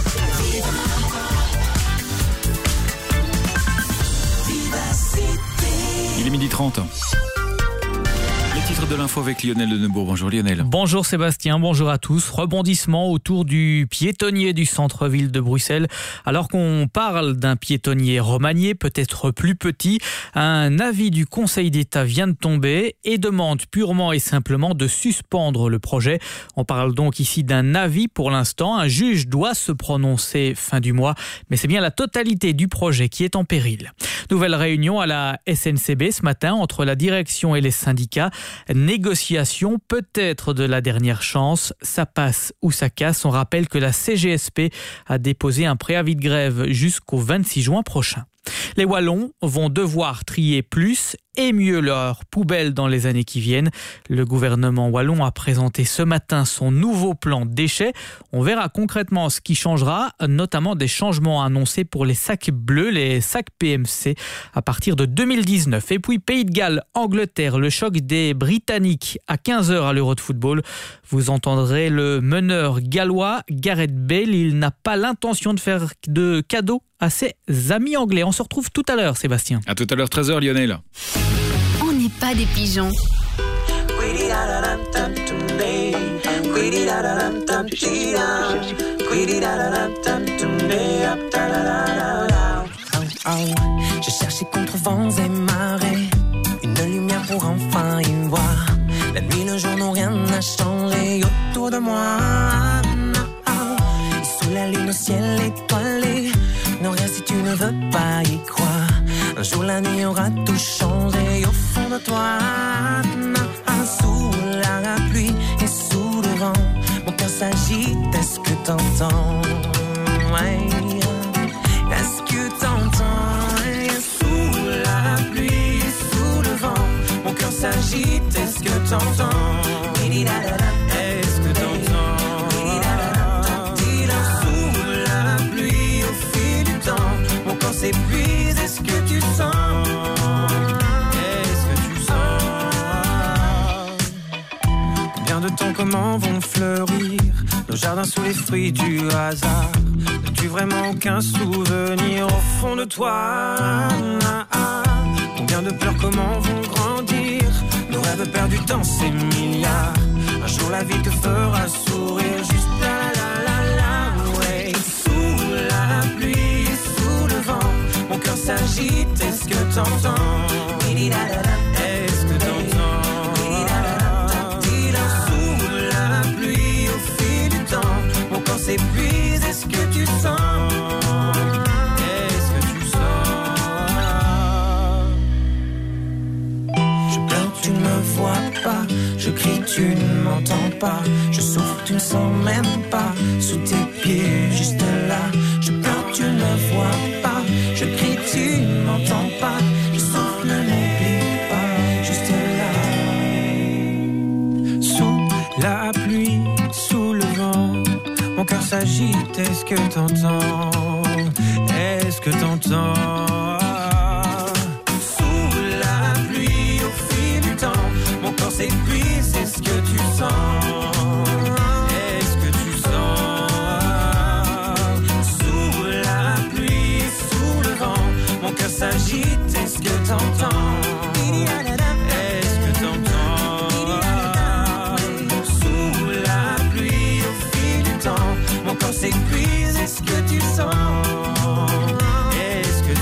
Il est midi trente. Les titres de l'info avec Lionel Denebourg. Bonjour Lionel. Bonjour Sébastien, bonjour à tous. Rebondissement autour du piétonnier du centre-ville de Bruxelles. Alors qu'on parle d'un piétonnier remanié, peut-être plus petit, un avis du Conseil d'État vient de tomber et demande purement et simplement de suspendre le projet. On parle donc ici d'un avis pour l'instant. Un juge doit se prononcer fin du mois, mais c'est bien la totalité du projet qui est en péril. Nouvelle réunion à la S N C B ce matin entre la direction et les syndicats. Négociation peut-être de la dernière chance. Ça passe ou ça casse. On rappelle que la C G S P a déposé un préavis de grève jusqu'au vingt-six juin prochain. Les Wallons vont devoir trier plus et mieux leurs poubelles dans les années qui viennent. Le gouvernement wallon a présenté ce matin son nouveau plan déchets. On verra concrètement ce qui changera, notamment des changements annoncés pour les sacs bleus, les sacs P M C, à partir de deux mille dix-neuf. Et puis Pays de Galles, Angleterre, le choc des Britanniques à quinze heures à l'Euro de football. Vous entendrez le meneur gallois Gareth Bale. Il n'a pas l'intention de faire de cadeaux à ses amis anglais. On se retrouve tout à l'heure, Sébastien. À tout à l'heure, treize heures, Lionel. On n'est pas des pigeons. Je cherchais contre vents et marées une lumière pour enfin y voir. La nuit, le jour n'ont rien à changer autour de moi. Et sous la lune au ciel étoilé, non rien si tu ne veux pas y croire. Un jour la nuit aura tout changé au fond de toi. Sous la pluie et sous le vent, mon cœur s'agite, est-ce que t'entends? Ouais. Est-ce que t'entends? Sous la pluie et sous le vent, mon cœur s'agite, est-ce que t'entends? Est-ce que t'entends? Sous la pluie au fil du temps, mon corps s'épuise, est-ce que tu sens? Est-ce que tu sens? Combien de temps, comment vont fleurir nos jardins sous les fruits du hasard? N'as-tu vraiment aucun souvenir au fond de toi? Combien de pleurs, comment vont grandir nos rêves perdus dans ces milliards? Un jour la vie te fera sourire, juste la la la la, ouais. Sous la pluie, sous le vent, mon cœur s'agite, est-ce que t'entends? Est-ce que t'entends? Sous la pluie, au fil du temps, mon corps s'épuise, est-ce que tu sens? Est-ce que tu sens? Je pleure, tu ne me vois pas. Je crie, tu ne m'entends pas. Je souffre, tu ne sens même pas. Sous tes pieds, juste là. Je pleure, tu ne me vois pas. Je crie, tu ne m'entends pas. Je souffre, ne m'oublie pas. Juste là. Sous la pluie, sous le vent, mon cœur s'agite, est-ce que t'entends? t'entends. Sous la pluie, au fil du temps, mon corps s'épuise, est-ce que tu sens? Est-ce que tu sens? Sous la pluie, sous le vent, mon cœur s'agite, est-ce que t'entends? Est-ce que t'entends? Sous la pluie, au fil du temps, mon corps s'épuise, est-ce que tu sens? Est-ce que tu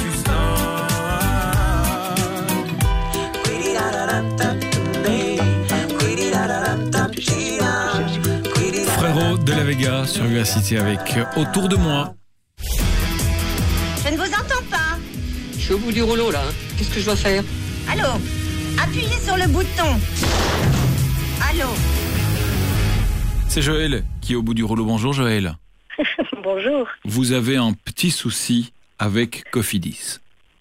sens? Frérot de la Vega sur Vivacité avec Autour de moi. Je ne vous entends pas. Je suis au bout du rouleau là. Qu'est-ce que je dois faire? Allô? Appuyez sur le bouton. Allô? C'est Joël qui est au bout du rouleau. Bonjour Joël. Bonjour. Vous avez un petit souci avec Cofidis.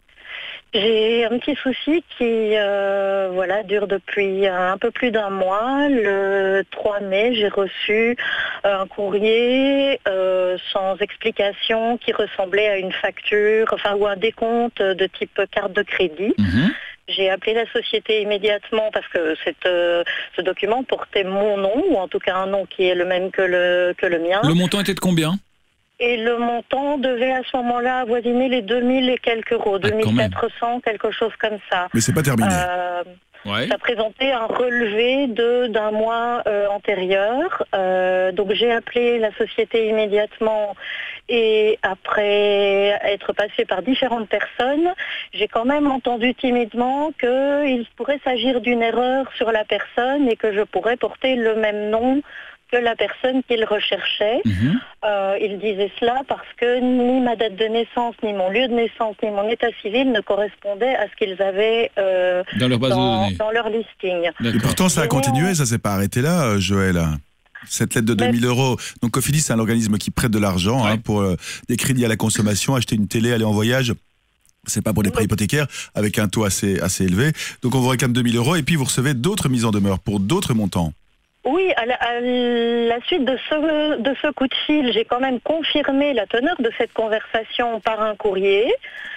J'ai un petit souci qui euh, voilà, dure depuis un peu plus d'un mois. Le trois mai, j'ai reçu un courrier euh, sans explication qui ressemblait à une facture, enfin ou un décompte de type carte de crédit. Mmh. J'ai appelé la société immédiatement parce que cette, euh, ce document portait mon nom, ou en tout cas un nom qui est le même que le, que le mien. Le montant était de combien ? Et le montant devait à ce moment-là avoisiner les deux mille et quelques euros, deux mille quatre cents, quelque chose comme ça. Mais c'est pas terminé. Euh, ouais. Ça présentait un relevé de, d'un mois euh, antérieur. Euh, donc j'ai appelé la société immédiatement et après être passé par différentes personnes, j'ai quand même entendu timidement qu'il pourrait s'agir d'une erreur sur la personne et que je pourrais porter le même nom que la personne qu'il recherchait. Mmh. Euh, il disait cela parce que ni ma date de naissance, ni mon lieu de naissance, ni mon état civil ne correspondaient à ce qu'ils avaient euh, dans, leur base dans, de données. dans leur listing. Et pourtant, ça a continué, ça s'est pas arrêté là, Joël. Cette lettre de deux mille euros. Donc Cofidis, c'est un organisme qui prête de l'argent ouais. hein, pour euh, des crédits à la consommation, acheter une télé, aller en voyage. C'est pas pour des prêts hypothécaires avec un taux assez, assez élevé. Donc on vous réclame deux mille euros et puis vous recevez d'autres mises en demeure pour d'autres montants. Oui, à la, à la suite de ce, de ce coup de fil, j'ai quand même confirmé la teneur de cette conversation par un courrier.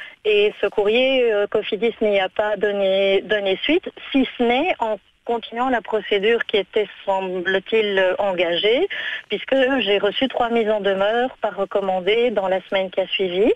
Et ce courrier, euh, Cofidis n'y a pas donné, donné suite, si ce n'est en continuant la procédure qui était, semble-t-il, engagée, puisque j'ai reçu trois mises en demeure par recommandé dans la semaine qui a suivi.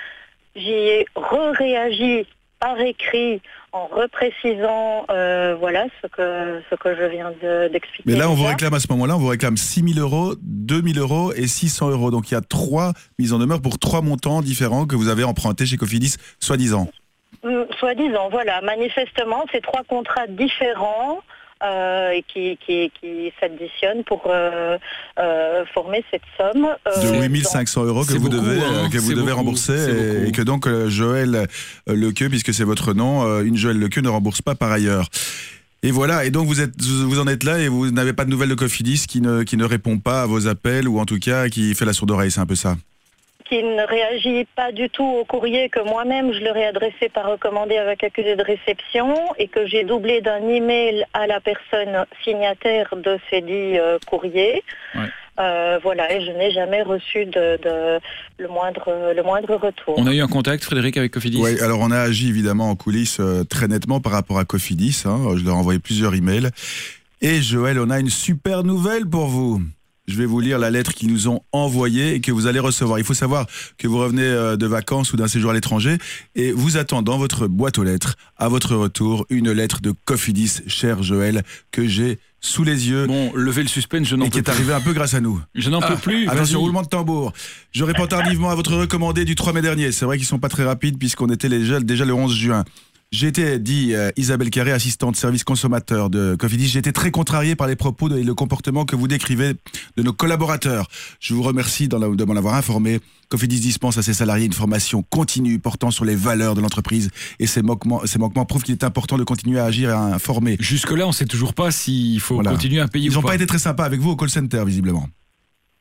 J'y ai re-réagi par écrit en reprécisant euh, voilà ce que ce que je viens de, d'expliquer. Mais là, on vous réclame à ce moment-là, on vous réclame six mille euros, deux mille euros et six cents euros. Donc il y a trois mises en demeure pour trois montants différents que vous avez empruntés chez Cofidis, soi-disant. Mmh, soi-disant, voilà. Manifestement, c'est trois contrats différents. Euh, et qui, qui, qui s'additionnent pour euh, euh, former cette somme. Euh, de huit mille cinq cents euros que vous beaucoup, devez, hein, que vous devez beaucoup, rembourser et, et que donc euh, Joël euh, Lequeux, puisque c'est votre nom, euh, une Joël Lequeux ne rembourse pas par ailleurs. Et voilà, et donc vous, êtes, vous en êtes là et vous n'avez pas de nouvelles de Cofidis qui ne, qui ne répond pas à vos appels ou en tout cas qui fait la sourde oreille, c'est un peu ça. Qui ne réagit pas du tout au courrier que moi-même je leur ai adressé par recommandé avec accusé de réception et que j'ai doublé d'un email à la personne signataire de ces dix euh, courriers. Ouais. Euh, voilà, et je n'ai jamais reçu de, de, le, moindre, le moindre retour. On a eu un contact, Frédéric, avec Cofidis ? Oui, alors on a agi évidemment en coulisses euh, très nettement par rapport à Cofidis. Hein, je leur ai envoyé plusieurs emails. Et Joël, on a une super nouvelle pour vous. Je vais vous lire la lettre qu'ils nous ont envoyée et que vous allez recevoir. Il faut savoir que vous revenez de vacances ou d'un séjour à l'étranger et vous attend dans votre boîte aux lettres, à votre retour, une lettre de Cofidis, cher Joël, que j'ai sous les yeux. Bon, levez le suspense, je n'en peux plus. Et qui est arrivé un peu grâce à nous. Je n'en peux ah, plus. Attention, vas-y. roulement de tambour. Je réponds tardivement à votre recommandé du trois mai dernier. C'est vrai qu'ils sont pas très rapides puisqu'on était déjà, déjà le onze juin. J'ai été, dit euh, Isabelle Carré, assistante service consommateur de Cofidis, j'ai été très contrarié par les propos et le comportement que vous décrivez de nos collaborateurs. Je vous remercie de m'en avoir informé. Cofidis dispense à ses salariés une formation continue portant sur les valeurs de l'entreprise et ces manquements, ces manquements prouvent qu'il est important de continuer à agir et à informer. Jusque-là, on ne sait toujours pas s'il faut voilà. continuer à payer Ils ou pas. Ils n'ont pas pas été très sympas avec vous au call center, visiblement.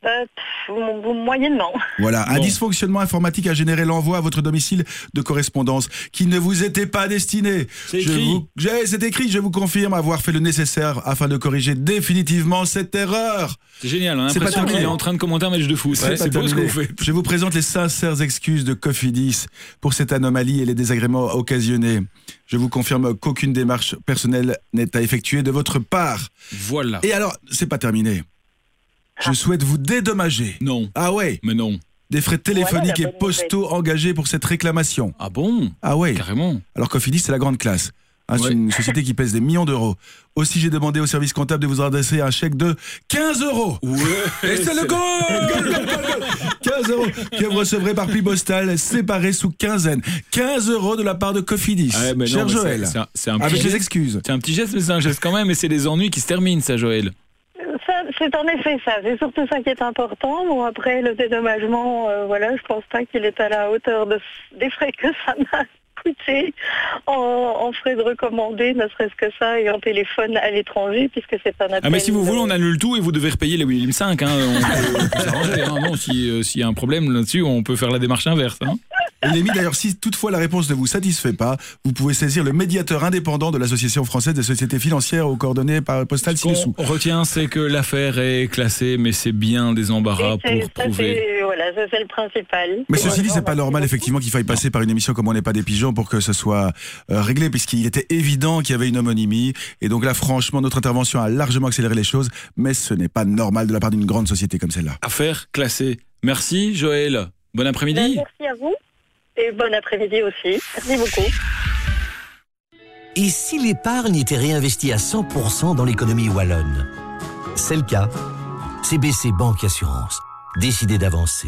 Euh, pff, moyennement. Voilà, un dysfonctionnement informatique a généré l'envoi à votre domicile de correspondance qui ne vous était pas destinée. C'est Je écrit. vous- j'ai- C'est écrit, je vous confirme avoir fait le nécessaire afin de corriger définitivement cette erreur. C'est génial, on a C'est pas l'impression qu'il terminé. est en train de commenter un match de foot. C'est Ouais, pas c'est beau ce que terminé. vous faites. Je vous présente les sincères excuses de Cofidis pour cette anomalie et les désagréments occasionnés. Je vous confirme qu'aucune démarche personnelle n'est à effectuer de votre part. Voilà. Et alors, c'est pas terminé. Je souhaite vous dédommager. Non. Ah ouais. Mais non. Des frais téléphoniques Voilà la et bonne postaux engagés pour cette réclamation. Ah bon? Ah ouais. Carrément. Alors Cofidis, c'est la grande classe. Hein, c'est Ouais. une société qui pèse des millions d'euros. Aussi, j'ai demandé au service comptable de vous adresser un chèque de quinze euros. Ouais. Et c'est le goal, goal, goal, goal, goal. quinze euros que vous recevrez par pli postal séparé sous quinzaine. quinze euros de la part de Cofidis. Ouais, mais non, Cher mais Joël. c'est- c'est un- c'est un Avec petit les geste. excuses. C'est un petit geste, mais c'est un geste quand même, et c'est les ennuis qui se terminent, ça, Joël. Ça, c'est en effet ça. C'est surtout ça qui est important. Bon, après, le dédommagement, euh, voilà, je pense pas qu'il est à la hauteur de, des frais que ça m'a coûté en, en frais de recommandé, ne serait-ce que ça, et en téléphone à l'étranger, puisque c'est un appel. Ah mais si vous voulez, on annule tout et vous devez repayer les William cinq. Hein. On peut, on peut s'arranger. Hein. Non, si, euh, s'il y a un problème là-dessus, on peut faire la démarche inverse. Hein. Et Lémi, d'ailleurs, si toutefois la réponse ne vous satisfait pas, vous pouvez saisir le médiateur indépendant de l'Association française des sociétés financières aux coordonnées par postale ci-dessous. On retient, c'est que l'affaire est classée, mais c'est bien des embarras Et c'est- pour ça, prouver. c'est- voilà, ça, c'est le principal. Mais Et ceci dit, voilà, c'est pas normal effectivement qu'il faille passer par une émission comme On n'est pas des pigeons pour que ce soit euh, réglé, puisqu'il était évident qu'il y avait une homonymie. Et donc là, franchement, notre intervention a largement accéléré les choses, mais ce n'est pas normal de la part d'une grande société comme celle-là. Affaire classée. Merci Joël. Bon après-midi. Ben, merci à vous. Et bon après-midi aussi. Merci beaucoup. Et si l'épargne était réinvestie à cent pour cent dans l'économie wallonne? C'est le cas. C B C Banque Assurance. Décidez d'avancer.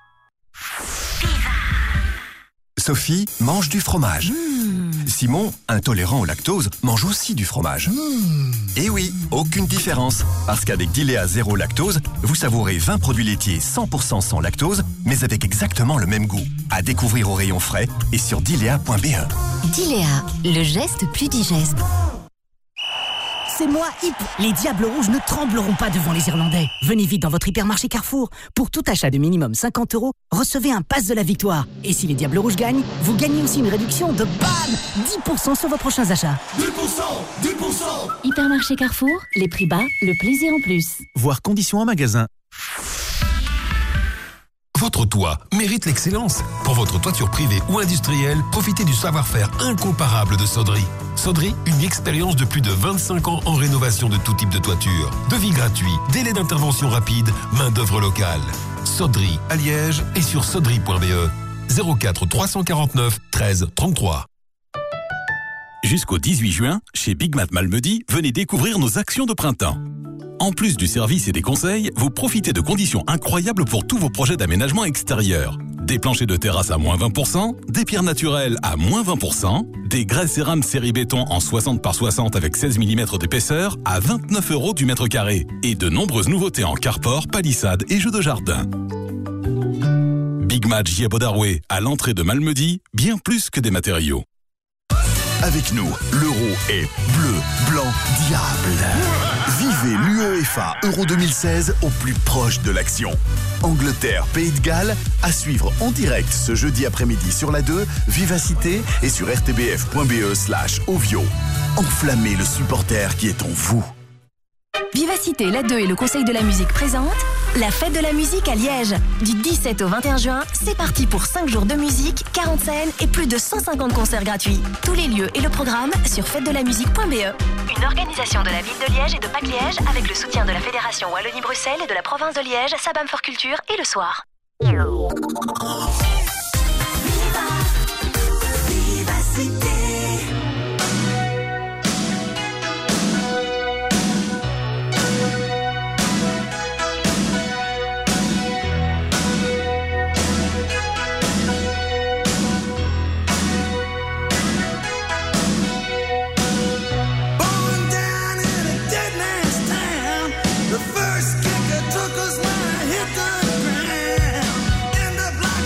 Sophie mange du fromage. Simon, intolérant au lactose, mange aussi du fromage. Et oui, aucune différence. Parce qu'avec Dilea Zéro Lactose, vous savourez vingt produits laitiers cent pour cent sans lactose, mais avec exactement le même goût. À découvrir au rayon frais et sur dilea point b e. Dilea, le geste plus digeste. C'est moi, Hip. Les Diables Rouges ne trembleront pas devant les Irlandais. Venez vite dans votre hypermarché Carrefour. Pour tout achat de minimum cinquante euros, recevez un pass de la victoire. Et si les Diables Rouges gagnent, vous gagnez aussi une réduction de BAM dix pour cent sur vos prochains achats. dix pour cent, dix pour cent. Hypermarché Carrefour, les prix bas, le plaisir en plus. Voir conditions en magasin. Votre toit mérite l'excellence. Pour votre toiture privée ou industrielle, profitez du savoir-faire incomparable de Sodri. Sodri, une expérience de plus de vingt-cinq ans en rénovation de tout type de toiture. Devis gratuit, délai d'intervention rapide, main d'œuvre locale. Sodri à Liège et sur sodri point b e. zéro quatre trois cent quarante-neuf treize trente-trois. Jusqu'au dix-huit juin, chez Big Mat Malmedy, venez découvrir nos actions de printemps. En plus du service et des conseils, vous profitez de conditions incroyables pour tous vos projets d'aménagement extérieur. Des planchers de terrasse à moins vingt pour cent, des pierres naturelles à moins vingt pour cent, des grès cérame série béton en soixante par soixante avec seize millimètres d'épaisseur à vingt-neuf euros du mètre carré et de nombreuses nouveautés en carport, palissade et jeux de jardin. Big Mat J-Bodarway à l'entrée de Malmedy, bien plus que des matériaux. Avec nous, l'euro est bleu, blanc, diable. Vivez l'UEFA Euro deux mille seize au plus proche de l'action. Angleterre, Pays de Galles, à suivre en direct ce jeudi après-midi sur la deux, Vivacité et sur r t b f point b e slash ovio. Enflammez le supporter qui est en vous. Vivacité, la deux et le Conseil de la musique présentent la fête de la musique à Liège. Du dix-sept au vingt et un juin, c'est parti pour cinq jours de musique, quarante scènes et plus de cent cinquante concerts gratuits. Tous les lieux et le programme sur fête de la musique point b e. Une organisation de la ville de Liège et de P A C Liège avec le soutien de la Fédération Wallonie-Bruxelles et de la province de Liège, Sabam for Culture et le soir. Vivacité. The first kick I took was when I hit the ground. End up like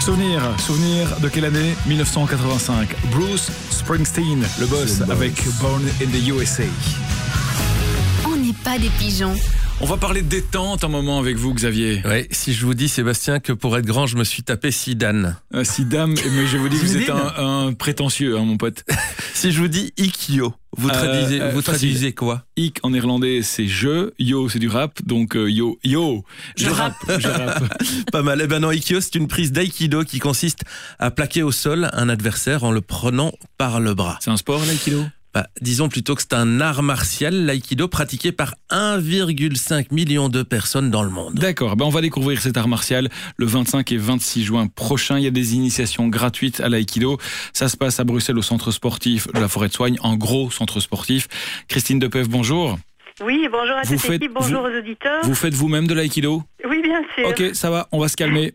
Souvenir, souvenir de quelle année? dix-neuf cent quatre-vingt-cinq. Bruce Springsteen, le boss, Le boss. avec Born in the U S A. On n'est pas des pigeons. On va parler de détente un moment avec vous, Xavier. Ouais, si je vous dis, Sébastien, que pour être grand, je me suis tapé Zidane. Euh, Zidane, mais je vous dis que vous êtes un, un prétentieux, hein, mon pote. Si je vous dis Ikyo, vous Euh, traduisez, euh, vous facile. traduisez quoi? Ik en néerlandais, c'est je. Yo, c'est du rap. Donc, euh, yo, yo. Je rappe. Je rappe. Pas mal. Eh ben non, Ikyo, c'est une prise d'aïkido qui consiste à plaquer au sol un adversaire en le prenant par le bras. C'est un sport, l'aïkido? Bah, disons plutôt que c'est un art martial, l'aïkido, pratiqué par un virgule cinq million de personnes dans le monde. D'accord, ben on va découvrir cet art martial le vingt-cinq et vingt-six juin prochain. Il y a des initiations gratuites à l'aïkido. Ça se passe à Bruxelles au centre sportif de la Forêt de Soigne, un gros centre sportif. Christine Depeuf, bonjour. Oui, bonjour à Vous toute faites- l'équipe, bonjour vous- aux auditeurs. Vous faites vous-même de l'aïkido? Oui, bien sûr. Ok, ça va, on va se calmer.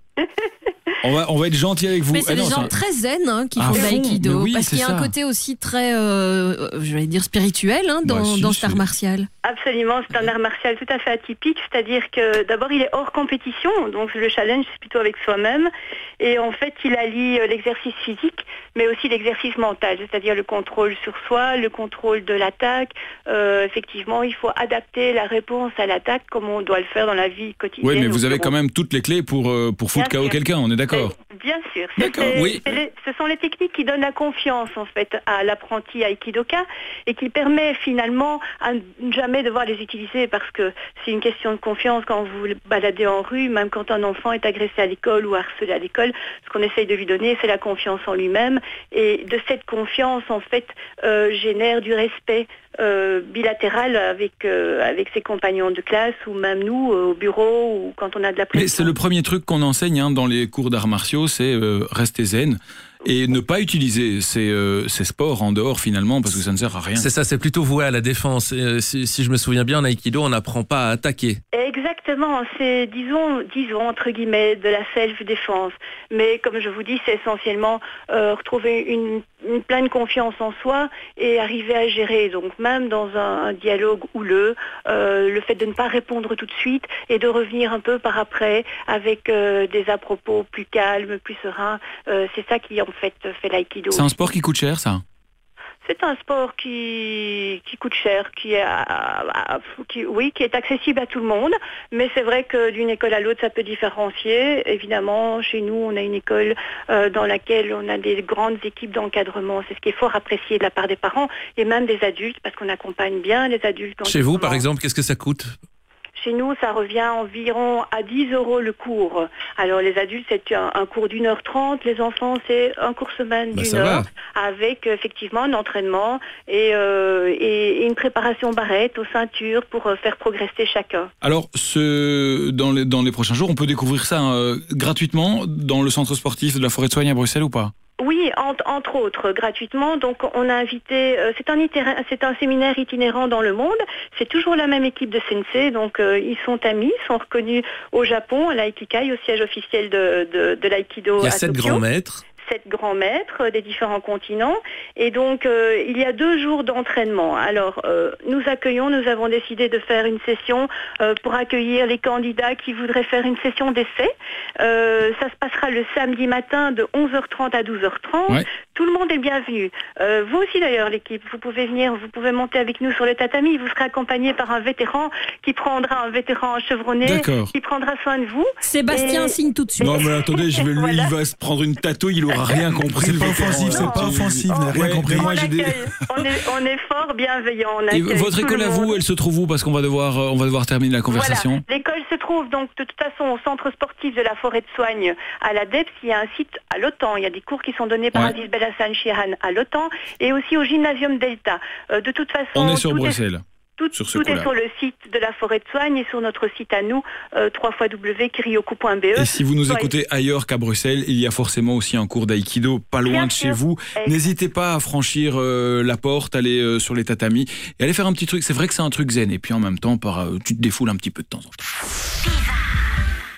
On va, on va être gentil avec vous. Mais c'est Ah des non, gens c'est un- très zen hein, qui À font de fond, l'aïkido. mais oui, parce c'est qu'il y a un ça. côté aussi très, euh, je vais dire, spirituel hein, dans, Bah, si, dans cet art c'est- martial. Absolument, c'est un art martial tout à fait atypique, c'est-à-dire que d'abord il est hors compétition, donc le challenge c'est plutôt avec soi-même, et en fait il allie euh, l'exercice physique, mais aussi l'exercice mental, c'est-à-dire le contrôle sur soi, le contrôle de l'attaque. Euh, effectivement, il faut adapter la réponse à l'attaque comme on doit le faire dans la vie quotidienne. Oui, mais au vous avez bureau. quand même toutes les clés pour, euh, pour foutre Bien K O sûr. quelqu'un, on est d'accord? Bien sûr. C'est- D'accord, c'est- oui. c'est les- ce sont les techniques qui donnent la confiance en fait à l'apprenti aikidoka et qui permet finalement à ne jamais devoir les utiliser parce que c'est une question de confiance quand vous le baladez en rue, même quand un enfant est agressé à l'école ou harcelé à l'école, ce qu'on essaye de lui donner c'est la confiance en lui-même et de cette confiance en fait euh, génère du respect euh, bilatéral avec, euh, avec ses compagnons de classe ou même nous euh, au bureau ou quand on a de la pression. Mais c'est le premier truc qu'on enseigne hein, dans les cours d'arts martiaux, c'est euh, rester zen et ne pas utiliser ces, euh, ces sports en dehors finalement parce que ça ne sert à rien. C'est ça, c'est plutôt voué à la défense. Et, euh, si, si je me souviens bien, en aïkido, on n'apprend pas à attaquer. Exactement, c'est disons, disons entre guillemets de la self-défense. Mais comme je vous dis, c'est essentiellement euh, retrouver une, une pleine confiance en soi et arriver à gérer. Donc même dans un, un dialogue houleux, euh, le fait de ne pas répondre tout de suite et de revenir un peu par après avec euh, des à-propos plus calmes, plus sereins, euh, c'est ça qui en fait fait l'aïkido. C'est un sport qui coûte cher ça? C'est un sport qui, qui coûte cher, qui est, à- à- qui, oui, qui est accessible à tout le monde, mais c'est vrai que d'une école à l'autre, ça peut différencier. Évidemment, chez nous, on a une école euh, dans laquelle on a des grandes équipes d'encadrement. C'est ce qui est fort apprécié de la part des parents et même des adultes, parce qu'on accompagne bien les adultes. Chez vous, par exemple, qu'est-ce que ça coûte? Chez nous, ça revient environ à dix euros le cours. Alors, les adultes, c'est un, un cours d'une heure trente. Les enfants, c'est un cours semaine Bah, d'une ça heure, va. avec effectivement un entraînement et, euh, et, et une préparation barrette aux ceintures pour euh, faire progresser chacun. Alors, ce, dans, les, dans les prochains jours, on peut découvrir ça euh, gratuitement dans le centre sportif de la Forêt de Soigne à Bruxelles ou pas? Oui, entre, entre autres, gratuitement. Donc, on a invité, euh, c'est un, itéra- c'est un séminaire itinérant dans le monde. C'est toujours la même équipe de sensei. Donc, euh, ils sont amis, ils sont reconnus au Japon, à l'Aikikai, au siège officiel de, de, de l'aïkido Il y a à sept Tokyo. grands maîtres. Sept grands maîtres euh, des différents continents. Et donc, euh, il y a deux jours d'entraînement. Alors, euh, nous accueillons, nous avons décidé de faire une session euh, pour accueillir les candidats qui voudraient faire une session d'essai. Euh, ça se passera le samedi matin de onze heures trente à douze heures trente. Ouais. Tout le monde est bienvenu. Euh, vous aussi d'ailleurs, l'équipe, vous pouvez venir, vous pouvez monter avec nous sur le tatami. Vous serez accompagné par un vétéran qui prendra, un vétéran chevronné, D'accord. qui prendra soin de vous. Sébastien Et- signe tout de suite. Non mais attendez, je vais lui, Voilà. il va se prendre une tatouille, il aura rien compris. C'est le pas vétéran, offensif, là. c'est pas offensif, vous n'avez rien Ouais, compris. mais moi, On, j'ai des- accueille- on, est, on est fort bienveillant. on Et accueille votre tout école le à vous, monde. elle se trouve où? Parce qu'on va devoir, euh, on va devoir terminer la conversation. Voilà. L'école se trouve donc de toute façon au centre sportif de la Forêt de Soigne à la D E P S. Il y a un site à l'Otan. Il y a des cours qui sont donnés par Ouais. Aziz Belhassan Chihan à l'Otan et aussi au Gymnasium Delta. Euh, de toute façon, On est sur tout Bruxelles. Tout, sur ce tout est coup-là. sur le site de la Forêt de Soigne et sur notre site à nous, euh, w w w point kirioku point b e. Et si vous nous Soyez- écoutez ailleurs qu'à Bruxelles, il y a forcément aussi un cours d'aïkido pas loin Bien de sûr. chez vous. Et- N'hésitez pas à franchir euh, la porte, aller euh, sur les tatamis et aller faire un petit truc. C'est vrai que c'est un truc zen et puis en même temps, par, euh, tu te défoules un petit peu de temps en temps.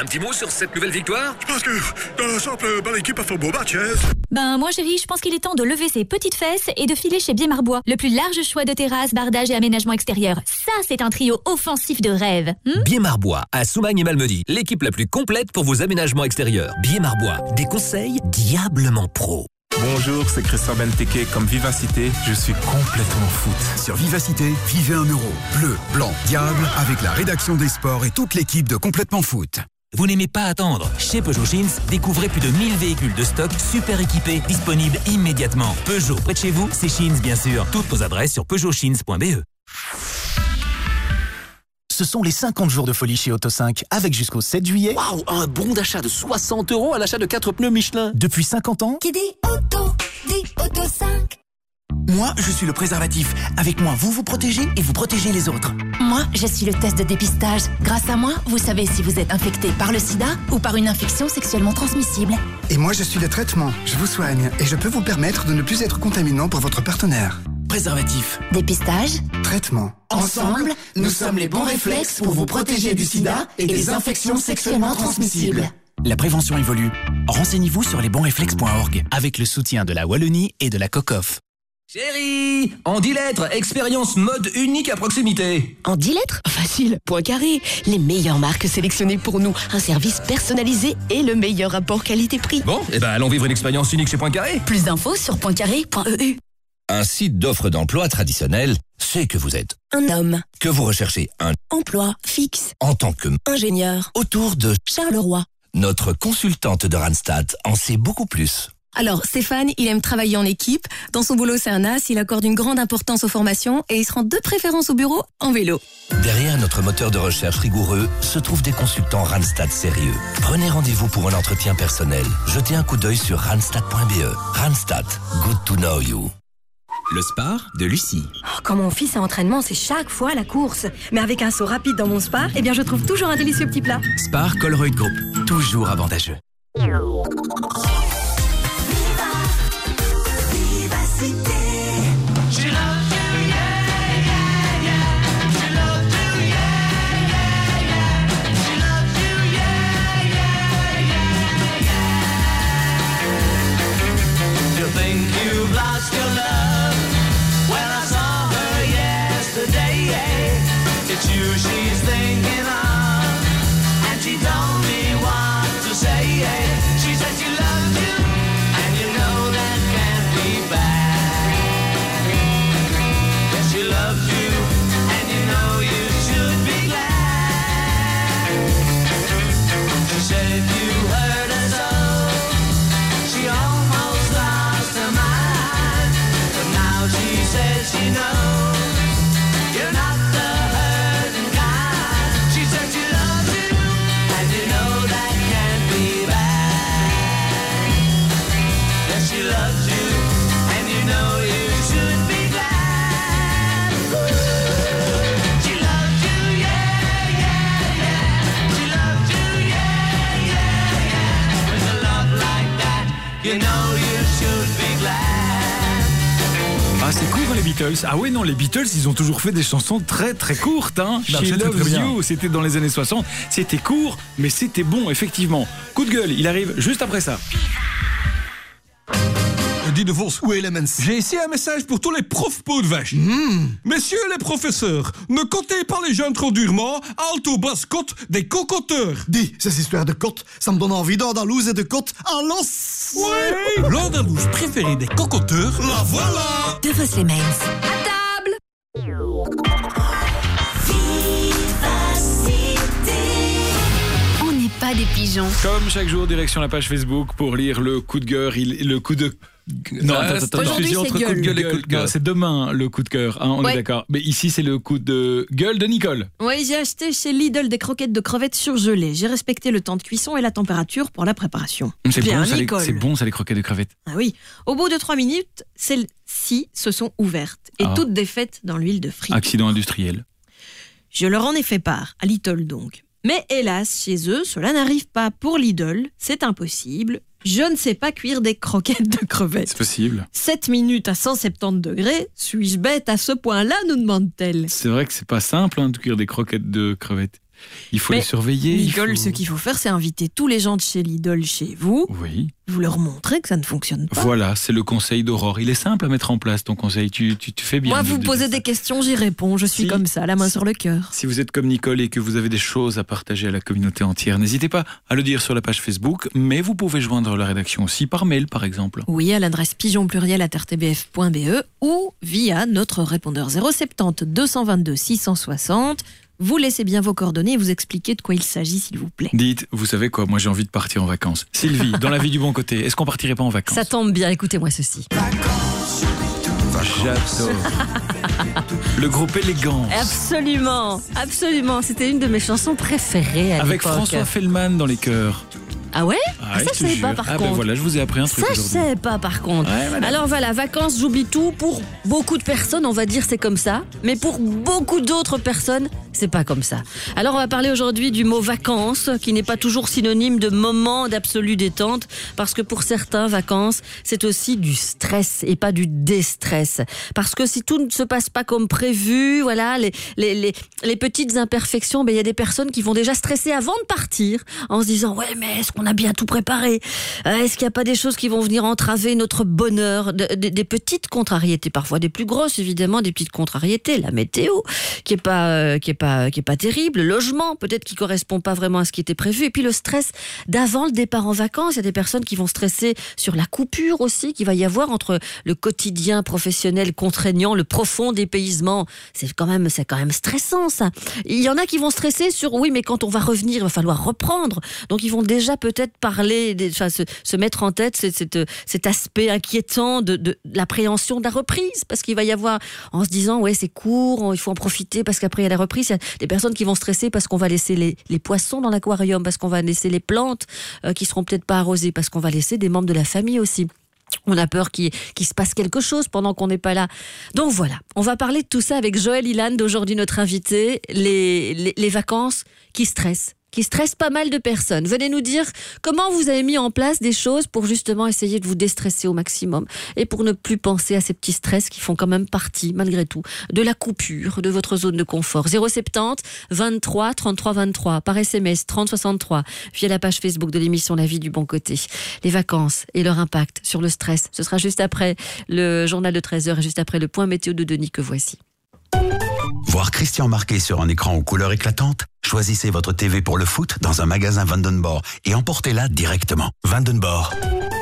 un petit mot sur cette nouvelle victoire? Je pense que dans l'ensemble, bah, l'équipe a fait un beau match. Hein. Ben moi chérie, je pense qu'il est temps de lever ses petites fesses et de filer chez Biémarbois. Le plus large choix de terrasses, bardages et aménagements extérieurs. Ça, c'est un trio offensif de rêve. Hmm Biémarbois, à Soumagne et Malmedy. L'équipe la plus complète pour vos aménagements extérieurs. Biémarbois, des conseils diablement pro. Bonjour, c'est Christophe Benteke. Comme Vivacité, je suis complètement foot. Sur Vivacité, vivez un euro. Bleu, blanc, diable, avec la rédaction des sports et toute l'équipe de Complètement Foot. Vous n'aimez pas attendre? Chez Peugeot Jeans, découvrez plus de mille véhicules de stock super équipés, disponibles immédiatement. Peugeot, près de chez vous, c'est Jeans bien sûr. Toutes vos adresses sur peugeot jeans point b e. Ce sont les cinquante jours de folie chez Auto cinq, avec jusqu'au sept juillet. Waouh, un bon d'achat de soixante euros à l'achat de quatre pneus Michelin. Depuis cinquante ans. Qui dit auto, dit Auto cinq. Moi, je suis le préservatif. Avec moi, vous vous protégez et vous protégez les autres. Moi, je suis le test de dépistage. Grâce à moi, vous savez si vous êtes infecté par le sida ou par une infection sexuellement transmissible. Et moi, je suis le traitement. Je vous soigne et je peux vous permettre de ne plus être contaminant pour votre partenaire. Préservatif. Dépistage. Traitement. Ensemble, nous sommes les bons réflexes pour vous protéger du sida et des infections sexuellement transmissibles. La prévention évolue. Renseignez-vous sur les bons réflexes point org avec le soutien de la Wallonie et de la COCOF. Chérie, en dix lettres, expérience mode unique à proximité. En dix lettres? Facile. Poincaré. Les meilleures marques sélectionnées pour nous. Un service personnalisé et le meilleur rapport qualité-prix. Bon, eh ben allons vivre une expérience unique chez Poincaré. Plus d'infos sur poincaré point e u. Un site d'offres d'emploi traditionnel, c'est que vous êtes Un homme. que vous recherchez un Emploi fixe. en tant que Ingénieur. autour de Charleroi. notre consultante de Randstad en sait beaucoup plus. Alors, Stéphane, il aime travailler en équipe. Dans son boulot, c'est un as. Il accorde une grande importance aux formations et il se rend de préférence au bureau en vélo. Derrière notre moteur de recherche rigoureux se trouvent des consultants Randstad sérieux. Prenez rendez-vous pour un entretien personnel. Jetez un coup d'œil sur randstad point b e. Randstad, good to know you. Le Spar de Lucie. Oh, quand mon fils a entraînement, c'est chaque fois la course. Mais avec un saut rapide dans mon Spar, eh bien, je trouve toujours un délicieux petit plat. Spar Colruyt Group, toujours avantageux. Ah, c'est court les Beatles. Ah ouais, non, les Beatles, ils ont toujours fait des chansons très très courtes. Hein. Non, She c'est très, Loves très bien. You, c'était dans les années soixante. C'était court, mais c'était bon, effectivement. Coup de gueule, il arrive juste après ça. Dis de Vos, où est Elements? J'ai ici un message pour tous les profs peau de vache. Messieurs les professeurs, ne comptez pas les jeunes trop durement, alto basse côte des cocoteurs. Dis, ces histoires de côte, ça me donne envie d'Andalouse et de côte en l'os. Ouais. L'Andalouse préférée des cocoteurs, la voilà. De Vos Elements. À table. On n'est pas des pigeons. Comme chaque jour, direction la page Facebook pour lire le coup de gueule, il- le coup de... Non, Euh, attends, attends, attends. aujourd'hui, Je suis c'est entre gueule. coup de gueule et Gueule, coup de cœur. gueule. C'est demain le coup de cœur, hein, on Ouais. est d'accord. Mais ici, c'est le coup de gueule de Nicole. Oui, j'ai acheté chez Lidl des croquettes de crevettes surgelées. J'ai respecté le temps de cuisson et la température pour la préparation. C'est Bien, bon, ça, les, Nicole. c'est bon, ça, les croquettes de crevettes. Ah oui. Au bout de trois minutes, celles-ci se sont ouvertes et Ah. toutes défaites dans l'huile de frites. Accident industriel. Je leur en ai fait part, à Lidl donc. Mais hélas, chez eux, cela n'arrive pas. Pour Lidl, c'est impossible. Je ne sais pas cuire des croquettes de crevettes. C'est possible. sept minutes à cent soixante-dix degrés, suis-je bête à ce point-là, nous demande-t-elle. C'est vrai que c'est pas simple hein, de cuire des croquettes de crevettes. Il faut Mais les surveiller. il Nicole, faut- ce qu'il faut faire, c'est inviter tous les gens de chez Lidl chez vous. Oui. Vous leur montrez que ça ne fonctionne pas. Voilà, c'est le conseil d'Aurore. Il est simple à mettre en place, ton conseil. Tu, tu, tu fais bien. Moi, de- vous de- posez des questions, j'y réponds. Je suis Si. comme ça, la main sur le cœur. Si vous êtes comme Nicole et que vous avez des choses à partager à la communauté entière, n'hésitez pas à le dire sur la page Facebook, mais vous pouvez joindre la rédaction aussi par mail, par exemple. Oui, à l'adresse pigeon pluriel à r t b f point b e ou via notre répondeur zéro sept zéro deux cent vingt-deux six cent soixante. Vous laissez bien vos coordonnées et vous expliquez de quoi il s'agit, s'il vous plaît. Dites, vous savez quoi, moi j'ai envie de partir en vacances. Sylvie, dans la vie du bon côté, est-ce qu'on partirait pas en vacances? Ça tombe bien, écoutez-moi ceci. J'adore. Le groupe Élégance. Absolument, absolument. C'était une de mes chansons préférées à Avec l'époque. François Fellman dans les chœurs. Ah ouais Ah, Ah, je ça, te je savais jure. pas par Ah, contre. ben voilà, je vous ai appris un truc Ça, je aujourd'hui. savais pas par contre. Ouais, madame. Alors voilà, vacances, j'oublie tout. Pour beaucoup de personnes, on va dire c'est comme ça. Mais pour beaucoup d'autres personnes, c'est pas comme ça. Alors on va parler aujourd'hui du mot vacances, qui n'est pas toujours synonyme de moment d'absolue détente. Parce que pour certains, vacances, c'est aussi du stress et pas du déstress. Parce que si tout ne se passe pas comme prévu, voilà, les, les, les, les petites imperfections, ben, il y a des personnes qui vont déjà stresser avant de partir, en se disant, ouais, mais est-ce qu'on a bien tout préparé? Euh, Est-ce qu'il n'y a pas des choses qui vont venir entraver notre bonheur? de, de, Des petites contrariétés, parfois des plus grosses, évidemment, des petites contrariétés. La météo, qui est pas, euh, qui est pas, qui est pas terrible. Le logement, peut-être qui correspond pas vraiment à ce qui était prévu. Et puis le stress d'avant le départ en vacances. Il y a des personnes qui vont stresser sur la coupure aussi, qu'il va y avoir entre le quotidien professionnel contraignant, le profond dépaysement. C'est quand même, c'est quand même stressant, ça. Il y en a qui vont stresser sur, oui, mais quand on va revenir, il va falloir reprendre. Donc ils vont déjà peut-être parler, des, enfin, se, se mettre en tête cet, cet, cet aspect inquiétant de, de l'appréhension de la reprise, parce qu'il va y avoir, en se disant, ouais, c'est court, il faut en profiter parce qu'après il y a la reprise. Il y a des personnes qui vont stresser parce qu'on va laisser les, les poissons dans l'aquarium, parce qu'on va laisser les plantes euh, qui seront peut-être pas arrosées, parce qu'on va laisser des membres de la famille aussi. On a peur qu'il, qu'il se passe quelque chose pendant qu'on n'est pas là. Donc voilà, on va parler de tout ça avec Joël Ilan, aujourd'hui notre invité, les, les, les vacances qui stressent. qui stresse pas mal de personnes. Venez nous dire comment vous avez mis en place des choses pour justement essayer de vous déstresser au maximum et pour ne plus penser à ces petits stress qui font quand même partie, malgré tout, de la coupure de votre zone de confort. zéro sept zéro vingt-trois trente-trois vingt-trois par S M S trente soixante-trois via la page Facebook de l'émission La Vie du Bon Côté. Les vacances et leur impact sur le stress. Ce sera juste après le journal de treize heures et juste après le point météo de Denis que voici. Voir Christian marqué sur un écran aux couleurs éclatantes? Choisissez votre T V pour le foot dans un magasin Vandenborg et emportez-la directement. Vandenborg.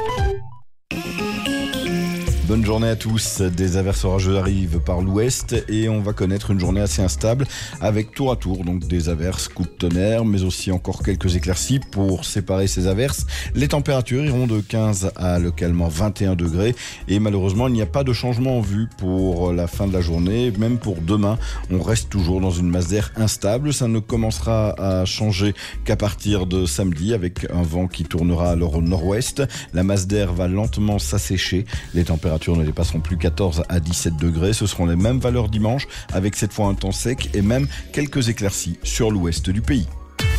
Bonne journée à tous. Des averses orageuses arrivent par l'ouest et on va connaître une journée assez instable avec tour à tour donc des averses, coups de tonnerre, mais aussi encore quelques éclaircies pour séparer ces averses. Les températures iront de quinze à localement vingt et un degrés et malheureusement il n'y a pas de changement en vue pour la fin de la journée. Même pour demain, on reste toujours dans une masse d'air instable. Ça ne commencera à changer qu'à partir de samedi avec un vent qui tournera alors au nord-ouest. La masse d'air va lentement s'assécher. Les températures ne dépasseront plus quatorze à dix-sept degrés. Ce seront les mêmes valeurs dimanche avec cette fois un temps sec et même quelques éclaircies sur l'ouest du pays.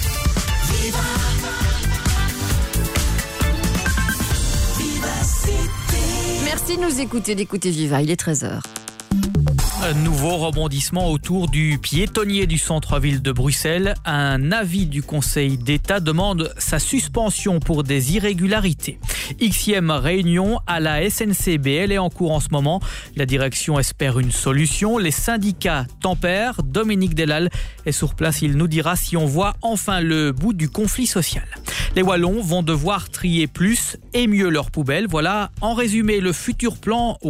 Merci de nous écouter, d'écouter Viva. Il est treize heures. Un nouveau rebondissement autour du piétonnier du centre-ville de Bruxelles. Un avis du Conseil d'État demande sa suspension pour des irrégularités. Xième réunion à la S N C B. Elle est en cours en ce moment. La direction espère une solution. Les syndicats tempèrent. Dominique Delal est sur place. Il nous dira si on voit enfin le bout du conflit social. Les Wallons vont devoir trier plus et mieux leurs poubelles. Voilà en résumé le futur plan